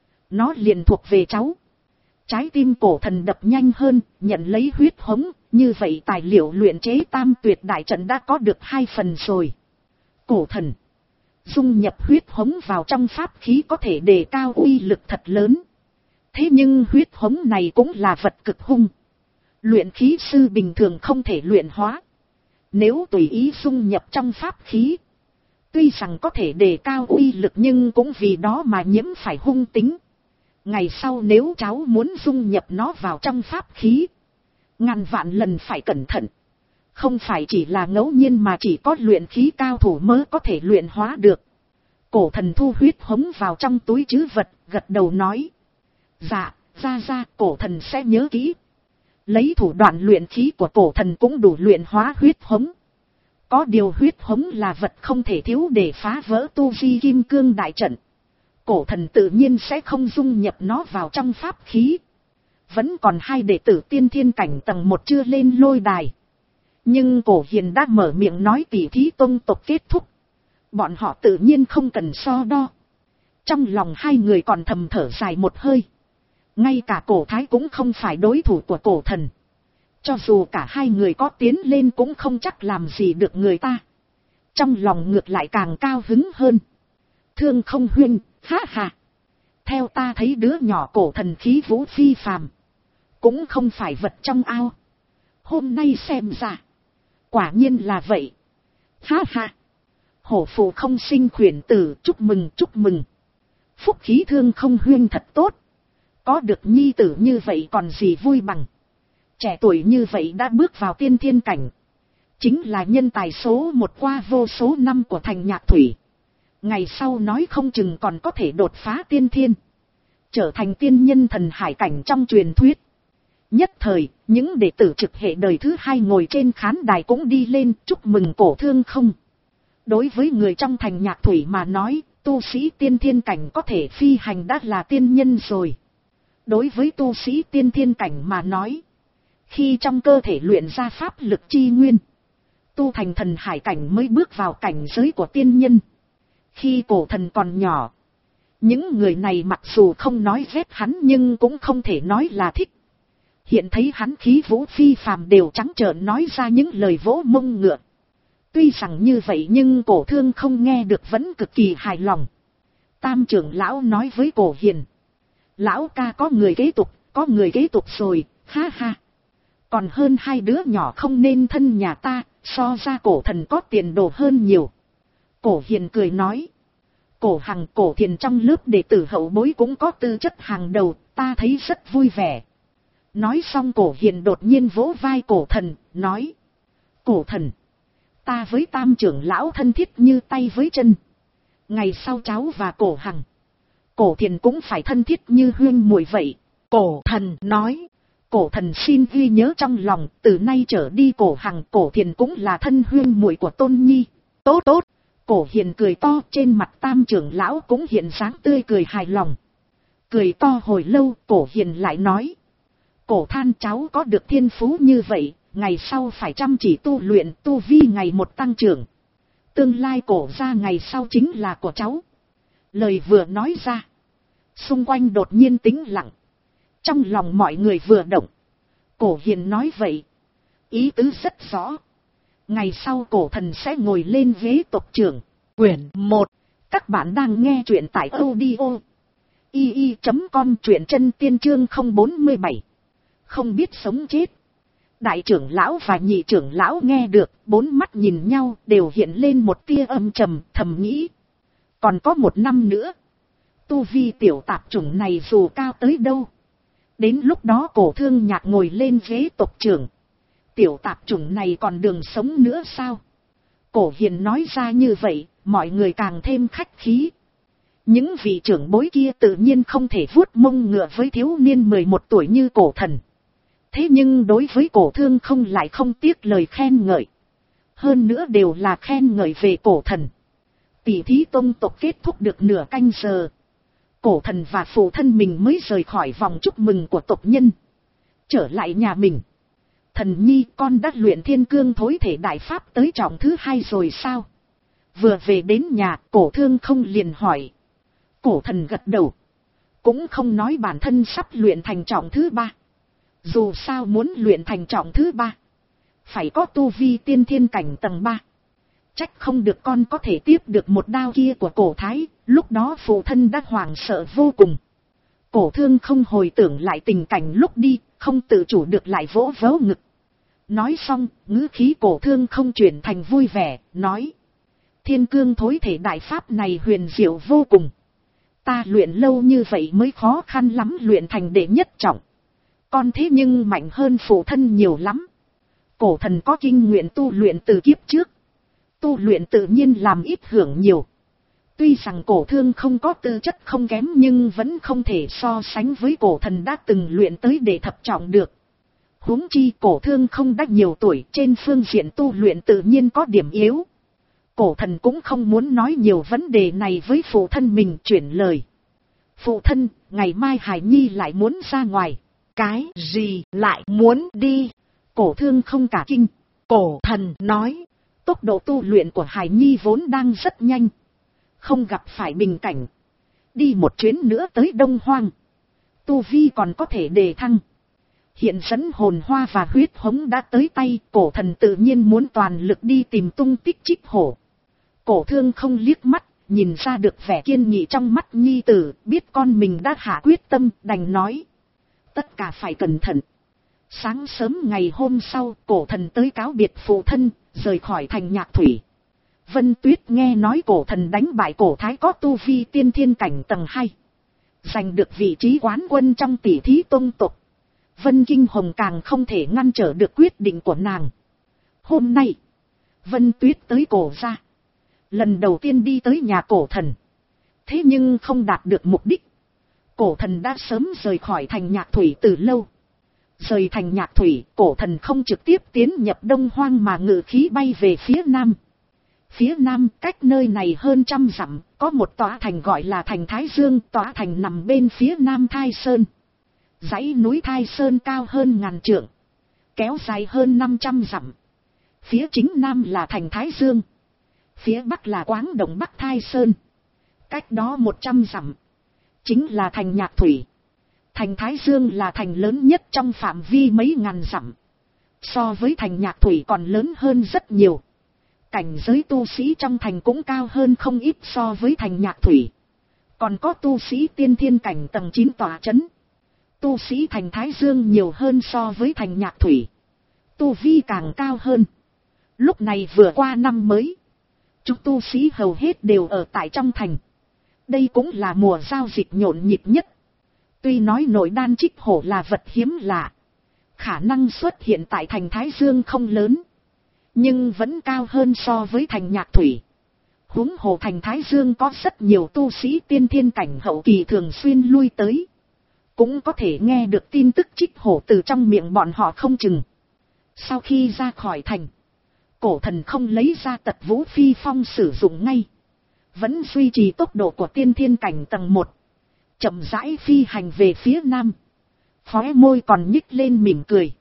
nó liền thuộc về cháu. Trái tim Cổ Thần đập nhanh hơn, nhận lấy huyết hống, như vậy tài liệu luyện chế tam tuyệt đại trận đã có được hai phần rồi. Cổ Thần, dung nhập huyết hống vào trong pháp khí có thể đề cao uy lực thật lớn. Thế nhưng huyết hống này cũng là vật cực hung. Luyện khí sư bình thường không thể luyện hóa. Nếu tùy ý dung nhập trong pháp khí, tuy rằng có thể đề cao uy lực nhưng cũng vì đó mà nhiễm phải hung tính. Ngày sau nếu cháu muốn dung nhập nó vào trong pháp khí, ngàn vạn lần phải cẩn thận. Không phải chỉ là ngẫu nhiên mà chỉ có luyện khí cao thủ mới có thể luyện hóa được. Cổ Thần thu huyết hống vào trong túi trữ vật, gật đầu nói. Dạ, ra ra, Cổ Thần sẽ nhớ kỹ. Lấy thủ đoạn luyện khí của Cổ Thần cũng đủ luyện hóa huyết hống. Có điều huyết hống là vật không thể thiếu để phá vỡ tu vi kim cương đại trận. Cổ Thần tự nhiên sẽ không dung nhập nó vào trong pháp khí. Vẫn còn hai đệ tử tiên thiên cảnh tầng một chưa lên lôi đài. Nhưng Cổ Hiền đã mở miệng nói tỷ thí tông tộc kết thúc. Bọn họ tự nhiên không cần so đo. Trong lòng hai người còn thầm thở dài một hơi. Ngay cả Cổ Thái cũng không phải đối thủ của Cổ Thần. Cho dù cả hai người có tiến lên cũng không chắc làm gì được người ta. Trong lòng ngược lại càng cao hứng hơn. Thương không huynh, ha ha. Theo ta thấy đứa nhỏ Cổ Thần khí vũ phi phàm, cũng không phải vật trong ao. Hôm nay xem ra, quả nhiên là vậy. Ha ha. Hổ phụ không sinh khuyển tử, chúc mừng chúc mừng. Phúc khí Thương không huynh thật tốt. Có được nhi tử như vậy còn gì vui bằng. Trẻ tuổi như vậy đã bước vào tiên thiên cảnh. Chính là nhân tài số một qua vô số năm của thành Nhạc Thủy. Ngày sau nói không chừng còn có thể đột phá tiên thiên, trở thành tiên nhân thần hải cảnh trong truyền thuyết. Nhất thời, những đệ tử trực hệ đời thứ hai ngồi trên khán đài cũng đi lên chúc mừng Cổ Thương không. Đối với người trong thành Nhạc Thủy mà nói, tu sĩ tiên thiên cảnh có thể phi hành đã là tiên nhân rồi. Đối với tu sĩ tiên thiên cảnh mà nói, khi trong cơ thể luyện ra pháp lực chi nguyên, tu thành thần hải cảnh mới bước vào cảnh giới của tiên nhân. Khi Cổ Thần còn nhỏ, Những người này mặc dù không nói ghét hắn nhưng cũng không thể nói là thích. Hiện thấy hắn khí vũ phi phàm đều trắng trợn nói ra những lời vỗ mông ngựa. Tuy rằng như vậy nhưng Cổ Thương không nghe được vẫn cực kỳ hài lòng. Tam trưởng lão nói với Cổ Hiền. Lão ca có người kế tục, có người kế tục rồi, ha ha. Còn hơn hai đứa nhỏ không nên thân nhà ta, so ra Cổ Thần có tiền đồ hơn nhiều. Cổ Hiền cười nói. Cổ Hằng, Cổ Thiền trong lớp đệ tử hậu bối cũng có tư chất hàng đầu, ta thấy rất vui vẻ. Nói xong Cổ Hiền đột nhiên vỗ vai Cổ Thần, nói. Cổ Thần, ta với Tam trưởng lão thân thiết như tay với chân. Ngày sau cháu và Cổ Hằng, Cổ Thiền cũng phải thân thiết như huynh muội vậy. Cổ Thần nói. Cổ Thần xin ghi nhớ trong lòng, từ nay trở đi Cổ Hằng, Cổ Thiền cũng là thân huynh muội của Tôn Nhi. Tốt tốt. Cổ Hiền cười to, trên mặt Tam trưởng lão cũng hiện dáng tươi cười hài lòng. Cười to hồi lâu, Cổ Hiền lại nói. Cổ Than, cháu có được thiên phú như vậy, ngày sau phải chăm chỉ tu luyện, tu vi ngày một tăng trưởng. Tương lai Cổ gia ngày sau chính là của cháu. Lời vừa nói ra, xung quanh đột nhiên tĩnh lặng. Trong lòng mọi người vừa động. Cổ Hiền nói vậy, ý tứ rất rõ. Ngày sau Cổ Thần sẽ ngồi lên ghế tộc trưởng. Quyển một. Các bạn đang nghe truyện tại audio i i chấm com, truyện chân tiên chương không bốn bảy. Không biết sống chết. Đại trưởng lão và nhị trưởng lão nghe được, bốn mắt nhìn nhau đều hiện lên một tia âm trầm, thầm nghĩ. Còn có một năm nữa. Tu vi tiểu tạp chủng này dù cao tới đâu. Đến lúc đó Cổ Thương Nhạc ngồi lên ghế tộc trưởng. Tiểu tạp chủng này còn đường sống nữa sao? Cổ Hiền nói ra như vậy, mọi người càng thêm khách khí. Những vị trưởng bối kia tự nhiên không thể vuốt mông ngựa với thiếu niên mười một tuổi như Cổ Thần. Thế nhưng đối với Cổ Thương không lại không tiếc lời khen ngợi. Hơn nữa đều là khen ngợi về Cổ Thần. Tỷ thí tông tộc kết thúc được nửa canh giờ. Cổ Thần và phụ thân mình mới rời khỏi vòng chúc mừng của tộc nhân. Trở lại nhà mình. Thần nhi, con đã luyện thiên cương thối thể đại pháp tới trọng thứ hai rồi sao? Vừa về đến nhà, Cổ Thương không liền hỏi. Cổ Thần gật đầu. Cũng không nói bản thân sắp luyện thành trọng thứ ba. Dù sao muốn luyện thành trọng thứ ba, phải có tu vi tiên thiên cảnh tầng ba. Trách không được con có thể tiếp được một đao kia của Cổ Thái, lúc đó phụ thân đã hoảng sợ vô cùng. Cổ Thương không hồi tưởng lại tình cảnh lúc đi, không tự chủ được lại vỗ vỗ ngực. Nói xong, ngữ khí Cổ Thương không chuyển thành vui vẻ, nói. Thiên cương thối thể đại pháp này huyền diệu vô cùng. Ta luyện lâu như vậy mới khó khăn lắm luyện thành đệ nhất trọng. Con thế nhưng mạnh hơn phụ thân nhiều lắm. Cổ Thần có kinh nguyện tu luyện từ kiếp trước. Tu luyện tự nhiên làm ít hưởng nhiều. Tuy rằng Cổ Thương không có tư chất không kém nhưng vẫn không thể so sánh với Cổ Thần đã từng luyện tới đệ thập trọng được. Huống chi Cổ Thương không đã nhiều tuổi, trên phương diện tu luyện tự nhiên có điểm yếu. Cổ Thần cũng không muốn nói nhiều vấn đề này với phụ thân mình, chuyển lời. Phụ thân, ngày mai Hải Nhi lại muốn ra ngoài. Cái gì lại muốn đi? Cổ Thương không cả kinh. Cổ Thần nói, tốc độ tu luyện của Hải Nhi vốn đang rất nhanh. Không gặp phải bình cảnh. Đi một chuyến nữa tới Đông Hoang. Tu vi còn có thể đề thăng. Hiện dẫn hồn hoa và huyết hống đã tới tay, Cổ Thần tự nhiên muốn toàn lực đi tìm tung tích Trích Hổ. Cổ Thương không liếc mắt, nhìn ra được vẻ kiên nghị trong mắt nhi tử, biết con mình đã hạ quyết tâm, đành nói. Tất cả phải cẩn thận. Sáng sớm ngày hôm sau, Cổ Thần tới cáo biệt phụ thân, rời khỏi thành Nhạc Thủy. Vân Tuyết nghe nói Cổ Thần đánh bại Cổ Thái có tu vi tiên thiên cảnh tầng hai. Giành được vị trí quán quân trong tỷ thí tông tộc. Vân Kinh Hồng càng không thể ngăn trở được quyết định của nàng. Hôm nay, Vân Tuyết tới Cổ gia. Lần đầu tiên đi tới nhà Cổ Thần. Thế nhưng không đạt được mục đích. Cổ Thần đã sớm rời khỏi thành Nhạc Thủy từ lâu. Rời thành Nhạc Thủy, Cổ Thần không trực tiếp tiến nhập Đông Hoang mà ngự khí bay về phía nam. Phía nam, cách nơi này hơn trăm dặm, có một tòa thành gọi là thành Thái Dương, tòa thành nằm bên phía nam Thai Sơn. Dãy núi Thai Sơn cao hơn ngàn trượng, kéo dài hơn năm trăm dặm. Phía chính nam là thành Thái Dương, phía bắc là Quáng Đồng Bắc Thai Sơn. Cách đó một trăm dặm, chính là thành Nhạc Thủy. Thành Thái Dương là thành lớn nhất trong phạm vi mấy ngàn dặm. So với thành Nhạc Thủy còn lớn hơn rất nhiều. Cảnh giới tu sĩ trong thành cũng cao hơn không ít so với thành Nhạc Thủy. Còn có tu sĩ tiên thiên cảnh tầng chín tòa chấn. Tu sĩ thành Thái Dương nhiều hơn so với thành Nhạc Thủy. Tu vi càng cao hơn. Lúc này vừa qua năm mới. Chúng tu sĩ hầu hết đều ở tại trong thành. Đây cũng là mùa giao dịch nhộn nhịp nhất. Tuy nói nội đan trích hổ là vật hiếm lạ. Khả năng xuất hiện tại thành Thái Dương không lớn. Nhưng vẫn cao hơn so với thành Nhạc Thủy. Huống hồ thành Thái Dương có rất nhiều tu sĩ tiên thiên cảnh hậu kỳ thường xuyên lui tới. Cũng có thể nghe được tin tức trích hổ từ trong miệng bọn họ không chừng. Sau khi ra khỏi thành, cổ thần không lấy ra tật vũ phi phong sử dụng ngay. Vẫn duy trì tốc độ của tiên thiên cảnh tầng một. Chậm rãi phi hành về phía nam. Khóe môi còn nhích lên mỉm cười.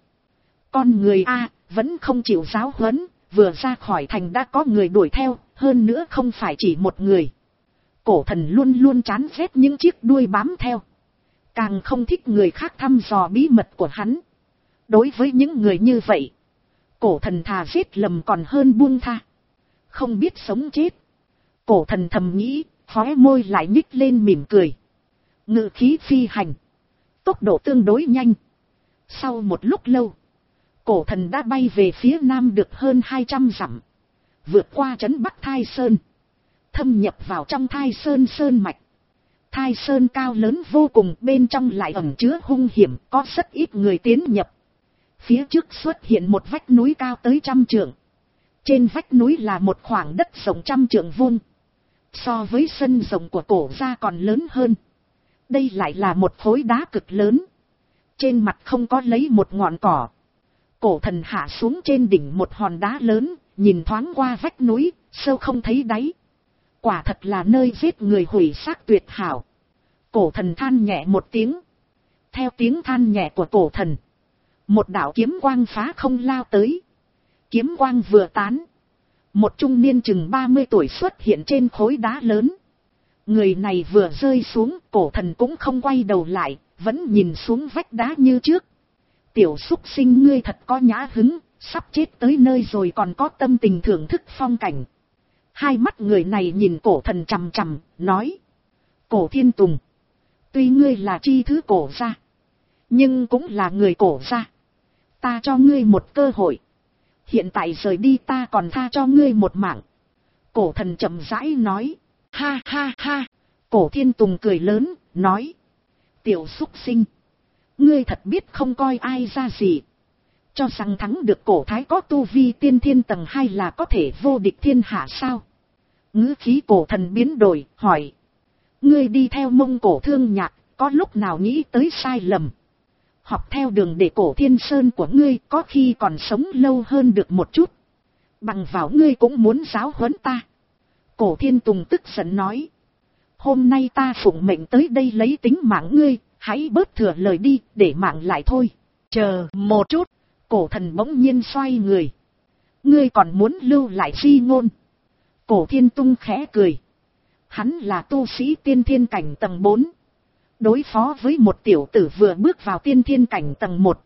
Con người A vẫn không chịu giáo huấn. Vừa ra khỏi thành đã có người đuổi theo. Hơn nữa không phải chỉ một người. Cổ thần luôn luôn chán ghét những chiếc đuôi bám theo. Càng không thích người khác thăm dò bí mật của hắn. Đối với những người như vậy, cổ thần thà giết lầm còn hơn buông tha. Không biết sống chết. Cổ thần thầm nghĩ, khóe môi lại nhích lên mỉm cười. Ngự khí phi hành. Tốc độ tương đối nhanh. Sau một lúc lâu, cổ thần đã bay về phía nam được hơn hai trăm dặm. Vượt qua trấn Bắc Thai Sơn. Thâm nhập vào trong Thai Sơn Sơn Mạch. Thai Sơn cao lớn vô cùng, bên trong lại ẩn chứa hung hiểm, có rất ít người tiến nhập. Phía trước xuất hiện một vách núi cao tới trăm trượng. Trên vách núi là một khoảng đất rộng trăm trượng vuông. So với sân rộng của cổ gia còn lớn hơn. Đây lại là một khối đá cực lớn. Trên mặt không có lấy một ngọn cỏ. Cổ thần hạ xuống trên đỉnh một hòn đá lớn, nhìn thoáng qua vách núi, sâu không thấy đáy. Quả thật là nơi giết người hủy xác tuyệt hảo. Cổ thần than nhẹ một tiếng. Theo tiếng than nhẹ của cổ thần, một đạo kiếm quang phá không lao tới. Kiếm quang vừa tán, một trung niên chừng ba mươi tuổi xuất hiện trên khối đá lớn. Người này vừa rơi xuống, cổ thần cũng không quay đầu lại, vẫn nhìn xuống vách đá như trước. Tiểu súc sinh ngươi thật có nhã hứng, sắp chết tới nơi rồi còn có tâm tình thưởng thức phong cảnh. Hai mắt người này nhìn cổ thần chằm chằm, nói. Cổ Thiên Tùng, tuy ngươi là chi thứ cổ gia, nhưng cũng là người cổ gia. Ta cho ngươi một cơ hội. Hiện tại rời đi ta còn tha cho ngươi một mạng. Cổ thần chậm rãi nói. Ha ha ha. Cổ Thiên Tùng cười lớn, nói. Tiểu súc sinh, ngươi thật biết không coi ai ra gì. Cho rằng thắng được cổ thái có tu vi tiên thiên tầng hai là có thể vô địch thiên hạ sao? Ngữ khí cổ thần biến đổi, hỏi. Ngươi đi theo Mông Cổ Thương Nhạc, có lúc nào nghĩ tới sai lầm? Học theo đường để cổ thiên sơn của ngươi có khi còn sống lâu hơn được một chút. Bằng vào ngươi cũng muốn giáo huấn ta. Cổ Thiên Tùng tức giận nói. Hôm nay ta phụng mệnh tới đây lấy tính mạng ngươi, hãy bớt thừa lời đi, để mạng lại thôi. Chờ một chút, cổ thần bỗng nhiên xoay người. Ngươi còn muốn lưu lại di ngôn? Cổ Thiên Tung khẽ cười. Hắn là tu sĩ tiên thiên cảnh tầng bốn. Đối phó với một tiểu tử vừa bước vào tiên thiên cảnh tầng một.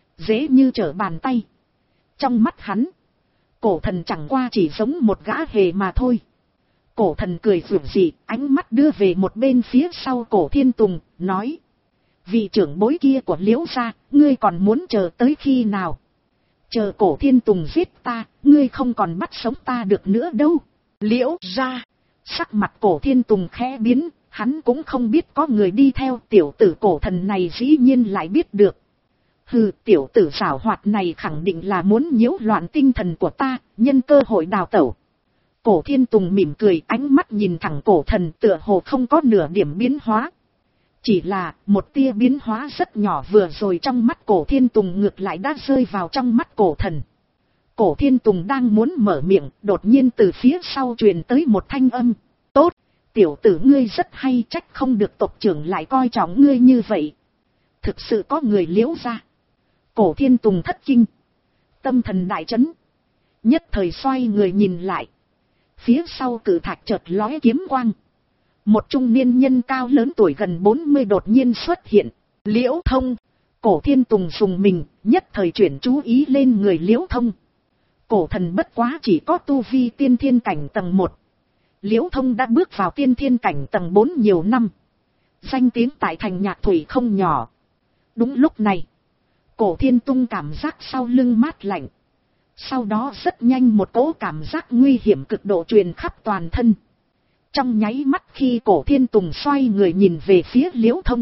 Dễ như trở bàn tay. Trong mắt hắn, cổ thần chẳng qua chỉ giống một gã hề mà thôi. Cổ thần cười rủi dị, ánh mắt đưa về một bên phía sau cổ Thiên Tùng, nói. Vị trưởng bối kia của Liễu gia, ngươi còn muốn chờ tới khi nào? Chờ cổ Thiên Tùng giết ta, ngươi không còn bắt sống ta được nữa đâu. Liễu gia, sắc mặt cổ Thiên Tùng khẽ biến, hắn cũng không biết có người đi theo, tiểu tử cổ thần này dĩ nhiên lại biết được. Hừ, tiểu tử giảo hoạt này khẳng định là muốn nhiễu loạn tinh thần của ta, nhân cơ hội đào tẩu. Cổ Thiên Tùng mỉm cười, ánh mắt nhìn thẳng cổ thần, tựa hồ không có nửa điểm biến hóa. Chỉ là một tia biến hóa rất nhỏ vừa rồi trong mắt cổ Thiên Tùng ngược lại đã rơi vào trong mắt cổ thần. Cổ Thiên Tùng đang muốn mở miệng, đột nhiên từ phía sau truyền tới một thanh âm. Tốt, tiểu tử ngươi rất hay, trách không được tộc trưởng lại coi trọng ngươi như vậy. Thực sự có người Liễu gia. Cổ Thiên Tùng thất kinh. Tâm thần đại chấn. Nhất thời xoay người nhìn lại. Phía sau cử thạch chợt lóe kiếm quang. Một trung niên nhân cao lớn tuổi gần bốn mươi đột nhiên xuất hiện. Liễu Thông. Cổ Thiên Tùng dùng mình, nhất thời chuyển chú ý lên người Liễu Thông. Cổ thần bất quá chỉ có tu vi tiên thiên cảnh tầng một. Liễu Thông đã bước vào tiên thiên cảnh tầng bốn nhiều năm. Danh tiếng tại thành Nhạc Thủy không nhỏ. Đúng lúc này, Cổ Thiên Tùng cảm giác sau lưng mát lạnh. Sau đó rất nhanh một cỗ cảm giác nguy hiểm cực độ truyền khắp toàn thân. Trong nháy mắt khi Cổ Thiên Tùng xoay người nhìn về phía Liễu Thông,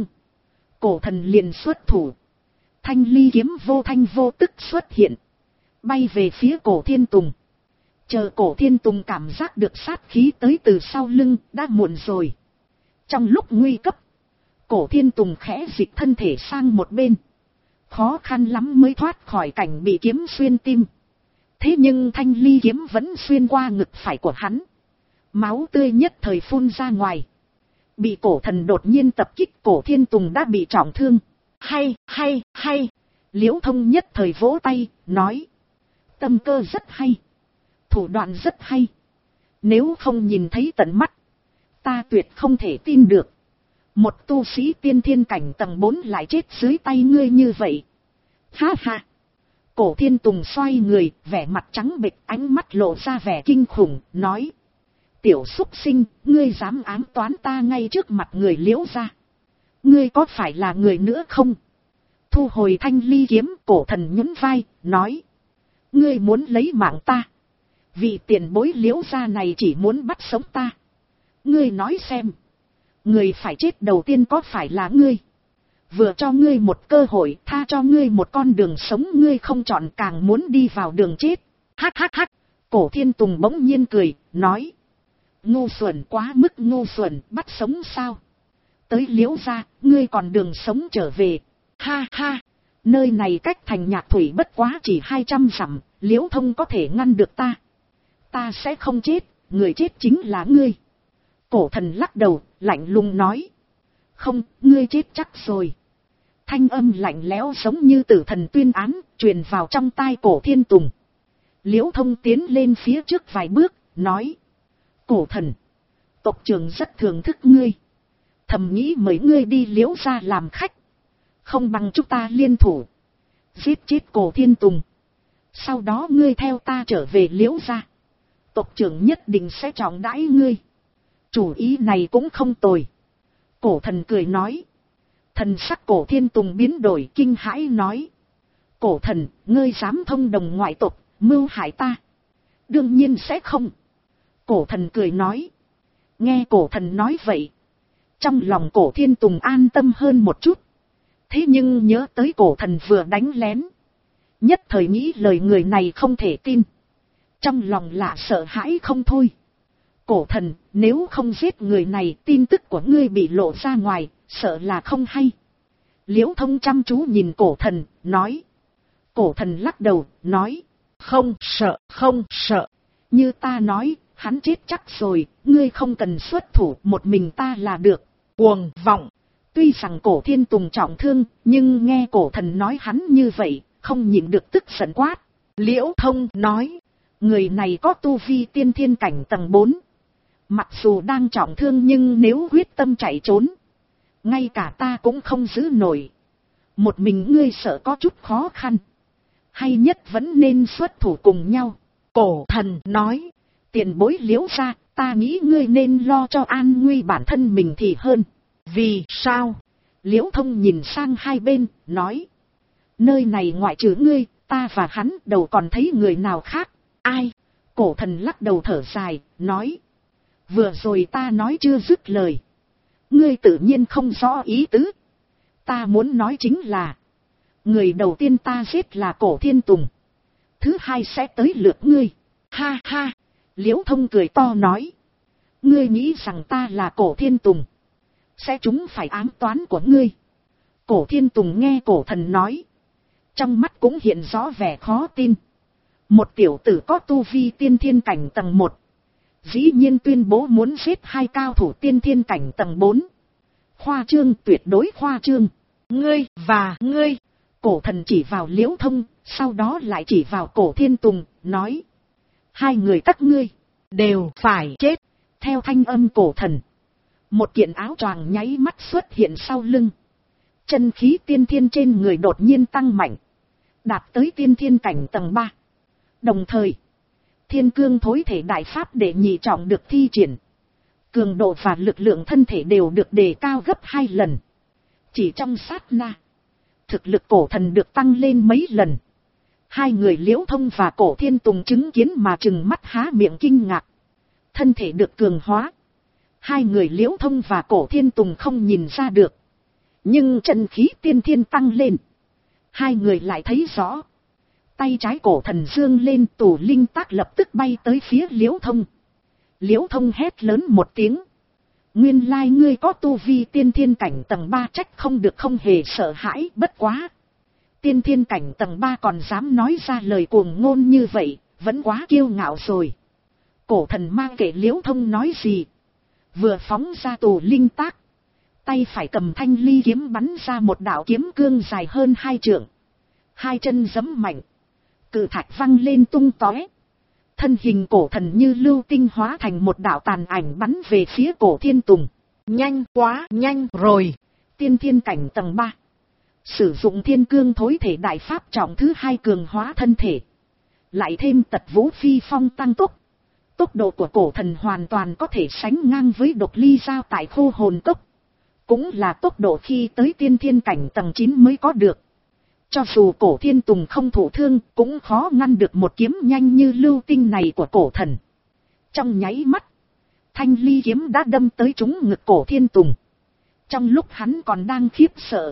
cổ thần liền xuất thủ. Thanh ly kiếm vô thanh vô tức xuất hiện, bay về phía Cổ Thiên Tùng. Chờ Cổ Thiên Tùng cảm giác được sát khí tới từ sau lưng, đã muộn rồi. Trong lúc nguy cấp, Cổ Thiên Tùng khẽ dịch thân thể sang một bên. Khó khăn lắm mới thoát khỏi cảnh bị kiếm xuyên tim. Thế nhưng thanh ly kiếm vẫn xuyên qua ngực phải của hắn. Máu tươi nhất thời phun ra ngoài. Bị cổ thần đột nhiên tập kích, Cổ Thiên Tùng đã bị trọng thương. Hay, hay, hay. Liễu Thông nhất thời vỗ tay, nói. Tâm cơ rất hay. Thủ đoạn rất hay. Nếu không nhìn thấy tận mắt, ta tuyệt không thể tin được. Một tu sĩ tiên thiên cảnh tầng bốn lại chết dưới tay ngươi như vậy. Ha ha. Cổ Thiên Tùng xoay người, vẻ mặt trắng bệch, ánh mắt lộ ra vẻ kinh khủng, nói. Tiểu súc sinh, ngươi dám ám toán ta ngay trước mặt người Liễu gia. Ngươi có phải là người nữa không? Thu hồi thanh ly kiếm, cổ thần nhún vai, nói. Ngươi muốn lấy mạng ta. Vị tiền bối Liễu gia này chỉ muốn bắt sống ta. Ngươi nói xem. Người phải chết đầu tiên có phải là ngươi? Vừa cho ngươi một cơ hội, tha cho ngươi một con đường sống, ngươi không chọn càng muốn đi vào đường chết. Hắc hắc hắc. Cổ Thiên Tùng bỗng nhiên cười, nói. Ngu xuẩn, quá mức ngu xuẩn, bắt sống sao? Tới Liễu gia, ngươi còn đường sống trở về. Ha ha. Nơi này cách thành Nhạc Thủy bất quá chỉ hai trăm dặm, Liễu Thông có thể ngăn được ta. Ta sẽ không chết, người chết chính là ngươi. Cổ thần lắc đầu, lạnh lùng nói. Không, ngươi chết chắc rồi. Thanh âm lạnh lẽo giống như tử thần tuyên án, truyền vào trong tai Cổ Thiên Tùng. Liễu Thông tiến lên phía trước vài bước, nói. Cổ thần, tộc trưởng rất thưởng thức ngươi. Thầm nghĩ mời ngươi đi Liễu gia làm khách. Không bằng chúng ta liên thủ. Giết chết Cổ Thiên Tùng. Sau đó ngươi theo ta trở về Liễu gia. Tộc trưởng nhất định sẽ trọng đãi ngươi. Chủ ý này cũng không tồi. Cổ thần cười nói. Thần sắc Cổ Thiên Tùng biến đổi, kinh hãi nói. Cổ thần, ngươi dám thông đồng ngoại tộc, mưu hại ta? Đương nhiên sẽ không. Cổ thần cười nói. Nghe cổ thần nói vậy, trong lòng Cổ Thiên Tùng an tâm hơn một chút. Thế nhưng nhớ tới cổ thần vừa đánh lén, nhất thời nghĩ lời người này không thể tin. Trong lòng lạ sợ hãi không thôi. Cổ thần, nếu không giết người này, tin tức của ngươi bị lộ ra ngoài, sợ là không hay. Liễu Thông chăm chú nhìn cổ thần, nói. Cổ thần lắc đầu, nói. Không sợ, không sợ. Như ta nói, hắn chết chắc rồi, ngươi không cần xuất thủ, một mình ta là được. Cuồng vọng. Tuy rằng Cổ Thiên Tùng trọng thương, nhưng nghe cổ thần nói hắn như vậy, không nhịn được tức giận quát. Liễu Thông nói. Người này có tu vi tiên thiên cảnh tầng bốn. Mặc dù đang trọng thương nhưng nếu quyết tâm chạy trốn, ngay cả ta cũng không giữ nổi. Một mình ngươi sợ có chút khó khăn. Hay nhất vẫn nên xuất thủ cùng nhau. Cổ thần nói. Tiền bối Liễu gia, ta nghĩ ngươi nên lo cho an nguy bản thân mình thì hơn. Vì sao? Liễu Thông nhìn sang hai bên, nói. Nơi này ngoại trừ ngươi, ta và hắn đầu còn thấy người nào khác. Ai? Cổ thần lắc đầu thở dài, nói. Vừa rồi ta nói chưa dứt lời. Ngươi tự nhiên không rõ ý tứ. Ta muốn nói chính là. Người đầu tiên ta giết là Cổ Thiên Tùng. Thứ hai sẽ tới lượt ngươi. Ha ha. Liễu Thông cười to nói. Ngươi nghĩ rằng ta là Cổ Thiên Tùng, sẽ chúng phải ám toán của ngươi. Cổ Thiên Tùng nghe cổ thần nói, trong mắt cũng hiện rõ vẻ khó tin. Một tiểu tử có tu vi tiên thiên cảnh tầng một, dĩ nhiên tuyên bố muốn giết hai cao thủ tiên thiên cảnh tầng bốn. Khoa trương, tuyệt đối khoa trương. Ngươi và ngươi. Cổ thần chỉ vào Liễu Thông, sau đó lại chỉ vào Cổ Thiên Tùng, nói. Hai người các ngươi đều phải chết. Theo thanh âm cổ thần, Một kiện áo choàng nháy mắt xuất hiện sau lưng. Chân khí tiên thiên trên người đột nhiên tăng mạnh. Đạt tới tiên thiên cảnh tầng ba. Đồng thời, thiên cương thối thể đại pháp để nhị trọng được thi triển. Cường độ và lực lượng thân thể đều được đề cao gấp hai lần. Chỉ trong sát na, thực lực cổ thần được tăng lên mấy lần. Hai người Liễu Thông và Cổ Thiên Tùng chứng kiến mà trừng mắt há miệng kinh ngạc. Thân thể được cường hóa. Hai người Liễu Thông và Cổ Thiên Tùng không nhìn ra được. Nhưng chân khí tiên thiên tăng lên. Hai người lại thấy rõ. Tay trái cổ thần dương lên, tù linh tác lập tức bay tới phía Liễu Thông. Liễu Thông hét lớn một tiếng. Nguyên lai ngươi có tu vi tiên thiên cảnh tầng ba, trách không được không hề sợ hãi. Bất quá, tiên thiên cảnh tầng ba còn dám nói ra lời cuồng ngôn như vậy, vẫn quá kiêu ngạo rồi. Cổ thần ma kệ Liễu Thông nói gì. Vừa phóng ra tù linh tác, tay phải cầm thanh ly kiếm bắn ra một đạo kiếm cương dài hơn hai trượng. Hai chân giẫm mạnh, cự thạch văng lên tung tóe. Thân hình cổ thần như lưu tinh hóa thành một đạo tàn ảnh bắn về phía Cổ Thiên Tùng. Nhanh quá, nhanh rồi. Tiên thiên cảnh tầng ba. Sử dụng thiên cương thối thể đại pháp trọng thứ hai cường hóa thân thể. Lại thêm tật vũ phi phong tăng tốc. Tốc độ của cổ thần hoàn toàn có thể sánh ngang với độc ly giao tại khô hồn cốc. Cũng là tốc độ khi tới tiên thiên cảnh tầng chín mới có được. Cho dù Cổ Thiên Tùng không thụ thương, cũng khó ngăn được một kiếm nhanh như lưu tinh này của cổ thần. Trong nháy mắt, thanh ly kiếm đã đâm tới trúng ngực Cổ Thiên Tùng. Trong lúc hắn còn đang khiếp sợ,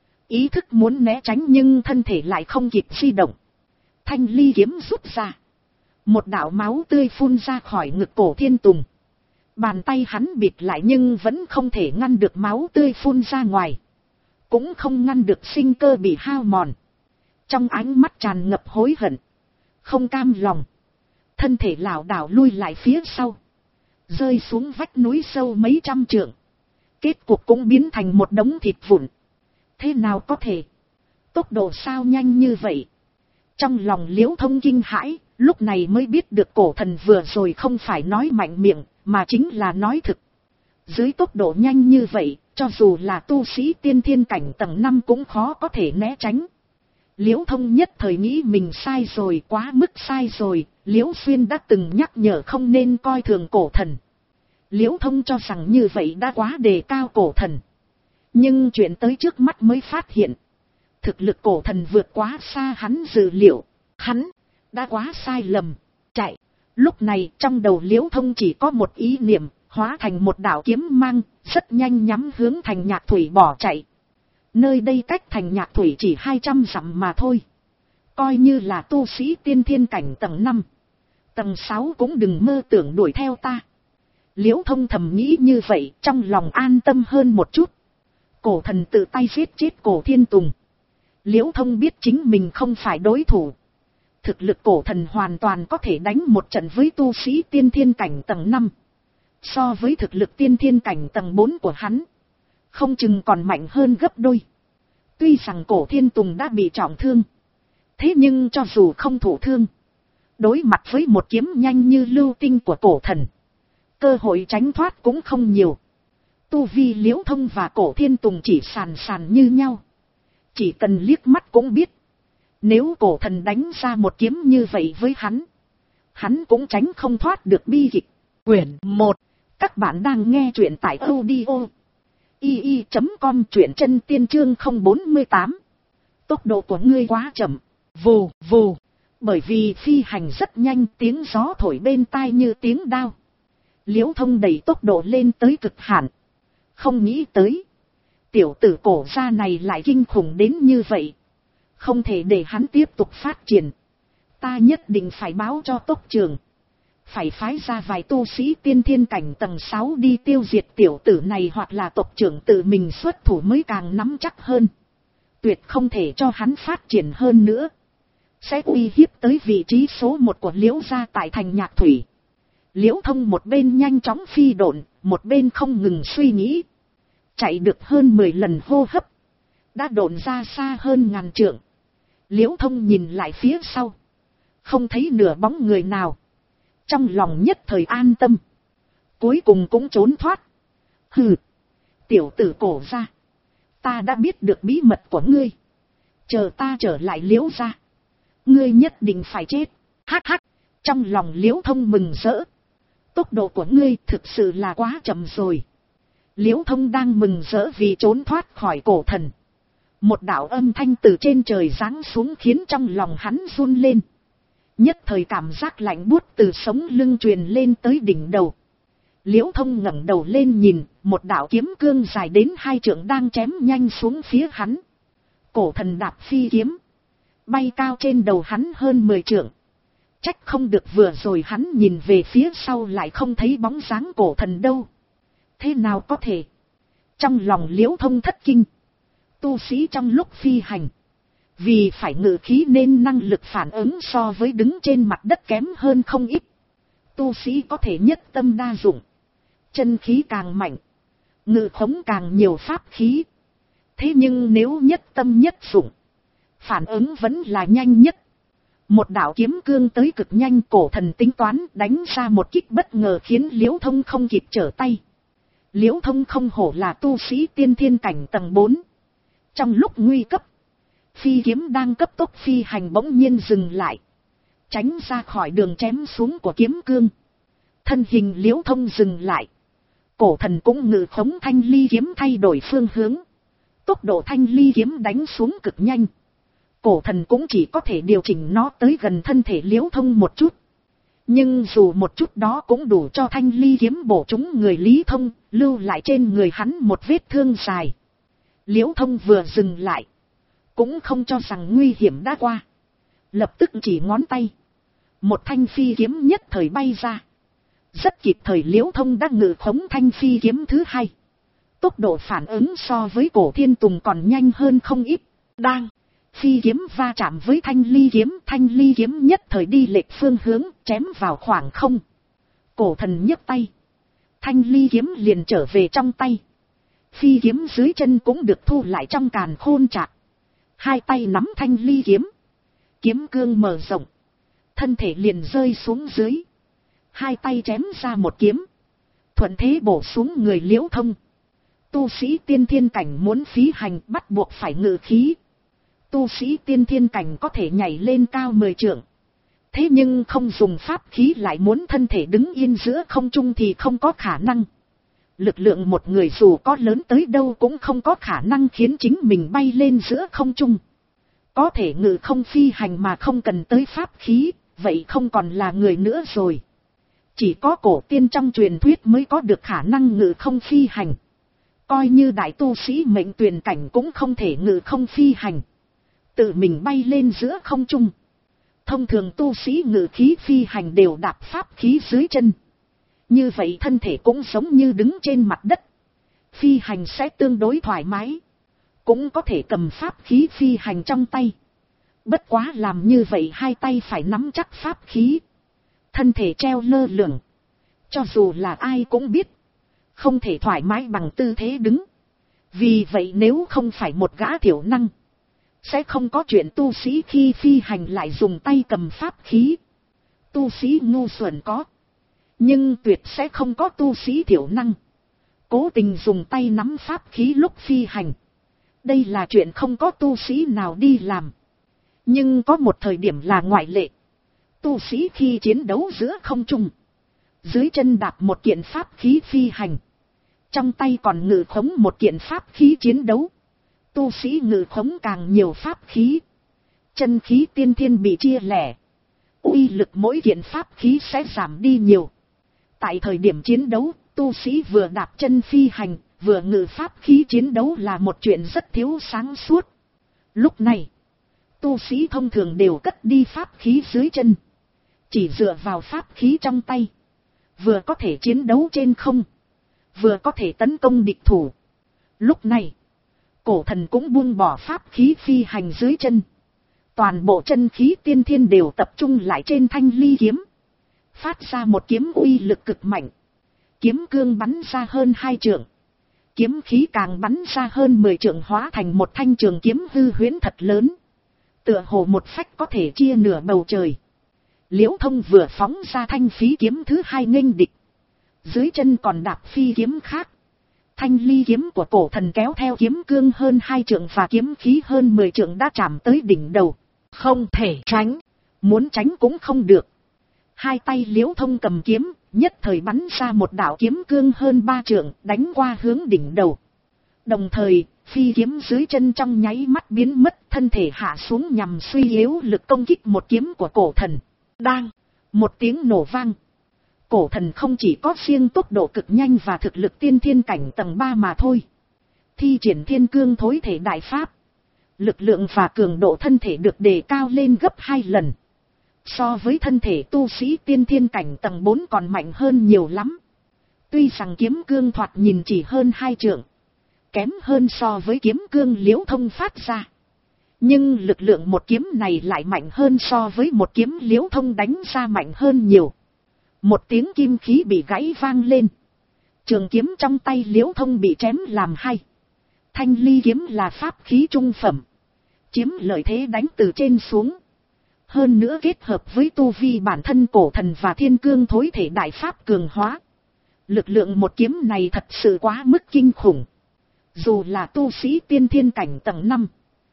ý thức muốn né tránh nhưng thân thể lại không kịp di động. Thanh ly kiếm rút ra. Một đạo máu tươi phun ra khỏi ngực Cổ Thiên Tùng. Bàn tay hắn bịt lại nhưng vẫn không thể ngăn được máu tươi phun ra ngoài. Cũng không ngăn được sinh cơ bị hao mòn. Trong ánh mắt tràn ngập hối hận, không cam lòng, thân thể lảo đảo lui lại phía sau, rơi xuống vách núi sâu mấy trăm trượng. Kết cục cũng biến thành một đống thịt vụn. Thế nào có thể? Tốc độ sao nhanh như vậy? Trong lòng Liễu Thông kinh hãi, lúc này mới biết được cổ thần vừa rồi không phải nói mạnh miệng, mà chính là nói thực. Dưới tốc độ nhanh như vậy, cho dù là tu sĩ tiên thiên cảnh tầng năm cũng khó có thể né tránh. Liễu Thông nhất thời nghĩ mình sai rồi, quá mức sai rồi. Liễu Xuyên đã từng nhắc nhở không nên coi thường cổ thần. Liễu Thông cho rằng như vậy đã quá đề cao cổ thần. Nhưng chuyện tới trước mắt mới phát hiện, thực lực cổ thần vượt quá xa hắn dự liệu. Hắn đã quá sai lầm, chạy. Lúc này trong đầu Liễu Thông chỉ có một ý niệm, hóa thành một đạo kiếm mang, rất nhanh nhắm hướng thành Nhạc Thủy bỏ chạy. Nơi đây cách thành Nhạc Thủy chỉ hai trăm dặm mà thôi. Coi như là tu sĩ tiên thiên cảnh tầng năm, tầng sáu cũng đừng mơ tưởng đuổi theo ta. Liễu Thông thầm nghĩ như vậy, trong lòng an tâm hơn một chút. Cổ thần tự tay giết chết Cổ Thiên Tùng. Liễu Thông biết chính mình không phải đối thủ. Thực lực cổ thần hoàn toàn có thể đánh một trận với tu sĩ tiên thiên cảnh tầng năm. So với thực lực tiên thiên cảnh tầng bốn của hắn, không chừng còn mạnh hơn gấp đôi. Tuy rằng Cổ Thiên Tùng đã bị trọng thương, thế nhưng cho dù không thụ thương, đối mặt với một kiếm nhanh như lưu tinh của cổ thần, cơ hội tránh thoát cũng không nhiều. Tu vi Liễu Thông và Cổ Thiên Tùng chỉ sàn sàn như nhau. Chỉ cần liếc mắt cũng biết, nếu cổ thần đánh ra một kiếm như vậy với hắn, hắn cũng tránh không thoát được bi kịch. Quyển một. Các bạn đang nghe truyện tại audio i i chấm com, truyện chân tiên chương không bốn tám. Tốc độ của ngươi quá chậm. Vù vù. Bởi vì phi hành rất nhanh, tiếng gió thổi bên tai như tiếng đao. Liễu Thông đẩy tốc độ lên tới cực hạn. Không nghĩ tới, tiểu tử cổ gia này lại kinh khủng đến như vậy. Không thể để hắn tiếp tục phát triển. Ta nhất định phải báo cho tốc trưởng. Phải phái ra vài tu sĩ tiên thiên cảnh tầng sáu đi tiêu diệt tiểu tử này, hoặc là tộc trưởng tự mình xuất thủ mới càng nắm chắc hơn. Tuyệt không thể cho hắn phát triển hơn nữa. Sẽ uy hiếp tới vị trí số một của Liễu gia tại thành Nhạc Thủy. Liễu Thông một bên nhanh chóng phi độn, một bên không ngừng suy nghĩ. Chạy được hơn mười lần hô hấp, đã độn ra xa hơn ngàn trượng. Liễu Thông nhìn lại phía sau, không thấy nửa bóng người nào. Trong lòng nhất thời an tâm, cuối cùng cũng trốn thoát. Hừ, tiểu tử cổ ra, ta đã biết được bí mật của ngươi, chờ ta trở lại Liễu gia, ngươi nhất định phải chết. Hắc hắc, trong lòng Liễu Thông mừng rỡ, tốc độ của ngươi thực sự là quá chậm rồi. Liễu Thông đang mừng rỡ vì trốn thoát khỏi cổ thần, một đạo âm thanh từ trên trời giáng xuống khiến trong lòng hắn run lên, nhất thời cảm giác lạnh buốt từ sống lưng truyền lên tới đỉnh đầu. Liễu Thông ngẩng đầu lên nhìn, một đạo kiếm cương dài đến hai trượng đang chém nhanh xuống phía hắn. Cổ thần đạp phi kiếm, bay cao trên đầu hắn hơn mười trượng. Trách không được vừa rồi hắn nhìn về phía sau lại không thấy bóng dáng cổ thần đâu. Thế nào có thể? Trong lòng Liễu Thông thất kinh. Tu sĩ trong lúc phi hành, vì phải ngự khí nên năng lực phản ứng so với đứng trên mặt đất kém hơn không ít. Tu sĩ có thể nhất tâm đa dụng, chân khí càng mạnh, ngự khống càng nhiều pháp khí. Thế nhưng nếu nhất tâm nhất dụng, phản ứng vẫn là nhanh nhất. Một đạo kiếm cương tới cực nhanh, cổ thần tính toán đánh ra một kích bất ngờ khiến Liễu Thông không kịp trở tay. Liễu Thông không hổ là tu sĩ tiên thiên cảnh tầng bốn. Trong lúc nguy cấp, phi kiếm đang cấp tốc phi hành bỗng nhiên dừng lại, tránh ra khỏi đường chém xuống của kiếm cương. Thân hình Liễu Thông dừng lại, cổ thần cũng ngự khống thanh ly kiếm thay đổi phương hướng. Tốc độ thanh ly kiếm đánh xuống cực nhanh, cổ thần cũng chỉ có thể điều chỉnh nó tới gần thân thể Liễu Thông một chút. Nhưng dù một chút đó cũng đủ cho thanh ly kiếm bổ trúng người Lý Thông, lưu lại trên người hắn một vết thương dài. Liễu Thông vừa dừng lại, cũng không cho rằng nguy hiểm đã qua, lập tức chỉ ngón tay, một thanh phi kiếm nhất thời bay ra. Rất kịp thời Liễu Thông đã ngự khống thanh phi kiếm thứ hai. Tốc độ phản ứng so với Cổ Thiên Tùng còn nhanh hơn không ít. Đang, phi kiếm va chạm với thanh ly kiếm, thanh ly kiếm nhất thời đi lệch phương hướng, chém vào khoảng không. Cổ thần nhấc tay, thanh ly kiếm liền trở về trong tay. Phi kiếm dưới chân cũng được thu lại trong càn khôn trạc. Hai tay nắm thanh ly kiếm, kiếm cương mở rộng, thân thể liền rơi xuống dưới. Hai tay chém ra một kiếm, thuận thế bổ xuống người Liễu Thông. Tu sĩ tiên thiên cảnh muốn phí hành bắt buộc phải ngự khí. Tu sĩ tiên thiên cảnh có thể nhảy lên cao mười trượng. Thế nhưng không dùng pháp khí lại muốn thân thể đứng yên giữa không trung thì không có khả năng. Lực lượng một người dù có lớn tới đâu cũng không có khả năng khiến chính mình bay lên giữa không trung. Có thể ngự không phi hành mà không cần tới pháp khí, vậy không còn là người nữa rồi. Chỉ có cổ tiên trong truyền thuyết mới có được khả năng ngự không phi hành. Coi như đại tu sĩ mệnh tuyển cảnh cũng không thể ngự không phi hành, tự mình bay lên giữa không trung. Thông thường tu sĩ ngự khí phi hành đều đạp pháp khí dưới chân. Như vậy thân thể cũng giống như đứng trên mặt đất. Phi hành sẽ tương đối thoải mái. Cũng có thể cầm pháp khí phi hành trong tay. Bất quá làm như vậy hai tay phải nắm chắc pháp khí. Thân thể treo lơ lửng. Cho dù là ai cũng biết, không thể thoải mái bằng tư thế đứng. Vì vậy nếu không phải một gã thiểu năng, sẽ không có chuyện tu sĩ khi phi hành lại dùng tay cầm pháp khí. Tu sĩ ngu xuẩn có, nhưng tuyệt sẽ không có tu sĩ thiểu năng cố tình dùng tay nắm pháp khí lúc phi hành. Đây là chuyện không có tu sĩ nào đi làm. Nhưng có một thời điểm là ngoại lệ. Tu sĩ khi chiến đấu giữa không trung, dưới chân đạp một kiện pháp khí phi hành, trong tay còn ngự khống một kiện pháp khí chiến đấu. Tu sĩ ngự khống càng nhiều pháp khí, chân khí tiên thiên bị chia lẻ, uy lực mỗi kiện pháp khí sẽ giảm đi nhiều. Tại thời điểm chiến đấu, tu sĩ vừa đạp chân phi hành, vừa ngự pháp khí chiến đấu là một chuyện rất thiếu sáng suốt. Lúc này, tu sĩ thông thường đều cất đi pháp khí dưới chân, chỉ dựa vào pháp khí trong tay, vừa có thể chiến đấu trên không, vừa có thể tấn công địch thủ. Lúc này, cổ thần cũng buông bỏ pháp khí phi hành dưới chân. Toàn bộ chân khí tiên thiên đều tập trung lại trên thanh ly kiếm, phát ra một kiếm uy lực cực mạnh. Kiếm cương bắn ra hơn hai trượng, kiếm khí càng bắn ra hơn mười trượng, hóa thành một thanh trường kiếm hư huyễn thật lớn, tựa hồ một phách có thể chia nửa bầu trời. Liễu Thông vừa phóng ra thanh phí kiếm thứ hai nghênh địch, dưới chân còn đạp phi kiếm khác, Thanh ly kiếm của cổ thần kéo theo kiếm cương hơn hai trượng và kiếm khí hơn mười trượng đã chạm tới đỉnh đầu. Không thể tránh, muốn tránh cũng không được. Hai tay Liễu Thông cầm kiếm, nhất thời bắn ra một đạo kiếm cương hơn ba trượng, đánh qua hướng đỉnh đầu. Đồng thời, phi kiếm dưới chân trong nháy mắt biến mất, thân thể hạ xuống nhằm suy yếu lực công kích một kiếm của cổ thần. Đang, một tiếng nổ vang. Cổ thần không chỉ có riêng tốc độ cực nhanh và thực lực tiên thiên cảnh tầng ba mà thôi. Thi triển thiên cương thối thể đại pháp. Lực lượng và cường độ thân thể được đề cao lên gấp hai lần. So với thân thể tu sĩ tiên thiên cảnh tầng bốn còn mạnh hơn nhiều lắm. Tuy rằng kiếm cương thoạt nhìn chỉ hơn hai trượng. Kém hơn so với kiếm cương Liễu Thông phát ra. Nhưng lực lượng một kiếm này lại mạnh hơn so với một kiếm Liễu Thông đánh ra mạnh hơn nhiều. Một tiếng kim khí bị gãy vang lên. Trường kiếm trong tay Liễu Thông bị chém làm hai. Thanh ly kiếm là pháp khí trung phẩm. Chiếm lợi thế đánh từ trên xuống. Hơn nữa kết hợp với tu vi bản thân cổ thần và thiên cương thối thể đại pháp cường hóa. Lực lượng một kiếm này thật sự quá mức kinh khủng. Dù là tu sĩ tiên thiên cảnh tầng năm.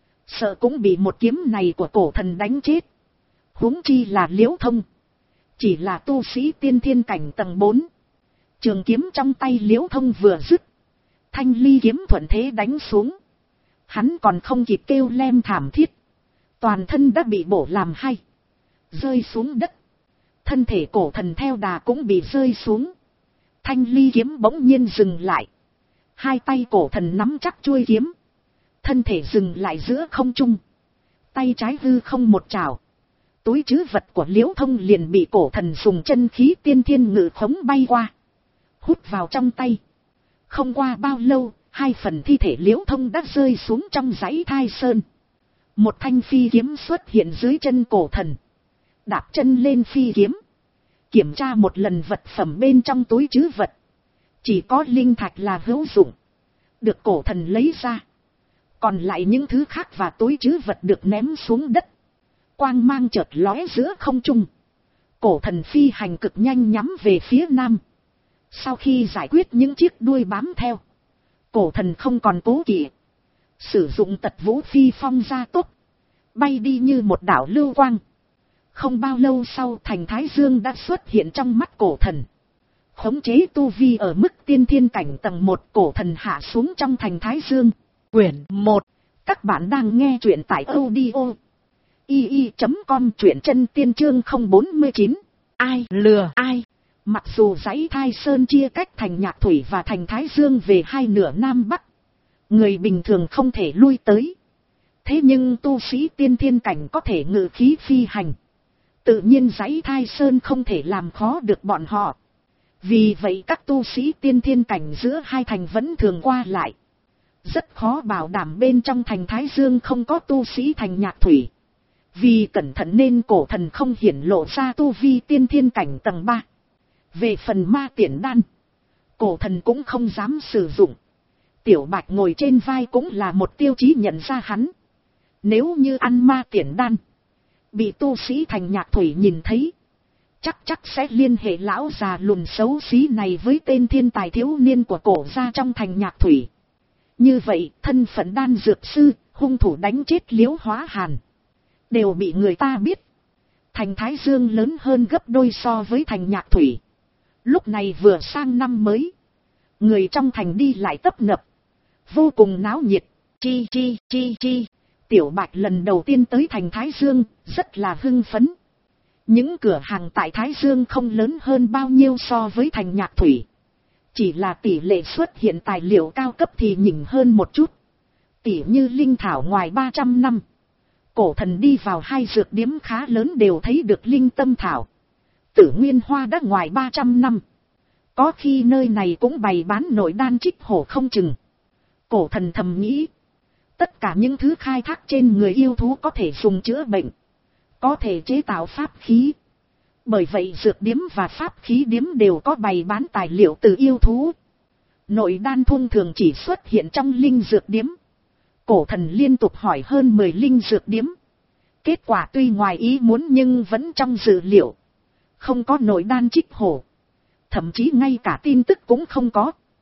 Sợ cũng bị một kiếm này của cổ thần đánh chết. Huống chi là Liễu Thông. Chỉ là tu sĩ tiên thiên cảnh tầng bốn. Trường kiếm trong tay Liễu Thông vừa dứt. Thanh ly kiếm thuận thế đánh xuống. Hắn còn không kịp kêu lem thảm thiết. Toàn thân đã bị bổ làm hai. Rơi xuống đất. Thân thể cổ thần theo đà cũng bị rơi xuống. Thanh ly kiếm bỗng nhiên dừng lại. Hai tay cổ thần nắm chắc chuôi kiếm. Thân thể dừng lại giữa không trung. Tay trái hư không một trảo. Túi trữ vật của Liễu Thông liền bị cổ thần dùng chân khí tiên thiên ngự khống bay qua. Hút vào trong tay. Không qua bao lâu, hai phần thi thể Liễu Thông đã rơi xuống trong dãy thai sơn. Một thanh phi kiếm xuất hiện dưới chân cổ thần. Đạp chân lên phi kiếm. Kiểm tra một lần vật phẩm bên trong túi trữ vật. Chỉ có linh thạch là hữu dụng. Được cổ thần lấy ra. Còn lại những thứ khác và túi trữ vật được ném xuống đất. Quang mang chợt lóe giữa không trung. Cổ thần phi hành cực nhanh nhắm về phía nam. Sau khi giải quyết những chiếc đuôi bám theo. Cổ thần không còn cố kỵ. Sử dụng tật vũ phi phong gia tốc. Bay đi như một đảo lưu quang. Không bao lâu sau thành Thái Dương đã xuất hiện trong mắt cổ thần. Khống chế tu vi ở mức tiên thiên cảnh tầng một, cổ thần hạ xuống trong thành Thái Dương. Quyển một. Các bạn đang nghe truyện tại audio i i chấm com, truyện chân tiên chương không bốn chín. Ai lừa ai? Mặc dù dãy Thai Sơn chia cách thành Nhạc Thủy và thành Thái Dương về hai nửa Nam Bắc. Người bình thường không thể lui tới. Thế nhưng tu sĩ tiên thiên cảnh có thể ngự khí phi hành. Tự nhiên dãy Thai Sơn không thể làm khó được bọn họ. Vì vậy các tu sĩ tiên thiên cảnh giữa hai thành vẫn thường qua lại. Rất khó bảo đảm bên trong thành Thái Dương không có tu sĩ thành Nhạc Thủy. Vì cẩn thận nên cổ thần không hiển lộ ra tu vi tiên thiên cảnh tầng ba. Về phần ma tiễn đan, cổ thần cũng không dám sử dụng. Tiểu Bạch ngồi trên vai cũng là một tiêu chí nhận ra hắn. Nếu như ăn ma tiễn đan, bị tu sĩ thành Nhạc Thủy nhìn thấy, chắc chắc sẽ liên hệ lão già lùn xấu xí này với tên thiên tài thiếu niên của cổ gia trong thành Nhạc Thủy. Như vậy, thân phận đan dược sư, hung thủ đánh chết Liễu Hóa Hàn, đều bị người ta biết. Thành Thái Dương lớn hơn gấp đôi so với thành Nhạc Thủy. Lúc này vừa sang năm mới. Người trong thành đi lại tấp nập. Vô cùng náo nhiệt. Chi chi chi chi. Tiểu Bạch lần đầu tiên tới thành Thái Dương, rất là hưng phấn. Những cửa hàng tại Thái Dương không lớn hơn bao nhiêu so với thành Nhạc Thủy. Chỉ là tỷ lệ xuất hiện tài liệu cao cấp thì nhỉnh hơn một chút. Tỉ như linh thảo ngoài ba trăm năm. Cổ thần đi vào hai dược điếm khá lớn đều thấy được linh tâm thảo. Tử nguyên hoa đã ngoài ba trăm năm. Có khi nơi này cũng bày bán nội đan trích hổ không chừng. Cổ thần thầm nghĩ. Tất cả những thứ khai thác trên người yêu thú có thể dùng chữa bệnh. Có thể chế tạo pháp khí. Bởi vậy dược điếm và pháp khí điếm đều có bày bán tài liệu từ yêu thú. Nội đan thông thường chỉ xuất hiện trong linh dược điếm. Cổ thần liên tục hỏi hơn mười linh dược điếm. Kết quả tuy ngoài ý muốn nhưng vẫn trong dự liệu. Không có nội đan trích hổ. Thậm chí ngay cả tin tức cũng không có.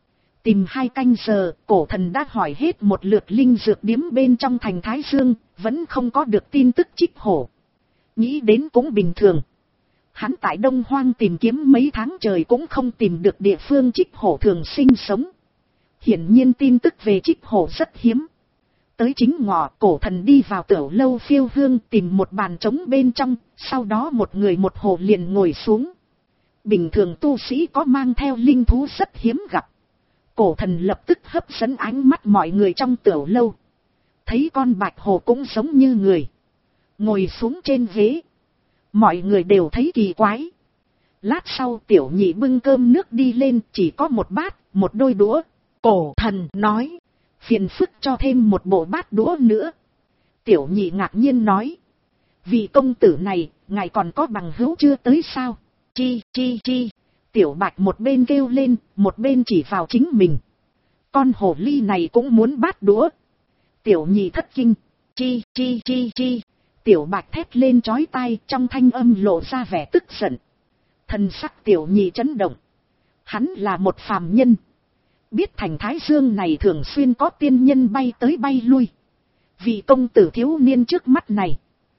Tìm hai canh giờ, cổ thần đã hỏi hết một lượt linh dược điếm bên trong thành Thái Dương, vẫn không có được tin tức Trích Hổ. Nghĩ đến cũng bình thường. Hắn tại Đông Hoang tìm kiếm mấy tháng trời cũng không tìm được địa phương Trích Hổ thường sinh sống. Hiển nhiên tin tức về Trích Hổ rất hiếm. Tới chính ngọ, cổ thần đi vào tiểu lâu phiêu hương tìm một bàn trống bên trong, sau đó một người một hồ liền ngồi xuống. Bình thường tu sĩ có mang theo linh thú rất hiếm gặp. Cổ thần lập tức hấp dẫn ánh mắt mọi người trong tiểu lâu. Thấy con bạch hồ cũng giống như người. Ngồi xuống trên ghế. Mọi người đều thấy kỳ quái. Lát sau tiểu nhị bưng cơm nước đi lên, chỉ có một bát, một đôi đũa. Cổ thần nói, phiền phức cho thêm một bộ bát đũa nữa. Tiểu nhị ngạc nhiên nói, vị công tử này, ngài còn có bằng hữu chưa tới sao? Chi chi chi. Tiểu bạch một bên kêu lên, một bên chỉ vào chính mình. Con hồ ly này cũng muốn bát đũa. Tiểu nhị thất kinh. Chi chi chi chi. Tiểu bạch thét lên chói tai, trong thanh âm lộ ra vẻ tức giận. Thần sắc tiểu nhị chấn động. Hắn là một phàm nhân. Biết thành Thái Dương này thường xuyên có tiên nhân bay tới bay lui. Vị công tử thiếu niên trước mắt này.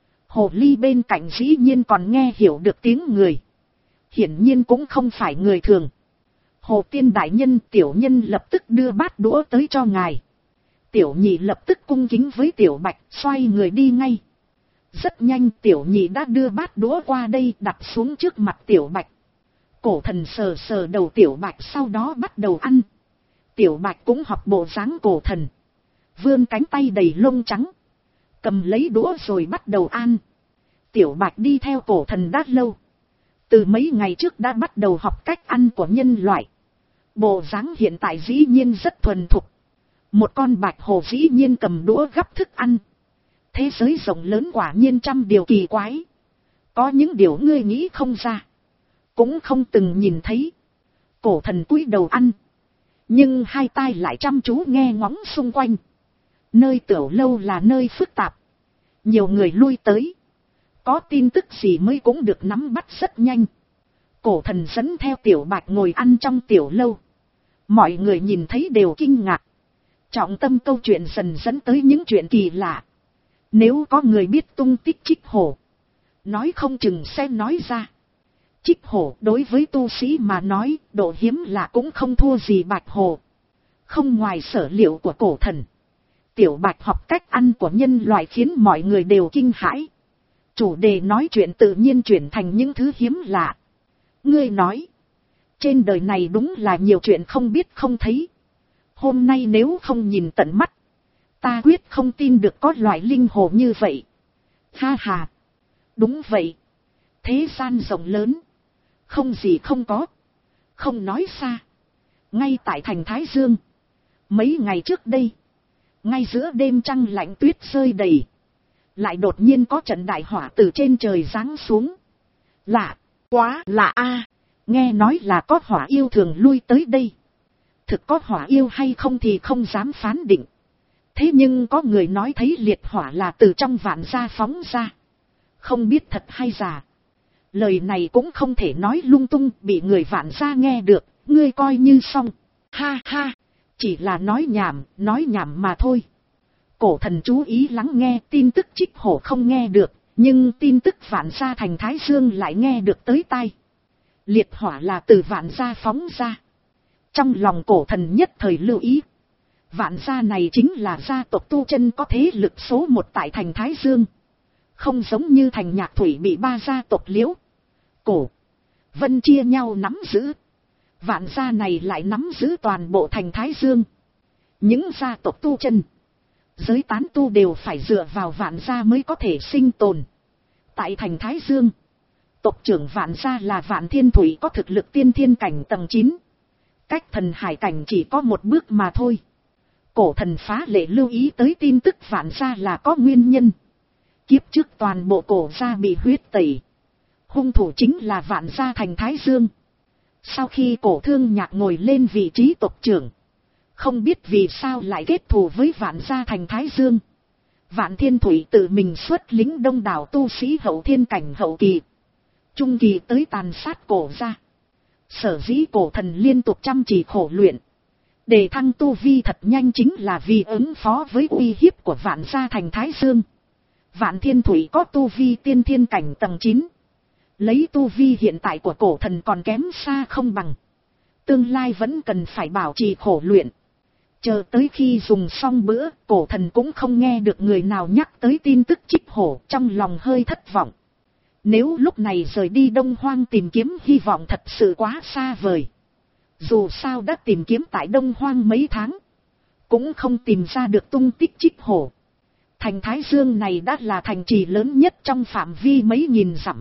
Hồ ly bên cạnh dĩ nhiên còn nghe hiểu được tiếng người. Hiển nhiên cũng không phải người thường. Hồ tiên đại nhân, tiểu nhân lập tức đưa bát đũa tới cho ngài. Tiểu nhị lập tức cung kính với tiểu bạch, xoay người đi ngay. Rất nhanh tiểu nhị đã đưa bát đũa qua đây, đặt xuống trước mặt tiểu bạch. Cổ thần sờ sờ đầu tiểu bạch, sau đó bắt đầu ăn. Tiểu bạch cũng học bộ dáng cổ thần. Vươn cánh tay đầy lông trắng. Cầm lấy đũa rồi bắt đầu ăn. Tiểu bạch đi theo cổ thần đã lâu. Từ mấy ngày trước đã bắt đầu học cách ăn của nhân loại. Bộ dáng hiện tại dĩ nhiên rất thuần thục. Một con bạch hồ dĩ nhiên cầm đũa gắp thức ăn. Thế giới rộng lớn quả nhiên trăm điều kỳ quái. Có những điều ngươi nghĩ không ra. Cũng không từng nhìn thấy. Cổ thần cúi đầu ăn. Nhưng hai tai lại chăm chú nghe ngóng xung quanh. Nơi tiểu lâu là nơi phức tạp. Nhiều người lui tới. Có tin tức gì mới cũng được nắm bắt rất nhanh. Cổ thần dẫn theo tiểu bạch ngồi ăn trong tiểu lâu. Mọi người nhìn thấy đều kinh ngạc. Trọng tâm câu chuyện dần dẫn tới những chuyện kỳ lạ. Nếu có người biết tung tích Trích Hổ, nói không chừng sẽ nói ra. Trích Hổ đối với tu sĩ mà nói, độ hiếm lạ cũng không thua gì bạch hồ. Không ngoài sở liệu của cổ thần. Tiểu bạch học cách ăn của nhân loại khiến mọi người đều kinh hãi. Chủ đề nói chuyện tự nhiên chuyển thành những thứ hiếm lạ. Ngươi nói, trên đời này đúng là nhiều chuyện không biết không thấy. Hôm nay nếu không nhìn tận mắt, ta quyết không tin được có loại linh hồ như vậy. Ha ha, đúng vậy. Thế gian rộng lớn, không gì không có. Không nói xa, ngay tại thành Thái Dương, mấy ngày trước đây, ngay giữa đêm trăng lạnh tuyết rơi đầy, lại đột nhiên có trận đại hỏa từ trên trời giáng xuống. Lạ, quá lạ a. Nghe nói là có hỏa yêu thường lui tới đây. Thực có hỏa yêu hay không thì không dám phán định. Thế nhưng có người nói thấy liệt hỏa là từ trong vạn gia phóng ra. Không biết thật hay giả. Lời này cũng không thể nói lung tung, bị người vạn gia nghe được, ngươi coi như xong. Ha ha, chỉ là nói nhảm, nói nhảm mà thôi. Cổ thần chú ý lắng nghe, tin tức Trích Hổ không nghe được, nhưng tin tức vạn gia thành Thái Dương lại nghe được tới tai. Liệt hỏa là từ vạn gia phóng ra. Trong lòng cổ thần nhất thời lưu ý. Vạn gia này chính là gia tộc tu chân có thế lực số một tại thành Thái Dương. Không giống như thành Nhạc Thủy bị ba gia tộc Liễu, Cổ, Vân chia nhau nắm giữ. Vạn gia này lại nắm giữ toàn bộ thành Thái Dương. Những gia tộc tu chân, giới tán tu đều phải dựa vào vạn gia mới có thể sinh tồn. Tại thành Thái Dương, tộc trưởng vạn gia là Vạn Thiên Thủy có thực lực tiên thiên cảnh tầng chín. Cách thần hải cảnh chỉ có một bước mà thôi. Cổ thần phá lệ lưu ý tới tin tức vạn gia là có nguyên nhân. Kiếp trước toàn bộ cổ gia bị huyết tẩy. Hung thủ chính là vạn gia thành Thái Dương. Sau khi cổ thương nhạc ngồi lên vị trí tộc trưởng, không biết vì sao lại kết thù với vạn gia thành Thái Dương. Vạn Thiên Thủy tự mình xuất lính đông đảo tu sĩ hậu thiên cảnh hậu kỳ, trung kỳ tới tàn sát cổ gia. Sở dĩ cổ thần liên tục chăm chỉ khổ luyện, Đề thăng tu vi thật nhanh chính là vì ứng phó với uy hiếp của Vạn gia thành Thái Dương. Vạn Thiên Thủy có tu vi tiên thiên cảnh tầng chín. Lấy tu vi hiện tại của cổ thần còn kém xa không bằng. Tương lai vẫn cần phải bảo trì khổ luyện. Chờ tới khi dùng xong bữa, cổ thần cũng không nghe được người nào nhắc tới tin tức Trích Hổ, trong lòng hơi thất vọng. Nếu lúc này rời đi Đông Hoang tìm kiếm hy vọng thật sự quá xa vời. Dù sao đã tìm kiếm tại Đông Hoang mấy tháng, cũng không tìm ra được tung tích Trích Hổ. Thành Thái Dương này đã là thành trì lớn nhất trong phạm vi mấy nghìn dặm.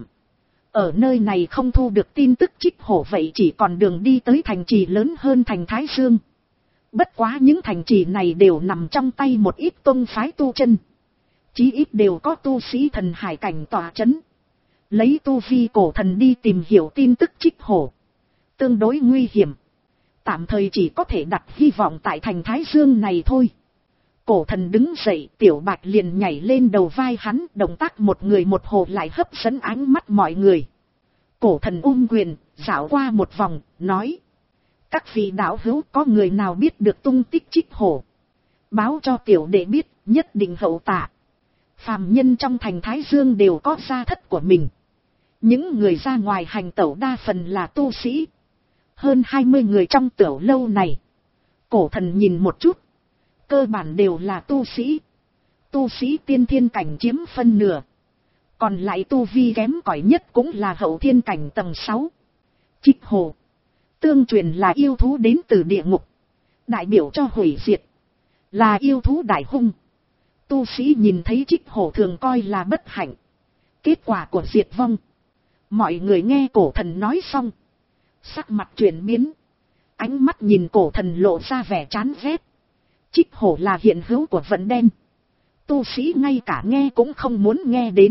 Ở nơi này không thu được tin tức Trích Hổ vậy chỉ còn đường đi tới thành trì lớn hơn thành Thái Dương. Bất quá những thành trì này đều nằm trong tay một ít tông phái tu chân. Chí ít đều có tu sĩ thần hải cảnh tỏa chấn. Lấy tu vi cổ thần đi tìm hiểu tin tức Trích Hổ, tương đối nguy hiểm. Tạm thời chỉ có thể đặt hy vọng tại thành Thái Dương này thôi. Cổ thần đứng dậy, Tiểu Bạch liền nhảy lên đầu vai hắn, động tác một người một hồ lại hấp dẫn ánh mắt mọi người. Cổ thần ôm quyền, dạo qua một vòng, nói. Các vị đạo hữu có người nào biết được tung tích Trích Hổ? Báo cho tiểu đệ biết, nhất định hậu tạ. Phàm nhân trong thành Thái Dương đều có gia thất của mình. Những người ra ngoài hành tẩu đa phần là tu sĩ. Hơn hai mươi người trong tiểu lâu này. Cổ thần nhìn một chút. Cơ bản đều là tu sĩ. Tu sĩ tiên thiên cảnh chiếm phân nửa. Còn lại tu vi kém cỏi nhất cũng là hậu thiên cảnh tầng sáu. Trích Hổ, tương truyền là yêu thú đến từ địa ngục. Đại biểu cho hủy diệt. Là yêu thú đại hung. Tu sĩ nhìn thấy Trích Hổ thường coi là bất hạnh. Kết quả của diệt vong. Mọi người nghe cổ thần nói xong. Sắc mặt chuyển biến. Ánh mắt nhìn cổ thần lộ ra vẻ chán ghét. Trích Hổ là hiện hữu của vận đen. Tu sĩ ngay cả nghe cũng không muốn nghe đến.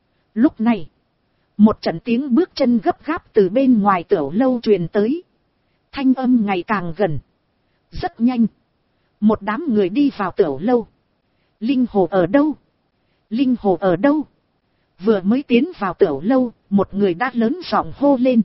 Lúc này, một trận tiếng bước chân gấp gáp từ bên ngoài tiểu lâu truyền tới. Thanh âm ngày càng gần. Rất nhanh. Một đám người đi vào tiểu lâu. Linh Hồ ở đâu? Linh Hồ ở đâu? Vừa mới tiến vào tiểu lâu, một người đã lớn giọng hô lên.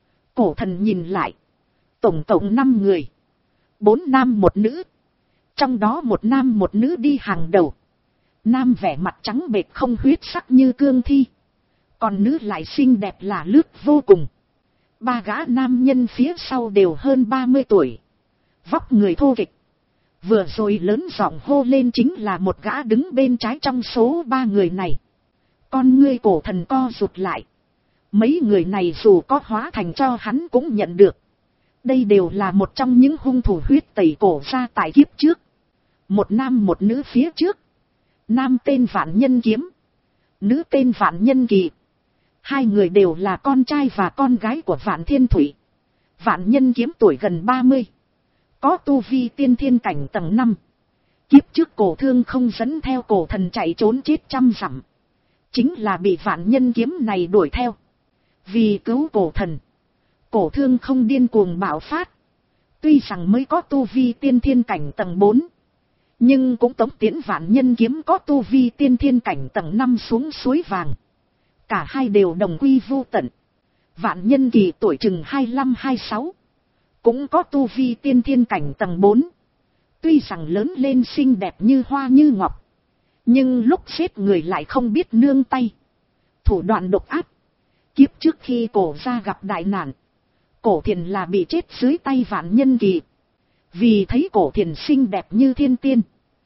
Cổ thần nhìn lại. Tổng cộng năm người. Bốn nam một nữ. Trong đó một nam một nữ đi hàng đầu. Nam vẻ mặt trắng bệch không huyết sắc như cương thi. Còn nữ lại xinh đẹp là lướt vô cùng. Ba gã nam nhân phía sau đều hơn ba mươi tuổi. Vóc người thô kịch. Vừa rồi lớn giọng hô lên chính là một gã đứng bên trái trong số ba người này. Con ngươi cổ thần co rụt lại. Mấy người này dù có hóa thành cho hắn cũng nhận được. Đây đều là một trong những hung thủ huyết tẩy cổ ra tại kiếp trước. Một nam một nữ phía trước. Nam tên Vạn Nhân Kiếm. Nữ tên Vạn Nhân Kỳ. Hai người đều là con trai và con gái của Vạn Thiên Thủy. Vạn Nhân Kiếm tuổi gần ba mươi. Có tu vi tiên thiên cảnh tầng năm. Kiếp trước cổ thương không dẫn theo cổ thần chạy trốn chết trăm dặm. Chính là bị Vạn Nhân Kiếm này đuổi theo. Vì cứu cổ thần, cổ thương không điên cuồng bạo phát. Tuy rằng mới có tu vi tiên thiên cảnh tầng bốn. Nhưng cũng tống tiễn Vạn Nhân Kiếm có tu vi tiên thiên cảnh tầng năm xuống suối vàng. Cả hai đều đồng quy vô tận. Vạn Nhân Kỳ tuổi chừng hai mươi lăm hai mươi sáu. Cũng có tu vi tiên thiên cảnh tầng bốn. Tuy rằng lớn lên xinh đẹp như hoa như ngọc. Nhưng lúc giết người lại không biết nương tay. Thủ đoạn độc ác. Kiếp trước khi cổ gia gặp đại nạn. Cổ thiền là bị chết dưới tay Vạn Nhân Kỳ. Vì thấy cổ thiền xinh đẹp như thiên tiên.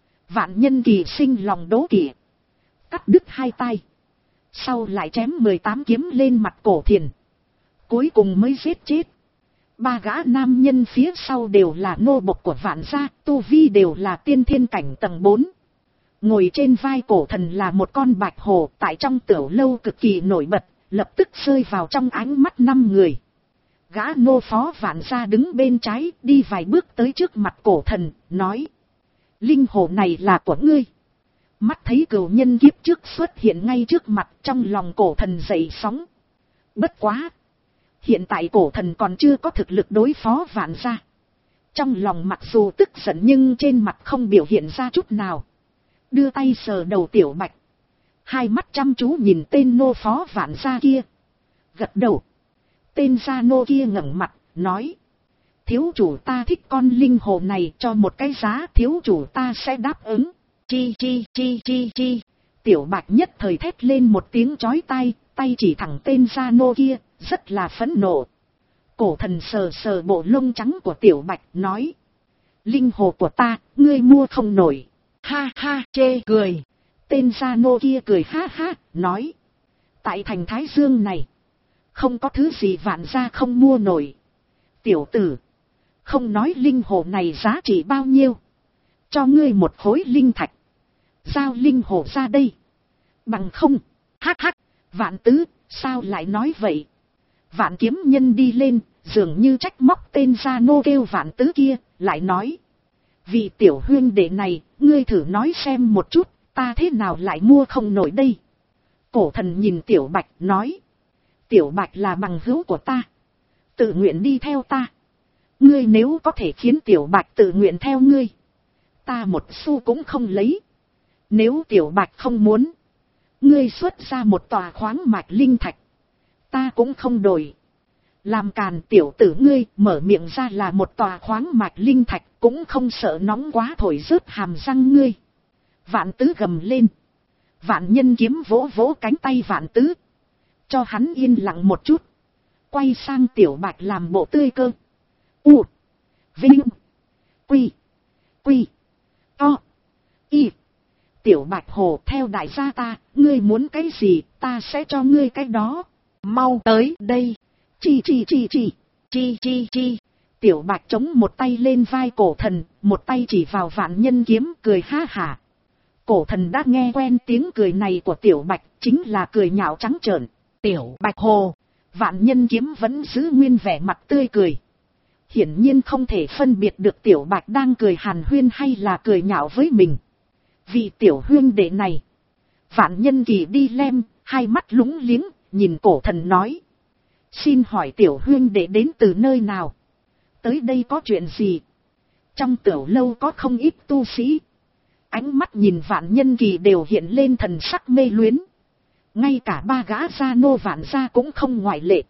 Vạn Nhân Kỳ sinh lòng đố kỵ. Cắt đứt hai tay. Sau lại chém mười tám kiếm lên mặt cổ thiền. Cuối cùng mới giết chết. Ba gã nam nhân phía sau đều là nô bộc của Vạn gia. Tu vi đều là tiên thiên cảnh tầng bốn. Ngồi trên vai cổ thần là một con bạch hổ. Tại trong tiểu lâu cực kỳ nổi bật. Lập tức rơi vào trong ánh mắt năm người. Gã nô phó Vạn gia đứng bên trái, đi vài bước tới trước mặt cổ thần, nói. Linh hồ này là của ngươi. Mắt thấy cửu nhân kiếp trước xuất hiện ngay trước mặt, trong lòng cổ thần dậy sóng. Bất quá. Hiện tại cổ thần còn chưa có thực lực đối phó Vạn gia. Trong lòng mặc dù tức giận nhưng trên mặt không biểu hiện ra chút nào. Đưa tay sờ đầu Tiểu Bạch. Hai mắt chăm chú nhìn tên nô phó Vạn gia kia. Gật đầu. Tên gia nô kia ngẩng mặt, nói. Thiếu chủ ta thích con linh hồ này, cho một cái giá thiếu chủ ta sẽ đáp ứng. Chi chi chi chi chi. Tiểu Bạch nhất thời thét lên một tiếng chói tai, tay chỉ thẳng tên gia nô kia, rất là phẫn nộ. Cổ thần sờ sờ bộ lông trắng của Tiểu Bạch, nói. Linh hồ của ta, ngươi mua không nổi. Ha ha, chê cười. Tên gia nô kia cười ha ha, nói. Tại thành Thái Dương này, không có thứ gì vạn gia không mua nổi. Tiểu tử, không nói linh hồ này giá trị bao nhiêu, cho ngươi một khối linh thạch, giao linh hồ ra đây. Bằng không, hắc hắc, Vạn Tứ, sao lại nói vậy? Vạn Kiếm Nhân đi lên, dường như trách móc tên gia nô kêu Vạn Tứ kia, lại nói. Vị tiểu huyên đệ này, ngươi thử nói xem một chút, ta thế nào lại mua không nổi đây? Cổ thần nhìn Tiểu Bạch, nói. Tiểu Bạch là bằng hữu của ta, tự nguyện đi theo ta. Ngươi nếu có thể khiến Tiểu Bạch tự nguyện theo ngươi, ta một xu cũng không lấy. Nếu Tiểu Bạch không muốn, ngươi xuất ra một tòa khoáng mạch linh thạch, ta cũng không đổi. Làm càn tiểu tử ngươi, mở miệng ra là một tòa khoáng mạch linh thạch, cũng không sợ nóng quá thổi rớt hàm răng ngươi. Vạn Tứ gầm lên. Vạn Nhân Kiếm vỗ vỗ cánh tay Vạn Tứ, cho hắn yên lặng một chút, quay sang Tiểu Bạch làm bộ tươi cơ. U, Vinh, Quy, Quy, To, Y. Tiểu Bạch hồ, theo đại gia ta, ngươi muốn cái gì, ta sẽ cho ngươi cái đó. Mau tới đây. Chi chi chi chi, chi chi chi. Tiểu Bạch chống một tay lên vai cổ thần, một tay chỉ vào Vạn Nhân Kiếm, cười ha hả. Cổ thần đã nghe quen tiếng cười này của Tiểu Bạch, chính là cười nhạo trắng trợn. Tiểu Bạch hồ, Vạn Nhân Kiếm vẫn giữ nguyên vẻ mặt tươi cười. Hiển nhiên không thể phân biệt được Tiểu Bạch đang cười hàn huyên hay là cười nhạo với mình. Vì tiểu huyên đệ này, Vạn Nhân Kỳ đi lem, hai mắt lúng liếng, nhìn cổ thần nói. Xin hỏi tiểu huyên đệ đến từ nơi nào? Tới đây có chuyện gì? Trong tiểu lâu có không ít tu sĩ. Ánh mắt nhìn Vạn Nhân Kỳ đều hiện lên thần sắc mê luyến. Ngay cả ba gã gia nô Vạn gia cũng không ngoại lệ.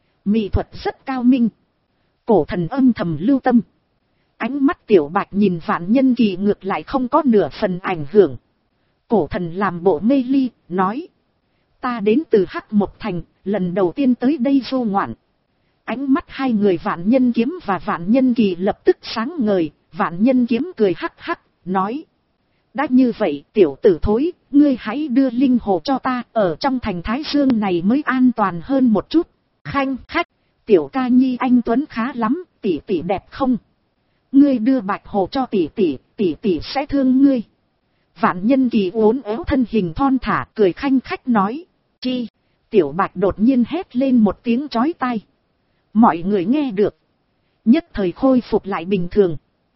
Mỹ thuật rất cao minh. Cổ thần âm thầm lưu tâm. Ánh mắt Tiểu Bạch nhìn Vạn Nhân Kỳ ngược lại không có nửa phần ảnh hưởng. Cổ thần làm bộ mê ly, nói. Ta đến từ Hắc Mộc Thành, lần đầu tiên tới đây vô ngoạn. Ánh mắt hai người Vạn Nhân Kiếm và Vạn Nhân Kỳ lập tức sáng ngời. Vạn Nhân Kiếm cười hắc hắc, nói. Đã như vậy tiểu tử thối, ngươi hãy đưa linh hồ cho ta, ở trong thành Thái Dương này mới an toàn hơn một chút. Khanh khách, tiểu ca nhi anh Tuấn khá lắm, tỷ tỷ đẹp không? Ngươi đưa bạch hồ cho tỷ tỷ, tỷ tỷ sẽ thương ngươi. Vạn Nhân Kỳ uốn éo thân hình thon thả, cười khanh khách nói. Chi? Tiểu Bạch đột nhiên hét lên một tiếng chói tai. Mọi người nghe được, nhất thời khôi phục lại bình thường.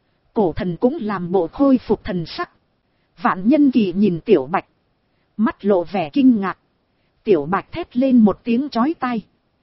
Cổ thần cũng làm bộ khôi phục thần sắc. Vạn Nhân Kỳ nhìn Tiểu Bạch, mắt lộ vẻ kinh ngạc. Tiểu Bạch thét lên một tiếng chói tai.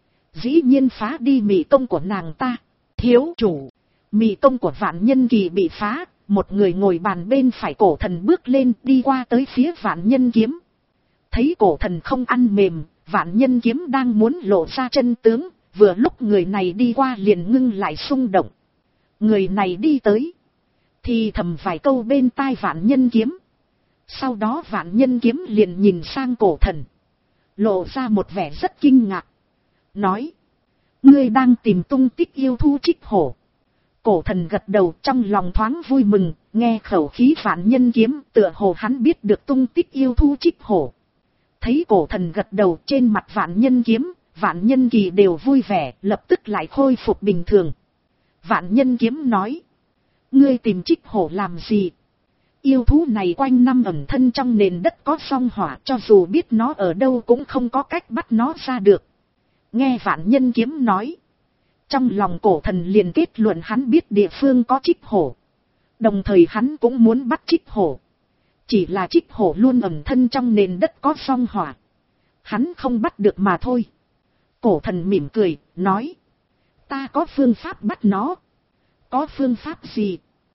Dĩ nhiên phá đi mị công của nàng ta. Thiếu chủ, mị công của Vạn Nhân Kỳ bị phá. Một người ngồi bàn bên phải cổ thần bước lên, đi qua tới phía Vạn Nhân Kiếm. Thấy cổ thần không ăn mềm, Vạn Nhân Kiếm đang muốn lộ ra chân tướng. Vừa lúc người này đi qua liền ngưng lại xung động. Người này đi tới, thì thầm vài câu bên tai Vạn Nhân Kiếm. Sau đó Vạn Nhân Kiếm liền nhìn sang cổ thần, lộ ra một vẻ rất kinh ngạc, nói. Ngươi đang tìm tung tích yêu thú Trích Hổ. Cổ thần gật đầu, trong lòng thoáng vui mừng, nghe khẩu khí Vạn Nhân Kiếm tựa hồ hắn biết được tung tích yêu thú Trích Hổ. Thấy cổ thần gật đầu, trên mặt Vạn Nhân Kiếm, Vạn Nhân Kỳ đều vui vẻ, lập tức lại khôi phục bình thường. Vạn Nhân Kiếm nói. Ngươi tìm Trích Hổ làm gì? Yêu thú này quanh năm ẩn thân trong nền đất có song hỏa, cho dù biết nó ở đâu cũng không có cách bắt nó ra được. Nghe Vạn Nhân Kiếm nói, trong lòng cổ thần liền kết luận hắn biết địa phương có Trích Hổ. Đồng thời hắn cũng muốn bắt Trích Hổ. Chỉ là Trích Hổ luôn ẩn thân trong nền đất có song hỏa, hắn không bắt được mà thôi. Cổ thần mỉm cười, nói. Ta có phương pháp bắt nó. Có phương pháp gì?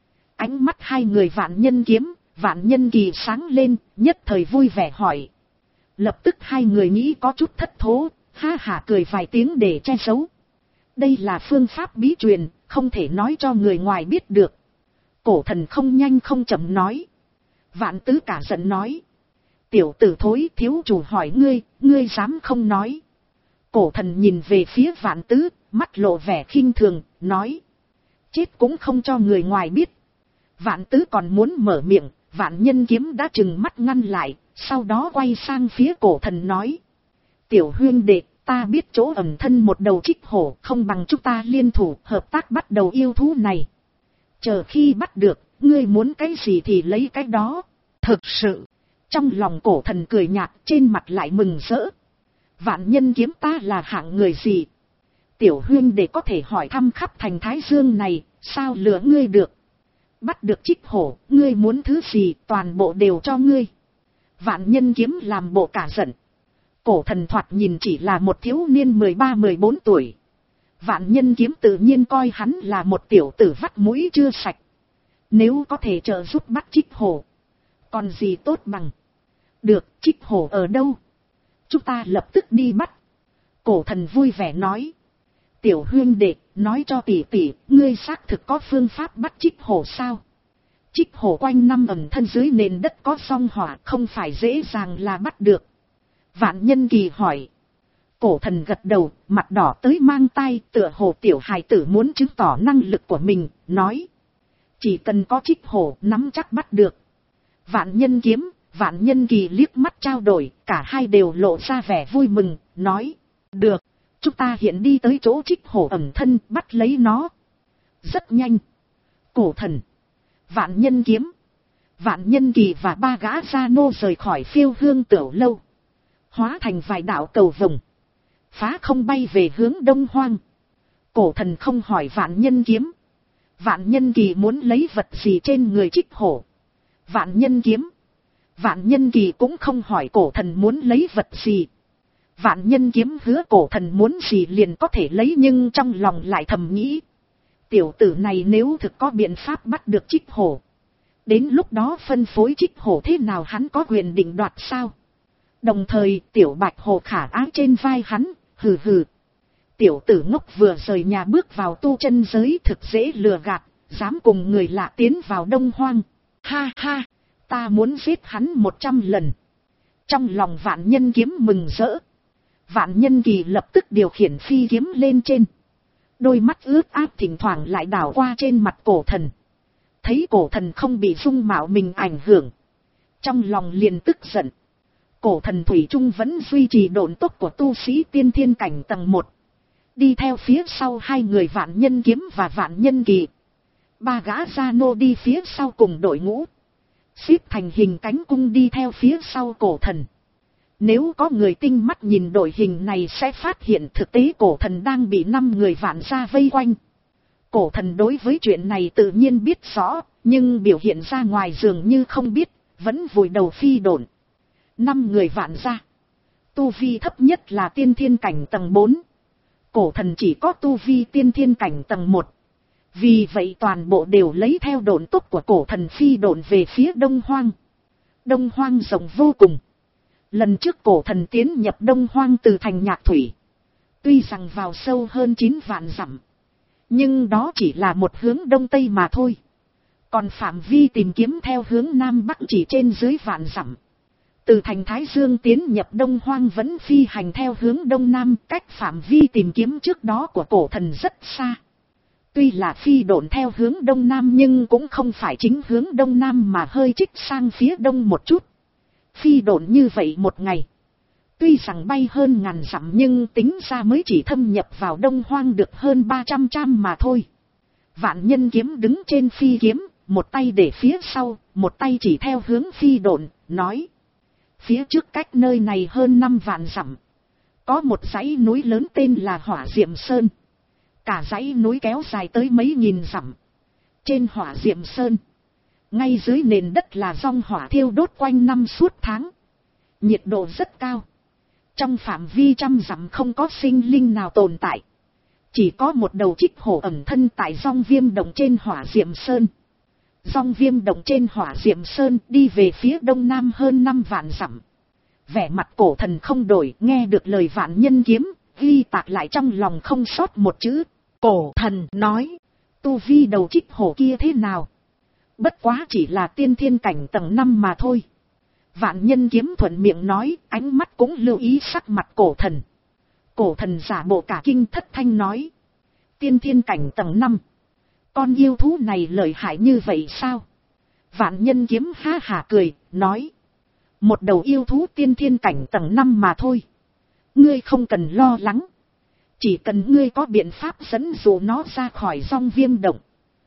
Ánh mắt hai người Vạn Nhân Kiếm, Vạn Nhân Kỳ sáng lên, nhất thời vui vẻ hỏi. Lập tức hai người nghĩ có chút thất thố, ha hả cười vài tiếng để che giấu. Đây là phương pháp bí truyền, không thể nói cho người ngoài biết được. Cổ thần không nhanh không chậm nói. Vạn tứ cả giận nói. Tiểu tử thối, thiếu chủ hỏi ngươi, ngươi dám không nói. Cổ thần nhìn về phía vạn tứ, mắt lộ vẻ khinh thường, nói. Chết cũng không cho người ngoài biết. Vạn tứ còn muốn mở miệng, vạn nhân kiếm đã trừng mắt ngăn lại, sau đó quay sang phía cổ thần nói. Tiểu huyên đệ, ta biết chỗ ẩn thân một đầu trích hổ, không bằng chúng ta liên thủ hợp tác bắt đầu yêu thú này. Chờ khi bắt được, ngươi muốn cái gì thì lấy cái đó. Thực sự, trong lòng cổ thần cười nhạt, trên mặt lại mừng rỡ. Vạn nhân kiếm ta là hạng người gì? Tiểu huyên đệ có thể hỏi thăm khắp thành Thái Dương này, sao lừa ngươi được? Bắt được trích hổ, ngươi muốn thứ gì, toàn bộ đều cho ngươi. Vạn nhân kiếm làm bộ cả giận. Cổ thần thoạt nhìn chỉ là một thiếu niên mười ba mười bốn tuổi. Vạn nhân kiếm tự nhiên coi hắn là một tiểu tử vắt mũi chưa sạch. Nếu có thể trợ giúp bắt trích hổ, còn gì tốt bằng. Được, trích hổ ở đâu? Chúng ta lập tức đi bắt. Cổ thần vui vẻ nói. Tiểu huyên đệ, nói cho tỷ tỷ, ngươi xác thực có phương pháp bắt trích hổ sao? Trích hổ quanh năm ẩn thân dưới nền đất có song hỏa, không phải dễ dàng là bắt được. Vạn nhân kỳ hỏi. Cổ thần gật đầu, mặt đỏ tới mang tai, tựa hồ tiểu hài tử muốn chứng tỏ năng lực của mình, nói. Chỉ cần có trích hổ, nắm chắc bắt được. Vạn nhân kiếm, vạn nhân kỳ liếc mắt trao đổi, cả hai đều lộ ra vẻ vui mừng, nói. Được, chúng ta hiện đi tới chỗ trích hổ ẩn thân, bắt lấy nó. Rất nhanh. Cổ thần, vạn nhân kiếm, vạn nhân kỳ và ba gã gia nô rời khỏi Phiêu Hương tiểu lâu. Hóa thành vài đạo cầu vồng. Phá không bay về hướng Đông Hoang. Cổ thần không hỏi vạn nhân kiếm. Vạn nhân kỳ muốn lấy vật gì trên người trích hổ. Vạn nhân kiếm. Vạn nhân kỳ cũng không hỏi cổ thần muốn lấy vật gì. Vạn nhân kiếm hứa cổ thần muốn gì liền có thể lấy, nhưng trong lòng lại thầm nghĩ. Tiểu tử này nếu thực có biện pháp bắt được trích hổ, đến lúc đó phân phối trích hổ thế nào hắn có quyền định đoạt sao? Đồng thời tiểu bạch hồ khả ái trên vai hắn, hừ hừ. Tiểu tử ngốc vừa rời nhà bước vào tu chân giới thực dễ lừa gạt, dám cùng người lạ tiến vào Đông Hoang. Ha ha, ta muốn giết hắn một trăm lần. Trong lòng vạn nhân kiếm mừng rỡ. Vạn nhân kỳ lập tức điều khiển phi kiếm lên trên. Đôi mắt ướt át thỉnh thoảng lại đảo qua trên mặt cổ thần. Thấy cổ thần không bị dung mạo mình ảnh hưởng, trong lòng liền tức giận. Cổ thần thủy chung vẫn duy trì độn tốc của tu sĩ tiên thiên cảnh tầng một. Đi theo phía sau hai người vạn nhân kiếm và vạn nhân kỳ. Ba gã gia nô đi phía sau cùng đội ngũ. Xếp thành hình cánh cung đi theo phía sau cổ thần. Nếu có người tinh mắt nhìn đội hình này sẽ phát hiện thực tế cổ thần đang bị năm người vạn gia vây quanh. Cổ thần đối với chuyện này tự nhiên biết rõ, nhưng biểu hiện ra ngoài dường như không biết, vẫn vùi đầu phi độn. Năm người vạn gia. Tu vi thấp nhất là tiên thiên cảnh tầng bốn. Cổ thần chỉ có tu vi tiên thiên cảnh tầng một. Vì vậy toàn bộ đều lấy theo độn tốc của cổ thần phi độn về phía Đông Hoang. Đông Hoang rộng vô cùng. Lần trước cổ thần tiến nhập Đông Hoang từ thành Nhạc Thủy. Tuy rằng vào sâu hơn chín vạn dặm, nhưng đó chỉ là một hướng đông tây mà thôi. Còn phạm vi tìm kiếm theo hướng nam bắc chỉ trên dưới vạn dặm. Từ thành Thái Dương tiến nhập Đông Hoang vẫn phi hành theo hướng đông nam, cách phạm vi tìm kiếm trước đó của cổ thần rất xa. Tuy là phi độn theo hướng đông nam nhưng cũng không phải chính hướng đông nam mà hơi trích sang phía đông một chút. Phi độn như vậy một ngày, tuy rằng bay hơn ngàn dặm nhưng tính ra mới chỉ thâm nhập vào Đông Hoang được hơn ba trăm trăm mà thôi. Vạn nhân kiếm đứng trên phi kiếm, một tay để phía sau, một tay chỉ theo hướng phi độn, nói. Phía trước cách nơi này hơn năm vạn dặm, có một dãy núi lớn tên là Hỏa Diệm Sơn. Cả dãy núi kéo dài tới mấy nghìn dặm. Trên Hỏa Diệm Sơn, ngay dưới nền đất là dòng hỏa thiêu đốt quanh năm suốt tháng. Nhiệt độ rất cao. Trong phạm vi trăm dặm không có sinh linh nào tồn tại. Chỉ có một đầu trích hổ ẩn thân tại dòng viêm động trên Hỏa Diệm Sơn. Dòng viêm động trên Hỏa Diệm Sơn đi về phía đông nam hơn năm vạn dặm. Vẻ mặt cổ thần không đổi, nghe được lời vạn nhân kiếm, ghi tạc lại trong lòng không sót một chữ. Cổ thần nói, tu vi đầu trích hổ kia thế nào? Bất quá chỉ là tiên thiên cảnh tầng năm mà thôi. Vạn Nhân Kiếm thuận miệng nói, ánh mắt cũng lưu ý sắc mặt cổ thần. Cổ thần giả bộ cả kinh thất thanh nói, tiên thiên cảnh tầng năm. Con yêu thú này lợi hại như vậy sao? Vạn Nhân Kiếm ha hả cười, nói, một đầu yêu thú tiên thiên cảnh tầng năm mà thôi. Ngươi không cần lo lắng. Chỉ cần ngươi có biện pháp dẫn dụ nó ra khỏi Dong Viêm Động.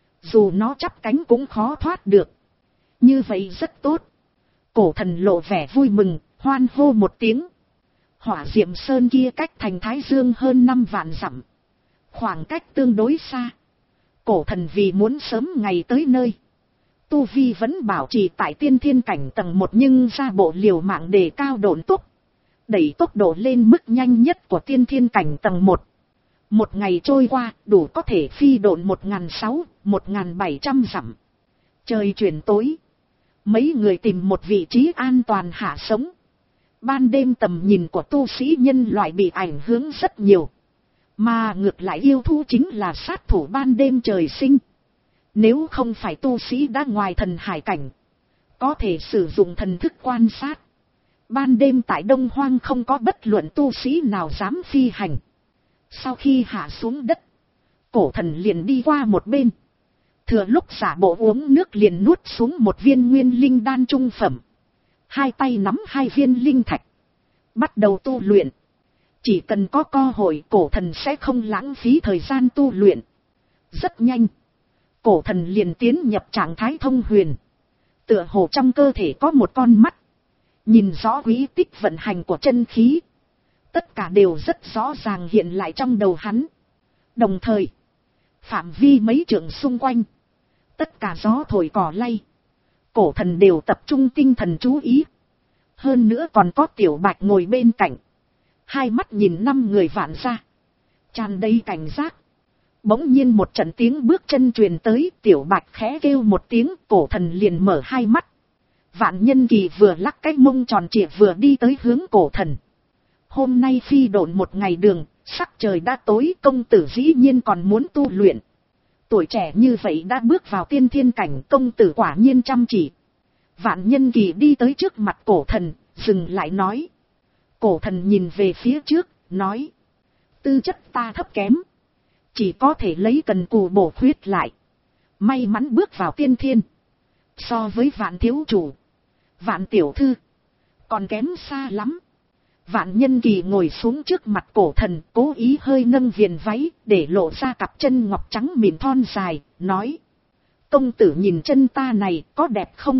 Dù nó chắp cánh cũng khó thoát được. Như vậy rất tốt. Cổ thần lộ vẻ vui mừng, hoan hô một tiếng. Hỏa Diệm Sơn kia cách thành Thái Dương hơn năm vạn dặm. Khoảng cách tương đối xa. Cổ thần vì muốn sớm ngày tới nơi. Tu vi vẫn bảo trì tại tiên thiên cảnh tầng một nhưng ra bộ liều mạng đề cao độn tốc. Đẩy tốc độ lên mức nhanh nhất của tiên thiên cảnh tầng một. Một ngày trôi qua, đủ có thể phi độn một nghìn sáu trăm, một nghìn bảy trăm dặm. Trời chuyển tối. Mấy người tìm một vị trí an toàn hạ sống. Ban đêm tầm nhìn của tu sĩ nhân loại bị ảnh hưởng rất nhiều. Mà ngược lại yêu thú chính là sát thủ ban đêm trời sinh. Nếu không phải tu sĩ đã ngoài thần hải cảnh, có thể sử dụng thần thức quan sát. Ban đêm tại Đông Hoang không có bất luận tu sĩ nào dám phi hành. Sau khi hạ xuống đất, cổ thần liền đi qua một bên. Thừa lúc giả bộ uống nước liền nuốt xuống một viên nguyên linh đan trung phẩm. Hai tay nắm hai viên linh thạch. Bắt đầu tu luyện. Chỉ cần có cơ hội cổ thần sẽ không lãng phí thời gian tu luyện. Rất nhanh. Cổ thần liền tiến nhập trạng thái thông huyền. Tựa hồ trong cơ thể có một con mắt. Nhìn rõ quý tích vận hành của chân khí. Tất cả đều rất rõ ràng hiện lại trong đầu hắn. Đồng thời, phạm vi mấy trượng xung quanh, tất cả gió thổi cỏ lay, cổ thần đều tập trung tinh thần chú ý. Hơn nữa còn có Tiểu Bạch ngồi bên cạnh. Hai mắt nhìn năm người vạn ra. Tràn đầy cảnh giác. Bỗng nhiên một trận tiếng bước chân truyền tới. Tiểu Bạch khẽ kêu một tiếng. Cổ thần liền mở hai mắt. Vạn Nhân Kỳ vừa lắc cái mông tròn trịa vừa đi tới hướng cổ thần. Hôm nay phi độn một ngày đường. Sắc trời đã tối, công tử dĩ nhiên còn muốn tu luyện. Tuổi trẻ như vậy đã bước vào tiên thiên cảnh, công tử quả nhiên chăm chỉ. Vạn Nhân Kỳ đi tới trước mặt cổ thần, dừng lại nói. Cổ thần nhìn về phía trước, nói. Tư chất ta thấp kém. Chỉ có thể lấy cần cù bổ khuyết lại. May mắn bước vào tiên thiên. So với Vạn thiếu chủ, Vạn tiểu thư, còn kém xa lắm. Vạn Nhân Kỳ ngồi xuống trước mặt cổ thần, cố ý hơi nâng viền váy, để lộ ra cặp chân ngọc trắng mịn thon dài, nói. Công tử nhìn chân ta này, có đẹp không?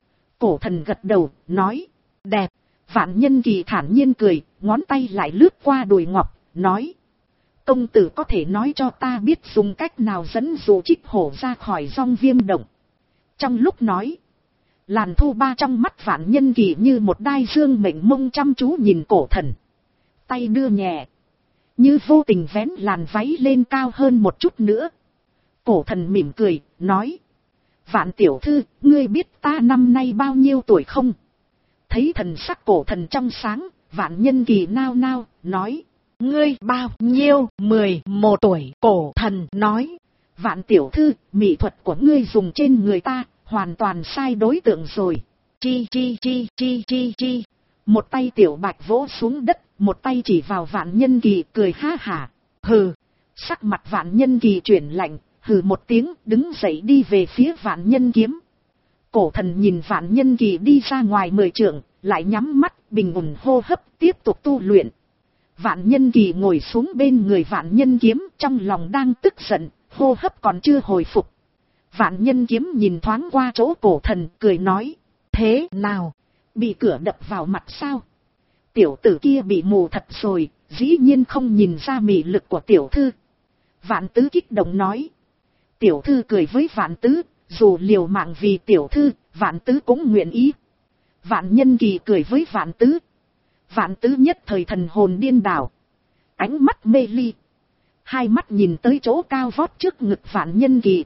Cổ thần gật đầu, nói. Đẹp. Vạn Nhân Kỳ thản nhiên cười, ngón tay lại lướt qua đùi ngọc, nói. Công tử có thể nói cho ta biết dùng cách nào dẫn dụ trích hổ ra khỏi Dong Viêm Động. Trong lúc nói, làn thu ba trong mắt Vạn Nhân Kỳ như một đai dương mệnh mông chăm chú nhìn cổ thần. Tay đưa nhẹ, như vô tình vén làn váy lên cao hơn một chút nữa. Cổ thần mỉm cười, nói. Vạn tiểu thư, ngươi biết ta năm nay bao nhiêu tuổi không? Thấy thần sắc cổ thần trong sáng, Vạn Nhân Kỳ nao nao, nói. Ngươi bao nhiêu? Mười một tuổi. Cổ thần nói. Vạn tiểu thư, mỹ thuật của ngươi dùng trên người ta, hoàn toàn sai đối tượng rồi. Chi chi chi chi chi chi. Một tay Tiểu Bạch vỗ xuống đất, một tay chỉ vào Vạn Nhân Kỳ cười ha hả. Hừ. Sắc mặt Vạn Nhân Kỳ chuyển lạnh, hừ một tiếng, đứng dậy đi về phía Vạn Nhân Kiếm. Cổ thần nhìn Vạn Nhân Kỳ đi ra ngoài mười trượng, lại nhắm mắt, bình ổn hô hấp, tiếp tục tu luyện. Vạn Nhân Kỳ ngồi xuống bên người Vạn Nhân Kiếm, trong lòng đang tức giận, hô hấp còn chưa hồi phục. Vạn Nhân Kiếm nhìn thoáng qua chỗ cổ thần, cười nói. Thế nào? Bị cửa đập vào mặt sao? Tiểu tử kia bị mù thật rồi, dĩ nhiên không nhìn ra mị lực của tiểu thư. Vạn Tứ kích động nói. Tiểu thư cười với Vạn Tứ, dù liều mạng vì tiểu thư, Vạn Tứ cũng nguyện ý. Vạn Nhân Kỳ cười với Vạn Tứ. Vạn Tứ nhất thời thần hồn điên đảo. Ánh mắt mê ly. Hai mắt nhìn tới chỗ cao vót trước ngực Vạn Nhân Kỳ.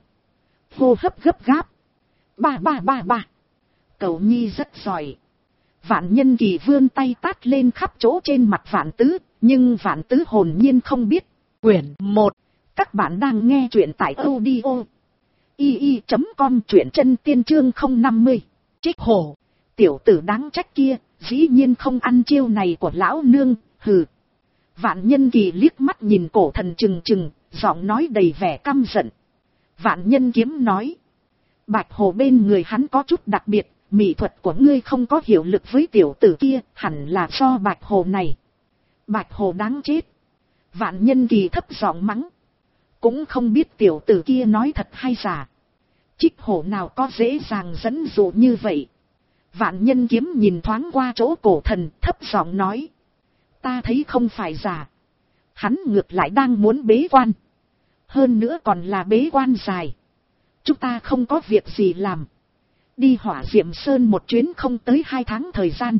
Hô hấp gấp gáp. Ba ba ba ba. Cậu nhi rất giỏi. Vạn Nhân Kỳ vươn tay tát lên khắp chỗ trên mặt Vạn Tứ, Nhưng Vạn Tứ hồn nhiên không biết. Quyển một. Các bạn đang nghe truyện tại audio i i chấm com, truyện chân tiên chương không năm mươi. Trích hổ. Tiểu tử đáng trách kia, dĩ nhiên không ăn chiêu này của lão nương, hừ. Vạn Nhân Kỳ liếc mắt nhìn Cổ Thần trừng trừng, giọng nói đầy vẻ căm giận. Vạn Nhân Kiếm nói. Bạch Hồ bên người hắn có chút đặc biệt, mỹ thuật của ngươi không có hiệu lực với tiểu tử kia, hẳn là do Bạch Hồ này. Bạch Hồ đáng chết. Vạn Nhân Kỳ thấp giọng mắng. Cũng không biết tiểu tử kia nói thật hay giả. Trích hổ nào có dễ dàng dẫn dụ như vậy. Vạn Nhân Kiếm nhìn thoáng qua chỗ Cổ Thần, thấp giọng nói. Ta thấy không phải giả. Hắn ngược lại đang muốn bế quan. Hơn nữa còn là bế quan dài. Chúng ta không có việc gì làm. Đi Hỏa Diệm Sơn một chuyến không tới hai tháng thời gian.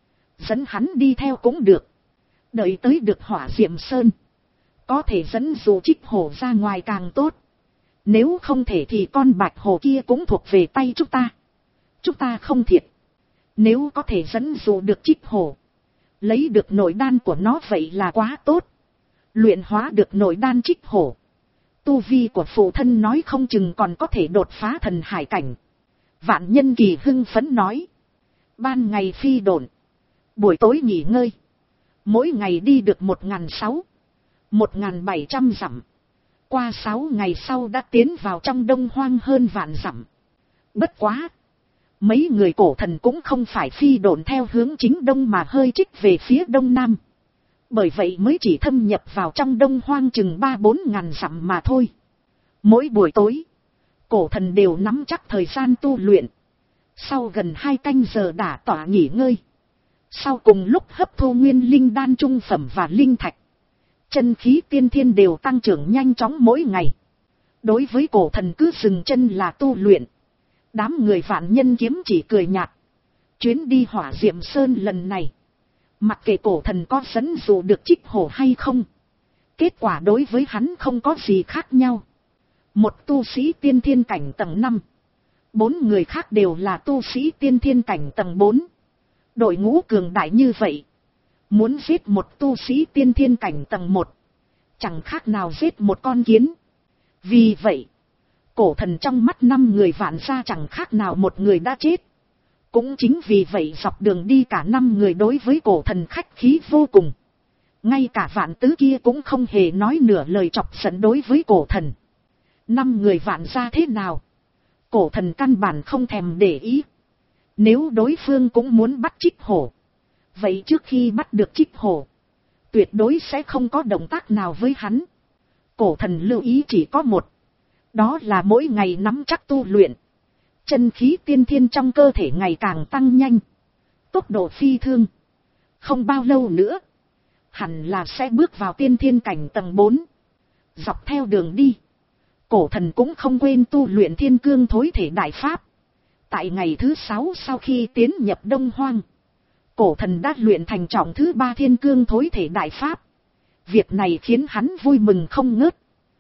Dẫn hắn đi theo cũng được. Đợi tới được Hỏa Diệm Sơn. Có thể dẫn dụ Trích hổ ra ngoài càng tốt. Nếu không thể thì con Bạch Hồ kia cũng thuộc về tay chúng ta. Chúng ta không thiệt. Nếu có thể dẫn dụ được Trích hổ. Lấy được nội đan của nó vậy là quá tốt. Luyện hóa được nội đan Trích hổ. Tu vi của phụ thân nói không chừng còn có thể đột phá thần hải cảnh. Vạn Nhân Kỳ hưng phấn nói. Ban ngày phi độn. Buổi tối nghỉ ngơi. Mỗi ngày đi được một ngàn sáu. Một ngàn bảy trăm dặm. Qua sáu ngày sau đã tiến vào trong Đông Hoang hơn vạn dặm. Bất quá. Mấy người Cổ Thần cũng không phải phi độn theo hướng chính đông mà hơi trích về phía đông nam. Bởi vậy mới chỉ thâm nhập vào trong Đông Hoang chừng ba bốn ngàn dặm mà thôi. Mỗi buổi tối, Cổ Thần đều nắm chắc thời gian tu luyện. Sau gần hai canh giờ đả tỏa nghỉ ngơi. Sau cùng lúc hấp thu nguyên linh đan trung phẩm và linh thạch. Chân khí tiên thiên đều tăng trưởng nhanh chóng mỗi ngày. Đối với Cổ Thần cứ dừng chân là tu luyện. Đám người Vạn Nhân Kiếm chỉ cười nhạt. Chuyến đi Hỏa Diệm Sơn lần này. Mặc kệ Cổ Thần có dẫn dụ được Trích hổ hay không. Kết quả đối với hắn không có gì khác nhau. Một tu sĩ tiên thiên cảnh tầng năm. Bốn người khác đều là tu sĩ tiên thiên cảnh tầng bốn. Đội ngũ cường đại như vậy. Muốn giết một tu sĩ tiên thiên cảnh tầng một. Chẳng khác nào giết một con kiến. Vì vậy. Cổ Thần trong mắt năm người Vạn gia chẳng khác nào một người đã chết. Cũng chính vì vậy dọc đường đi cả năm người đối với Cổ Thần khách khí vô cùng. Ngay cả Vạn Tứ kia cũng không hề nói nửa lời chọc giận đối với Cổ Thần. Năm người Vạn gia thế nào? Cổ Thần căn bản không thèm để ý. Nếu đối phương cũng muốn bắt Trích hổ. Vậy trước khi bắt được Trích hổ. Tuyệt đối sẽ không có động tác nào với hắn. Cổ Thần lưu ý chỉ có một. Đó là mỗi ngày nắm chắc tu luyện. Chân khí tiên thiên trong cơ thể ngày càng tăng nhanh. Tốc độ phi thường. Không bao lâu nữa. Hẳn là sẽ bước vào tiên thiên cảnh tầng bốn. Dọc theo đường đi. Cổ Thần cũng không quên tu luyện Thiên Cương Thối Thể Đại Pháp. Tại ngày thứ sáu sau khi tiến nhập Đông Hoang. Cổ Thần đã luyện thành trọng thứ ba Thiên Cương Thối Thể Đại Pháp. Việc này khiến hắn vui mừng không ngớt.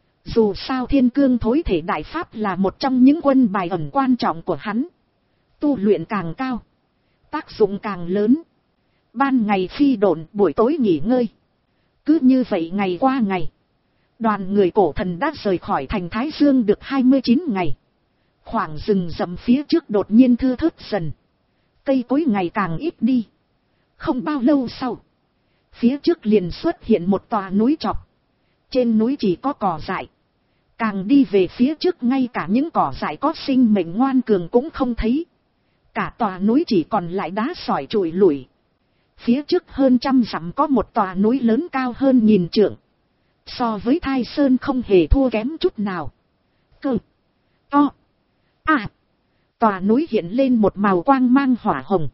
Dù sao Thiên Cương Thối Thể Đại Pháp là một trong những quân bài ẩn quan trọng của hắn. Tu luyện càng cao. Tác dụng càng lớn. Ban ngày phi độn, buổi tối nghỉ ngơi. Cứ như vậy ngày qua ngày. Đoàn người Cổ Thần đã rời khỏi thành Thái Dương được hai mươi chín ngày. Khoảng rừng rậm phía trước đột nhiên thưa thớt dần. Cây cối ngày càng ít đi. Không bao lâu sau. Phía trước liền xuất hiện một tòa núi chọc. Trên núi chỉ có cỏ dại. Càng đi về phía trước ngay cả những cỏ dại có sinh mệnh ngoan cường cũng không thấy. Cả tòa núi chỉ còn lại đá sỏi trụi lủi. Phía trước hơn trăm dặm có một tòa núi lớn cao hơn nghìn trượng. So với Thai Sơn không hề thua kém chút nào. Cơ. To. À. Tòa núi hiện lên một màu quang mang hỏa hồng.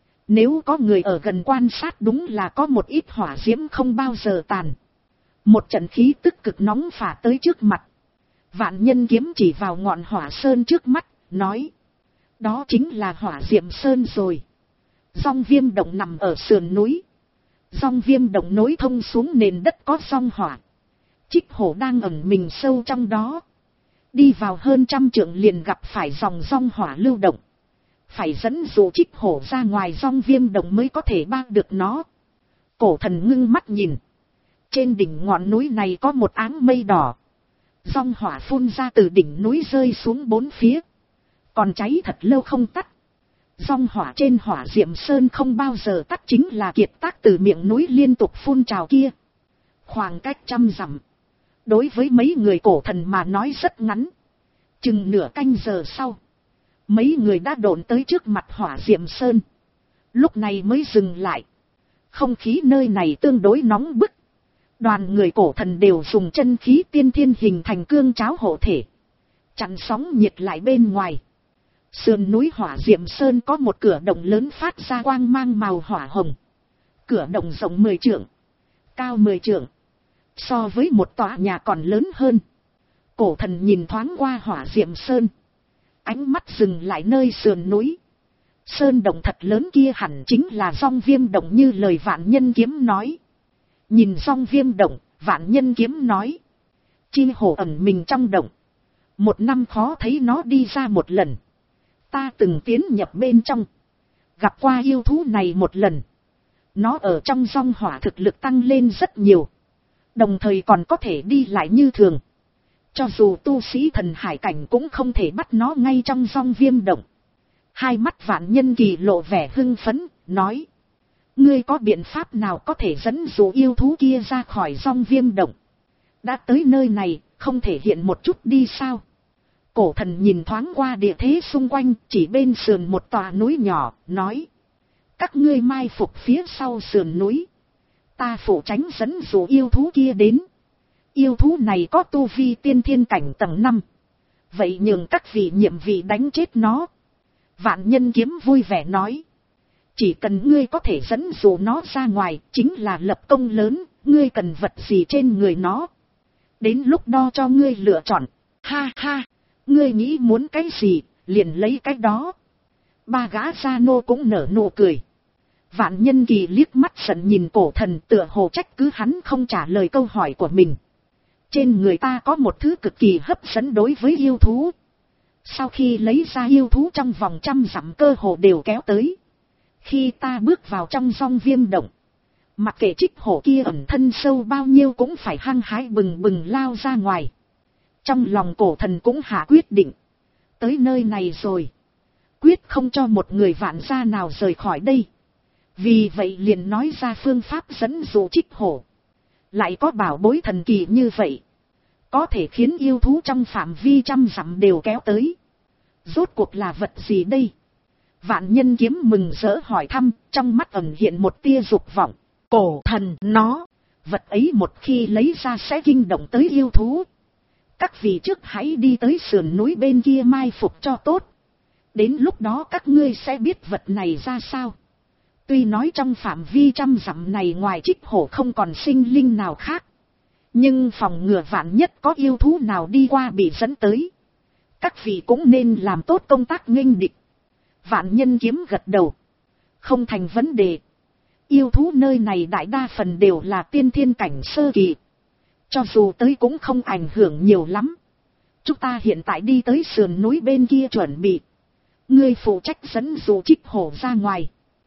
Nếu có người ở gần quan sát đúng là có một ít hỏa diễm không bao giờ tàn. Một trận khí tức cực nóng phả tới trước mặt. Vạn Nhân Kiếm chỉ vào ngọn hỏa sơn trước mắt, nói. Đó chính là Hỏa Diệm Sơn rồi. Dong Viêm Động nằm ở sườn núi. Dong Viêm Động nối thông xuống nền đất có dong hỏa. Trích hổ đang ẩn mình sâu trong đó. Đi vào hơn trăm trượng liền gặp phải dòng dong hỏa lưu động. Phải dẫn dụ Trích hổ ra ngoài Dong Viêm Động mới có thể bao được nó. Cổ Thần ngưng mắt nhìn. Trên đỉnh ngọn núi này có một áng mây đỏ. Dòng hỏa phun ra từ đỉnh núi rơi xuống bốn phía. Còn cháy thật lâu không tắt. Dòng hỏa trên hỏa diệm sơn không bao giờ tắt, chính là kiệt tác từ miệng núi liên tục phun trào kia. Khoảng cách trăm dặm. Đối với mấy người cổ thần mà nói rất ngắn. Chừng nửa canh giờ sau. Mấy người đã độn tới trước mặt hỏa diệm sơn. Lúc này mới dừng lại. Không khí nơi này tương đối nóng bức. Đoàn người cổ thần đều dùng chân khí tiên thiên hình thành cương cháo hộ thể. Chặn sóng nhiệt lại bên ngoài. Sườn núi hỏa diệm sơn có một cửa động lớn phát ra quang mang màu hỏa hồng. Cửa động rộng mười trượng. Cao mười trượng. So với một tòa nhà còn lớn hơn. Cổ thần nhìn thoáng qua hỏa diệm sơn. Ánh mắt dừng lại nơi sườn núi. Sơn động thật lớn kia hẳn chính là Dong Viêm động như lời Vạn Nhân Kiếm nói. Nhìn Dong Viêm động, Vạn Nhân Kiếm nói. Chi hổ ẩn mình trong động. Một năm khó thấy nó đi ra một lần. Ta từng tiến nhập bên trong. Gặp qua yêu thú này một lần. Nó ở trong dòng hỏa thực lực tăng lên rất nhiều. Đồng thời còn có thể đi lại như thường. Cho dù tu sĩ thần hải cảnh cũng không thể bắt nó ngay trong dòng viêm động. Hai mắt Vạn Nhân Kỳ lộ vẻ hưng phấn, nói. Ngươi có biện pháp nào có thể dẫn dụ yêu thú kia ra khỏi dòng viêm động? Đã tới nơi này, không thể hiện một chút đi sao? Cổ thần nhìn thoáng qua địa thế xung quanh, chỉ bên sườn một tòa núi nhỏ, nói. Các ngươi mai phục phía sau sườn núi. Ta phụ tránh dẫn dụ yêu thú kia đến. Yêu thú này có tu vi tiên thiên cảnh tầng năm. Vậy nhường các vị nhiệm vị đánh chết nó. Vạn Nhân Kiếm vui vẻ nói. Chỉ cần ngươi có thể dẫn dụ nó ra ngoài, chính là lập công lớn, ngươi cần vật gì trên người nó. Đến lúc đó cho ngươi lựa chọn. Ha ha, ngươi nghĩ muốn cái gì, liền lấy cái đó. Ba gã gia nô cũng nở nụ cười. Vạn Nhân Kỳ liếc mắt giận nhìn cổ thần, tựa hồ trách cứ hắn không trả lời câu hỏi của mình. Trên người ta có một thứ cực kỳ hấp dẫn đối với yêu thú. Sau khi lấy ra yêu thú trong vòng trăm dặm cơ hồ đều kéo tới. Khi ta bước vào trong dòng viêm động, mặc kệ trích hổ kia ẩn thân sâu bao nhiêu cũng phải hăng hái bừng bừng lao ra ngoài. Trong lòng cổ thần cũng hạ quyết định. Tới nơi này rồi. Quyết không cho một người vạn gia nào rời khỏi đây. Vì vậy liền nói ra phương pháp dẫn dụ trích hổ. Lại có bảo bối thần kỳ như vậy. Có thể khiến yêu thú trong phạm vi trăm dặm đều kéo tới. Rốt cuộc là vật gì đây? Vạn Nhân Kiếm mừng rỡ hỏi thăm, trong mắt ẩn hiện một tia dục vọng. Cổ thần nó, vật ấy một khi lấy ra sẽ kinh động tới yêu thú. Các vị trước hãy đi tới sườn núi bên kia mai phục cho tốt. Đến lúc đó các ngươi sẽ biết vật này ra sao. Tuy nói trong phạm vi trăm dặm này ngoài trích hổ không còn sinh linh nào khác. Nhưng phòng ngừa vạn nhất có yêu thú nào đi qua bị dẫn tới. Các vị cũng nên làm tốt công tác nghênh địch. Vạn Nhân Kiếm gật đầu. Không thành vấn đề. Yêu thú nơi này đại đa phần đều là tiên thiên cảnh sơ kỳ. Cho dù tới cũng không ảnh hưởng nhiều lắm. Chúng ta hiện tại đi tới sườn núi bên kia chuẩn bị. Ngươi phụ trách dẫn dụ trích hổ ra ngoài.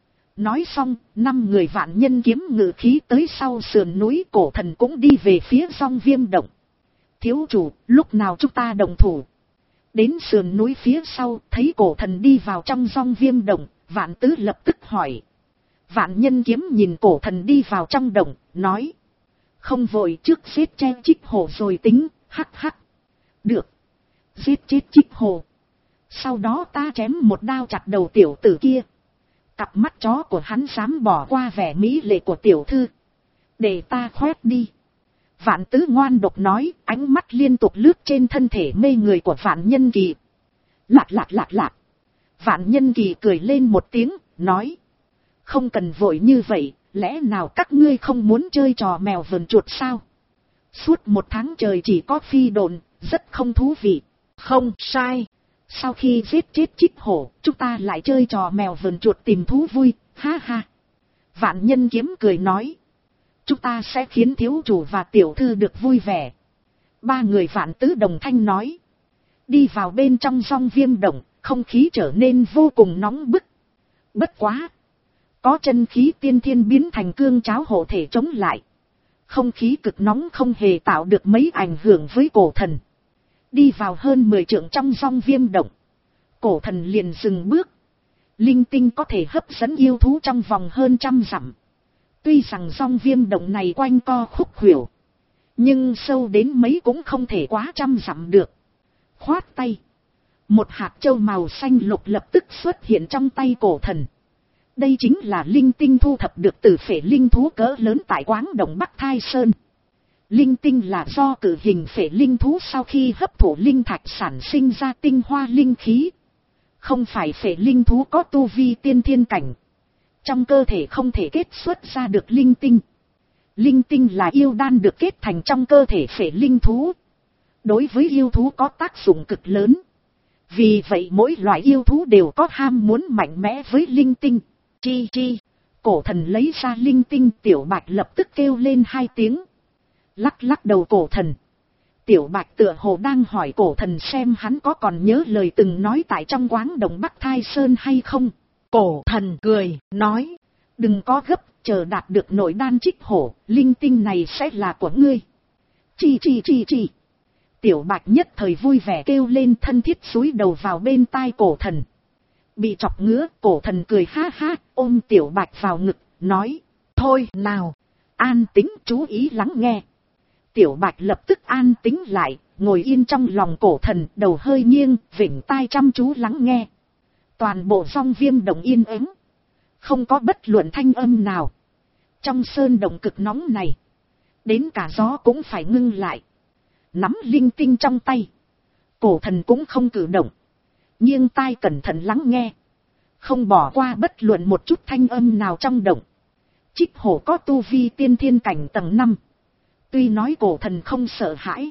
Nói xong, năm người Vạn Nhân Kiếm ngự khí tới sau sườn núi, cổ thần cũng đi về phía dòng viêm động. Thiếu chủ, lúc nào chúng ta đồng thủ? Đến sườn núi phía sau, thấy cổ thần đi vào trong dòng viêm động, Vạn Tứ lập tức hỏi. Vạn Nhân Kiếm nhìn cổ thần đi vào trong động, nói. Không vội, trước giết che trích hổ rồi tính, hắc hắc. Được. Giết chết trích hổ. Sau đó ta chém một đao chặt đầu tiểu tử kia. Cặp mắt chó của hắn dám bỏ qua vẻ mỹ lệ của tiểu thư. Để ta khoét đi. Vạn Tứ ngoan độc nói, ánh mắt liên tục lướt trên thân thể mê người của Vạn Nhân Kỳ. Lạc lạc lạc lạc. Vạn Nhân Kỳ cười lên một tiếng, nói. Không cần vội như vậy, lẽ nào các ngươi không muốn chơi trò mèo vờn chuột sao? Suốt một tháng trời chỉ có phi độn, rất không thú vị. Không sai. Sau khi giết chết trích hổ, chúng ta lại chơi trò mèo vờn chuột tìm thú vui, ha ha. Vạn Nhân Kiếm cười nói. Chúng ta sẽ khiến thiếu chủ và tiểu thư được vui vẻ. Ba người Vạn Tứ đồng thanh nói. Đi vào bên trong dòng viêm động, không khí trở nên vô cùng nóng bức. Bất quá. Có chân khí tiên thiên biến thành cương cháo hộ thể chống lại. Không khí cực nóng không hề tạo được mấy ảnh hưởng với cổ thần. Đi vào hơn mười trượng trong Dong Viêm Động, cổ thần liền dừng bước. Linh tinh có thể hấp dẫn yêu thú trong vòng hơn trăm dặm. Tuy rằng Dong Viêm Động này quanh co khúc khuỷu, nhưng sâu đến mấy cũng không thể quá trăm dặm được. Khoát tay, một hạt châu màu xanh lục lập tức xuất hiện trong tay cổ thần. Đây chính là linh tinh thu thập được từ phệ linh thú cỡ lớn tại Quáng Động Bắc Thai Sơn. Linh tinh là do cử hình phệ linh thú sau khi hấp thụ linh thạch sản sinh ra tinh hoa linh khí. Không phải phệ linh thú có tu vi tiên thiên cảnh. Trong cơ thể không thể kết xuất ra được linh tinh. Linh tinh là yêu đan được kết thành trong cơ thể phệ linh thú. Đối với yêu thú có tác dụng cực lớn. Vì vậy mỗi loại yêu thú đều có ham muốn mạnh mẽ với linh tinh. Chi chi, cổ thần lấy ra linh tinh, Tiểu Bạch lập tức kêu lên hai tiếng. Lắc lắc đầu cổ thần. Tiểu Bạch tựa hồ đang hỏi cổ thần xem hắn có còn nhớ lời từng nói tại trong Quáng Động Bắc Thai Sơn hay không. Cổ thần cười, nói, đừng có gấp, chờ đạt được nội đan Trích Hổ, linh tinh này sẽ là của ngươi. Chi chi chi chi. Tiểu Bạch nhất thời vui vẻ kêu lên, thân thiết xúi đầu vào bên tai cổ thần. Bị chọc ngứa, cổ thần cười ha ha, ôm Tiểu Bạch vào ngực, nói, thôi nào, an tĩnh chú ý lắng nghe. Tiểu Bạch lập tức an tĩnh lại, ngồi yên trong lòng cổ thần, đầu hơi nghiêng, vểnh tai chăm chú lắng nghe. Toàn bộ Dong Viêm Động yên ắng, không có bất luận thanh âm nào. Trong sơn động cực nóng này, đến cả gió cũng phải ngưng lại. Nắm linh tinh trong tay, cổ thần cũng không cử động, nghiêng tai cẩn thận lắng nghe, không bỏ qua bất luận một chút thanh âm nào trong động. Trích Hổ có tu vi tiên thiên cảnh tầng năm. Tuy nói cổ thần không sợ hãi,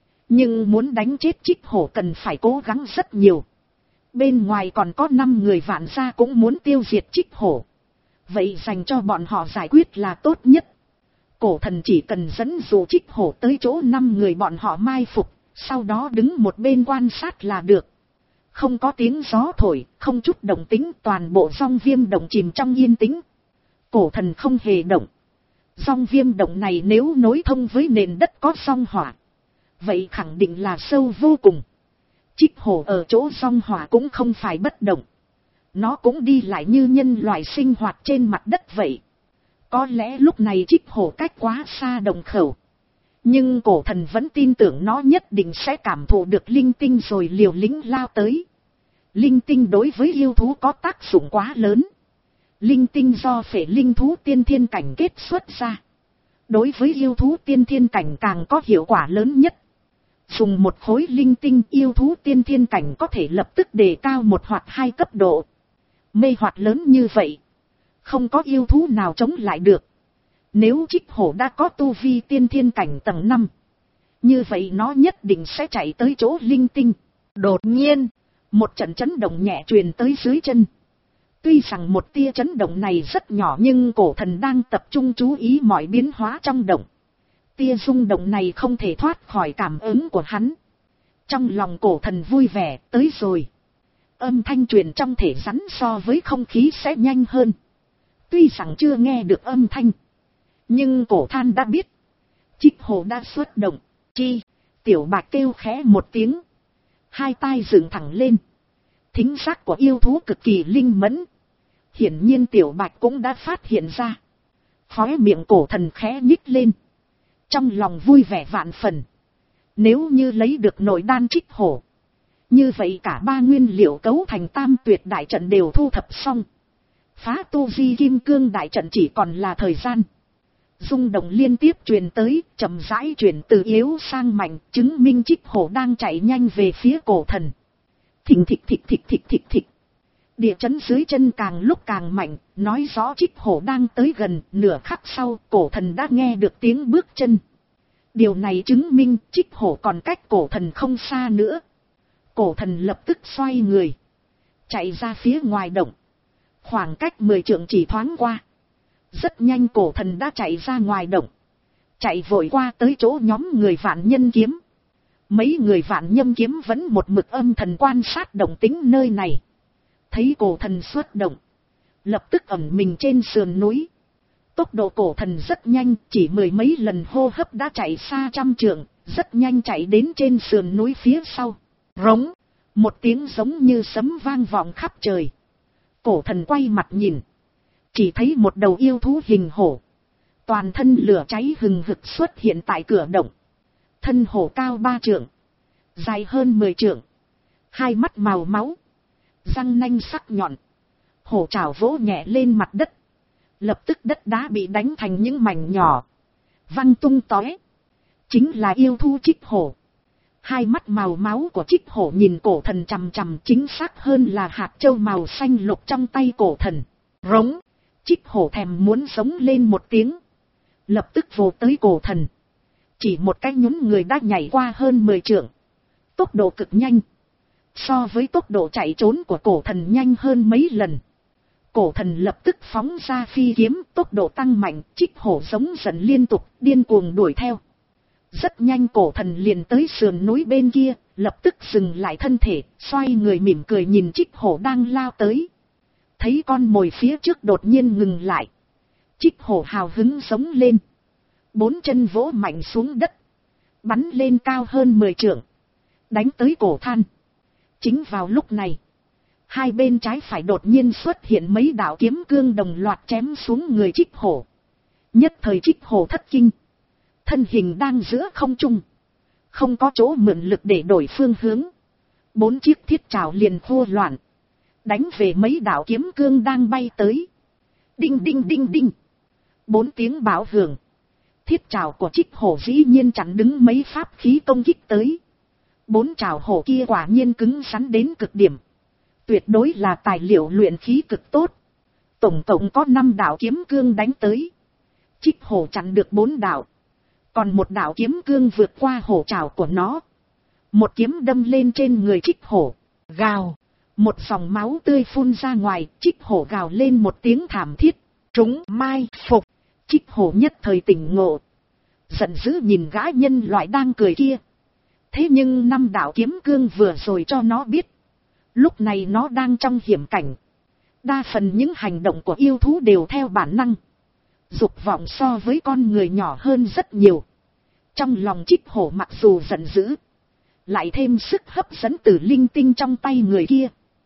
nhưng muốn đánh chết Trích Hổ cần phải cố gắng rất nhiều. Bên ngoài còn có năm người Vạn gia cũng muốn tiêu diệt Trích Hổ. Vậy dành cho bọn họ giải quyết là tốt nhất. Cổ thần chỉ cần dẫn dụ Trích Hổ tới chỗ năm người bọn họ mai phục, sau đó đứng một bên quan sát là được. Không có tiếng gió thổi, không chút động tĩnh, toàn bộ Dong Viêm Động chìm trong yên tĩnh. Cổ thần không hề động. Dong Viêm Động này nếu nối thông với nền đất có song hỏa, vậy khẳng định là sâu vô cùng. Trích Hổ ở chỗ song hỏa cũng không phải bất động. Nó cũng đi lại như nhân loại sinh hoạt trên mặt đất vậy. Có lẽ lúc này Trích Hổ cách quá xa động khẩu, nhưng cổ thần vẫn tin tưởng nó nhất định sẽ cảm thụ được linh tinh rồi liều lĩnh lao tới. Linh tinh đối với yêu thú có tác dụng quá lớn. Linh tinh do phệ linh thú tiên thiên cảnh kết xuất ra, đối với yêu thú tiên thiên cảnh càng có hiệu quả lớn nhất. Dùng một khối linh tinh, yêu thú tiên thiên cảnh có thể lập tức đề cao một hoặc hai cấp độ. Mê hoặc lớn như vậy, không có yêu thú nào chống lại được. Nếu Trích Hổ đã có tu vi tiên thiên cảnh tầng năm, như vậy nó nhất định sẽ chạy tới chỗ linh tinh. Đột nhiên, một trận chấn động nhẹ truyền tới dưới chân. Tuy rằng một tia chấn động này rất nhỏ, nhưng cổ thần đang tập trung chú ý mọi biến hóa trong động. Tia rung động này không thể thoát khỏi cảm ứng của hắn. Trong lòng cổ thần vui vẻ, tới rồi. Âm thanh truyền trong thể rắn so với không khí sẽ nhanh hơn. Tuy rằng chưa nghe được âm thanh, nhưng cổ than đã biết Trích Hổ đã xuất động. Chi, Tiểu Bạch kêu khẽ một tiếng, hai tai dựng thẳng lên. Thính giác của yêu thú cực kỳ linh mẫn. Hiển nhiên Tiểu Bạch cũng đã phát hiện ra. Khóe miệng cổ thần khẽ nhích lên, trong lòng vui vẻ vạn phần. Nếu như lấy được nội đan Trích Hổ, như vậy cả ba nguyên liệu cấu thành tam tuyệt đại trận đều thu thập xong. Phá tu di kim cương đại trận chỉ còn là thời gian. Rung động liên tiếp truyền tới, chậm rãi chuyển từ yếu sang mạnh, chứng minh Trích Hổ đang chạy nhanh về phía cổ thần. Thình thịch thịch thịch thịch thịch thịch. Địa chấn dưới chân càng lúc càng mạnh, nói rõ Trích Hổ đang tới gần. Nửa khắc sau, cổ thần đã nghe được tiếng bước chân. Điều này chứng minh Trích Hổ còn cách cổ thần không xa nữa. Cổ thần lập tức xoay người, chạy ra phía ngoài động. Khoảng cách mười trượng chỉ thoáng qua. Rất nhanh cổ thần đã chạy ra ngoài động, chạy vội qua tới chỗ nhóm người Vạn Nhân Kiếm. Mấy người Vạn Nhân Kiếm vẫn một mực âm thần quan sát động tĩnh nơi này. Thấy cổ thần xuất động, lập tức ẩn mình trên sườn núi. Tốc độ cổ thần rất nhanh, chỉ mười mấy lần hô hấp đã chạy xa trăm trượng, rất nhanh chạy đến trên sườn núi phía sau. Rống, một tiếng giống như sấm vang vọng khắp trời. Cổ thần quay mặt nhìn, chỉ thấy một đầu yêu thú hình hổ, toàn thân lửa cháy hừng hực xuất hiện tại cửa động. Thân hổ cao ba trượng, dài hơn mười trượng, hai mắt màu máu, răng nanh sắc nhọn. Hổ trảo vỗ nhẹ lên mặt đất, lập tức đất đá bị đánh thành những mảnh nhỏ, văng tung tóe. Chính là yêu thú Trích Hổ. Hai mắt màu máu của Trích Hổ nhìn cổ thần chằm chằm, chính xác hơn là hạt châu màu xanh lục trong tay cổ thần. Rống, Trích Hổ thèm muốn sống lên một tiếng, lập tức vồ tới cổ thần. Chỉ một cái nhún người đã nhảy qua hơn mười trượng, tốc độ cực nhanh, so với tốc độ chạy trốn của cổ thần nhanh hơn mấy lần. Cổ thần lập tức phóng ra phi kiếm, tốc độ tăng mạnh. Trích Hổ giống giận liên tục, điên cuồng đuổi theo. Rất nhanh cổ thần liền tới sườn núi bên kia, lập tức dừng lại thân thể, xoay người mỉm cười nhìn Trích Hổ đang lao tới. Thấy con mồi phía trước đột nhiên ngừng lại, Trích Hổ hào hứng sống lên, bốn chân vỗ mạnh xuống đất, bắn lên cao hơn mười trượng, đánh tới cổ than. Chính vào lúc này, hai bên trái phải đột nhiên xuất hiện mấy đạo kiếm cương đồng loạt chém xuống người Trích Hổ. Nhất thời Trích Hổ thất kinh, thân hình đang giữa không trung, không có chỗ mượn lực để đổi phương hướng. Bốn chiếc thiết trảo liền khô loạn, đánh về mấy đạo kiếm cương đang bay tới. Đinh đinh đinh đinh, bốn tiếng bão hưởng. Thiết trảo của Trích Hổ dĩ nhiên chặn đứng mấy pháp khí công kích tới. Bốn trảo hổ kia quả nhiên cứng rắn đến cực điểm, tuyệt đối là tài liệu luyện khí cực tốt. Tổng cộng có năm đạo kiếm cương đánh tới, Trích Hổ chặn được bốn đạo, còn một đạo kiếm cương vượt qua hổ trảo của nó, một kiếm đâm lên trên người Trích Hổ. Gào, một dòng máu tươi phun ra ngoài. Trích Hổ gào lên một tiếng thảm thiết, trúng mai phục. Trích Hổ nhất thời tỉnh ngộ, giận dữ nhìn gã nhân loại đang cười kia. Thế nhưng năm đạo kiếm cương vừa rồi cho nó biết, lúc này nó đang trong hiểm cảnh. Đa phần những hành động của yêu thú đều theo bản năng, dục vọng so với con người nhỏ hơn rất nhiều. Trong lòng Trích Hổ mặc dù giận dữ, lại thêm sức hấp dẫn từ linh tinh trong tay người kia,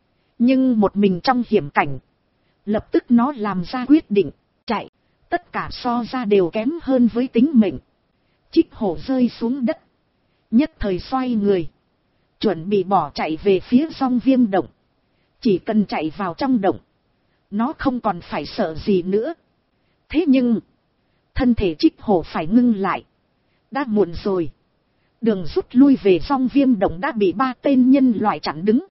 nhưng một mình trong hiểm cảnh, lập tức nó làm ra quyết định, chạy. Tất cả so ra đều kém hơn với tính mệnh. Trích Hổ rơi xuống đất, nhất thời xoay người, chuẩn bị bỏ chạy về phía Song Viêm động. Chỉ cần chạy vào trong động, nó không còn phải sợ gì nữa. Thế nhưng, thân thể Trích Hổ phải ngưng lại. Đã muộn rồi. Đường rút lui về Song Viêm động đã bị ba tên nhân loại chặn đứng.